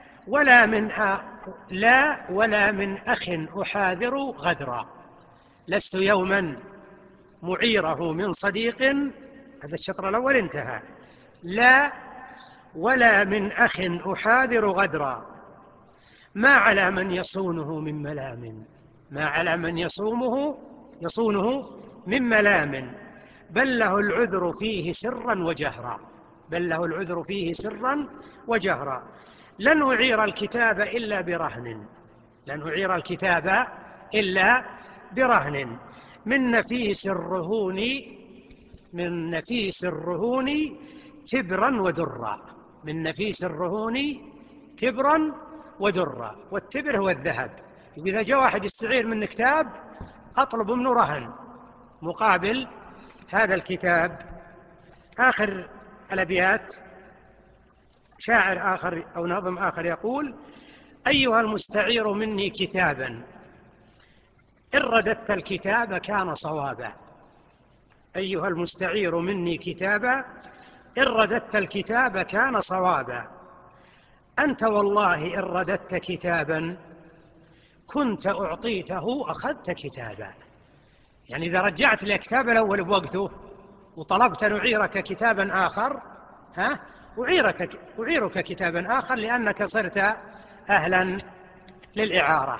ولا من أخ أحاذر غدرا. لست يوما معيره من صديق، هذا الشطر الأول انتهى. لا ولا من أخ أحاذر غدرا، ما على من يصونه من ملام، ما على من يصونه من ملام، بل له العذر فيه سرا وجهرا، بل له العذر فيه سرا وجهرا. لن أعير الكتاب إلا برهن، لن أعير الكتاب إلا برهن، من نفيس الرهون، من نفيس الرهون تبرا ودرا، من نفيس الرهون تبرا ودرا. والتبر هو الذهب. إذا جاء واحد يستعير من كتاب أطلب منه رهن مقابل هذا الكتاب. آخر الأبيات شاعر آخر أو ناظم آخر يقول: أيها المستعير مني كتابا، إن رددت الكتاب كان صوابا. أيها المستعير مني كتابا، إن رددت الكتاب كان صوابا، أنت والله إن رددت كتابا كنت أعطيته أخذت كتابا. يعني إذا رجعت الكتاب الأول بوقته وطلبت أن أعيرك كتابا آخر، أعيرك كتابا آخر، لأنك صرت أهلا للإعارة.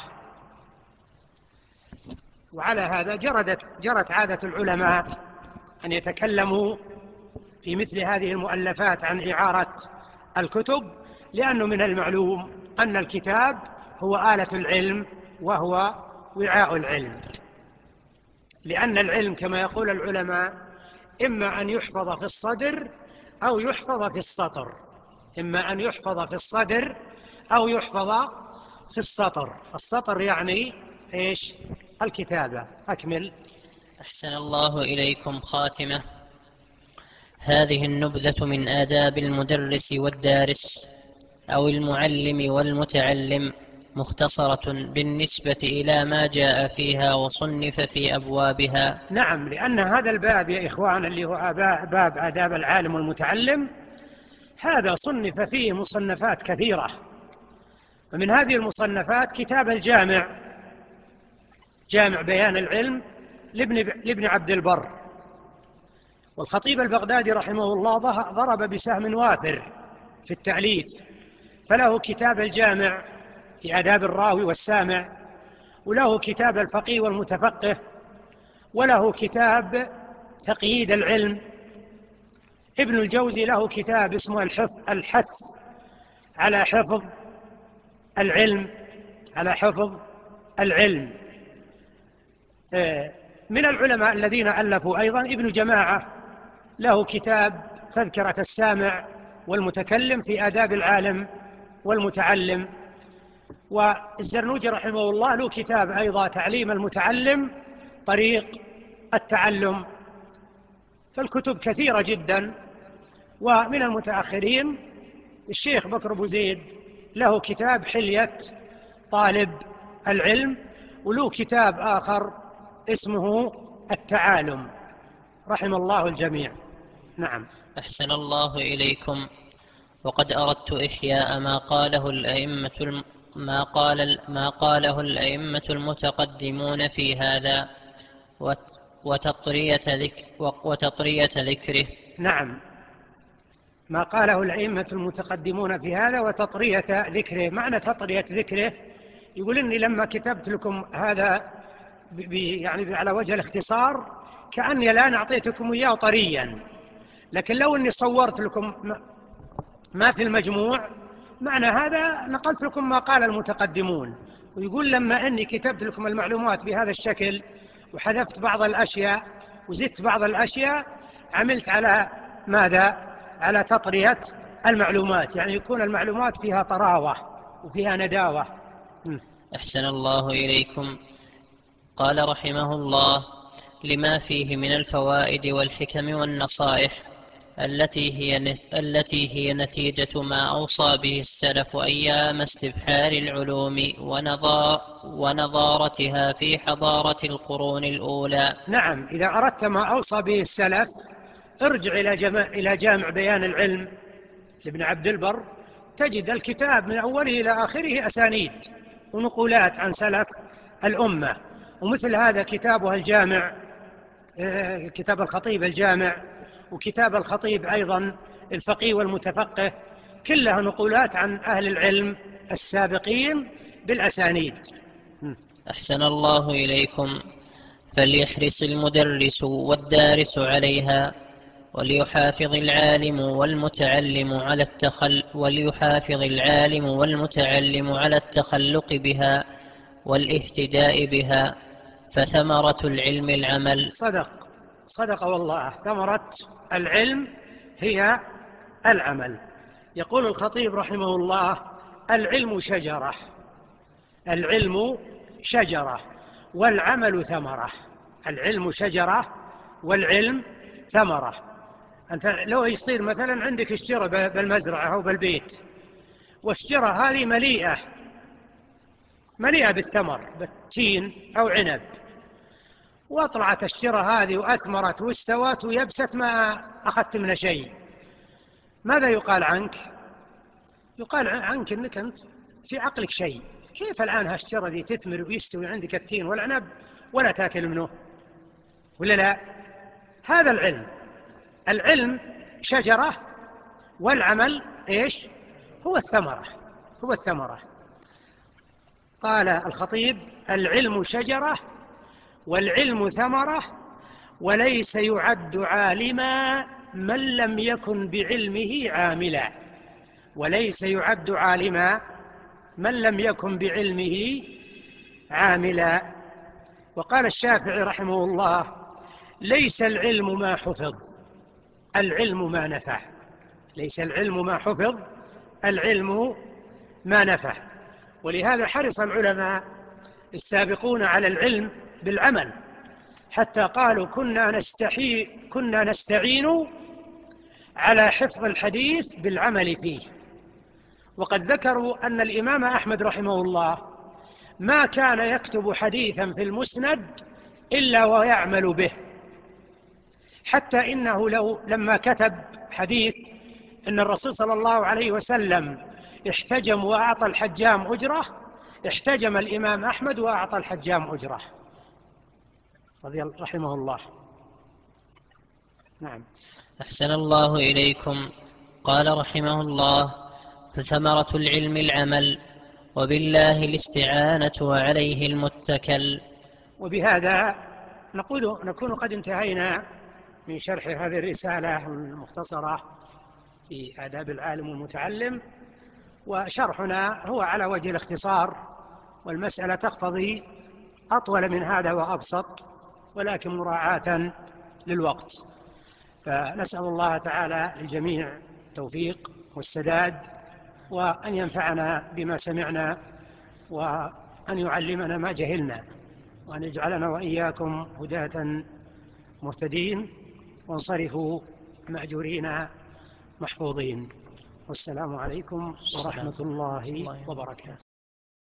وعلى هذا جرت عادة العلماء أن يتكلموا في مثل هذه المؤلفات عن إعارة الكتب، لأنه من المعلوم أن الكتاب هو آلة العلم وهو وعاء العلم، لأن العلم كما يقول العلماء إما أن يحفظ في الصدر أو يحفظ في السطر، إما أن يحفظ في الصدر أو يحفظ في السطر. السطر يعني إيش؟ الكتابة. أكمل. أحسن الله إليكم خاتمة. هذه النبذة من آداب المدرس والدارس أو المعلم والمتعلم، مختصرة بالنسبة إلى ما جاء فيها وصنف في أبوابها. نعم، لأن هذا الباب يا إخوان اللي هو باب آداب العالم والمتعلم، هذا صنف فيه مصنفات كثيرة، ومن هذه المصنفات كتاب الجامع، جامع بيان العلم لابن عبد البر. والخطيب البغدادي رحمه الله ضرب بسهم وافر في التأليف، فله كتاب الجامع في آداب الراوي والسامع، وله كتاب الفقيه والمتفقه، وله كتاب تقييد العلم. ابن الجوزي له كتاب اسمه الحث على حفظ العلم، على حفظ العلم. من العلماء الذين ألفوا أيضا ابن جماعة، له كتاب تذكرة السامع والمتكلم في آداب العالم والمتعلم. والزرنوجي رحمه الله له كتاب أيضا تعليم المتعلم طريق التعلم. فالكتب كثيرة جدا. ومن المتأخرين الشيخ بكر أبو زيد له كتاب حلية طالب العلم، وله كتاب آخر اسمه التعالم، رحم الله الجميع. نعم. أحسن الله إليكم. وقد أردت إحياء ما قاله الأئمة المتقدمون في هذا وتطرية ذكره. نعم، ما قاله الأئمة المتقدمون في هذا وتطرية ذكره. معنى تطرية ذكره، يقول إني لما كتبت لكم هذا يعني على وجه الاختصار كأني الآن أعطيتكم إياه طريا، لكن لو أني صورت لكم ما في المجموع، معنى هذا نقلت لكم ما قال المتقدمون. ويقول لما أني كتبت لكم المعلومات بهذا الشكل وحذفت بعض الأشياء وزدت بعض الأشياء، عملت على ماذا؟ على تطرية المعلومات، يعني يكون المعلومات فيها طراوة وفيها نداوة. أحسن الله إليكم. قال رحمه الله: لما فيه من الفوائد والحكم والنصائح التي هي نتيجة ما أوصى به السلف أيام استبحار العلوم ونظارتها في حضارة القرون الأولى. نعم، إذا أردت ما أوصى به السلف ارجع إلى جامع بيان العلم لابن عبد البر، تجد الكتاب من أوله إلى آخره أسانيد ونقولات عن سلف الأمة. ومثل هذا كتابها الجامع، كتاب الخطيب الجامع، وكتاب الخطيب أيضا الفقيه والمتفقه، كلها نقولات عن أهل العلم السابقين بالأسانيد. أحسن الله إليكم. فليحرص المدرس والدارس عليها، وليحافظ العالم والمتعلم على التخلق بها والاهتداء بها، فثمرة العلم العمل. صدق والله، ثمرة العلم هي العمل. يقول الخطيب رحمه الله: العلم شجرة والعمل ثمرة. العلم شجرة والعلم ثمرة. أنت لو يصير مثلا عندك الشجرة بالمزرعة أو بالبيت، والشجرة هذه مليئة بالثمر، بالتين أو عنب، وأطلعت الشجرة هذه وأثمرت واستوت ويبست، ما أخذت منها شيء، ماذا يقال عنك؟ يقال عنك أنك أنت في عقلك شيء. كيف الآن هالشجرة ذي تثمر ويستوي عندك التين والعنب ولا تأكل منه؟ ولا لا؟ هذا العلم شجرة، والعمل إيش؟ هو الثمرة. قال الخطيب: العلم شجرة والعلم ثمرة، وليس يعد عالما من لم يكن بعلمه عاملا. وليس يعد عالما من لم يكن بعلمه عاملا. وقال الشافعي رحمه الله: ليس العلم ما حفظ، العلم ما نفع. ليس العلم ما حفظ، العلم ما نفع. ولهذا حرص العلماء السابقون على العلم بالعمل، حتى قالوا: كنا نستعين على حفظ الحديث بالعمل فيه. وقد ذكروا أن الإمام أحمد رحمه الله ما كان يكتب حديثا في المسند إلا ويعمل به، حتى إنه لما كتب حديث إن الرسول صلى الله عليه وسلم احتجم وأعطى الحجام أجرة، احتجم الإمام أحمد وأعطى الحجام أجرة رحمه الله. نعم. أحسن الله إليكم. قال رحمه الله: فثمرة العلم العمل، وبالله الاستعانة وعليه المتكل. وبهذا نكون قد انتهينا من شرح هذه الرسالة المختصرة في آداب العالم والمتعلم، وشرحنا هو على وجه الاختصار، والمسألة تقتضي أطول من هذا وأبسط، ولكن مراعاة للوقت. فنسأل الله تعالى للجميع التوفيق والسداد، وأن ينفعنا بما سمعنا، وأن يعلمنا ما جهلنا، وأن يجعلنا وإياكم هداة مهتدين، وانصرفوا مأجورين محفوظين. والسلام عليكم ورحمة الله وبركاته.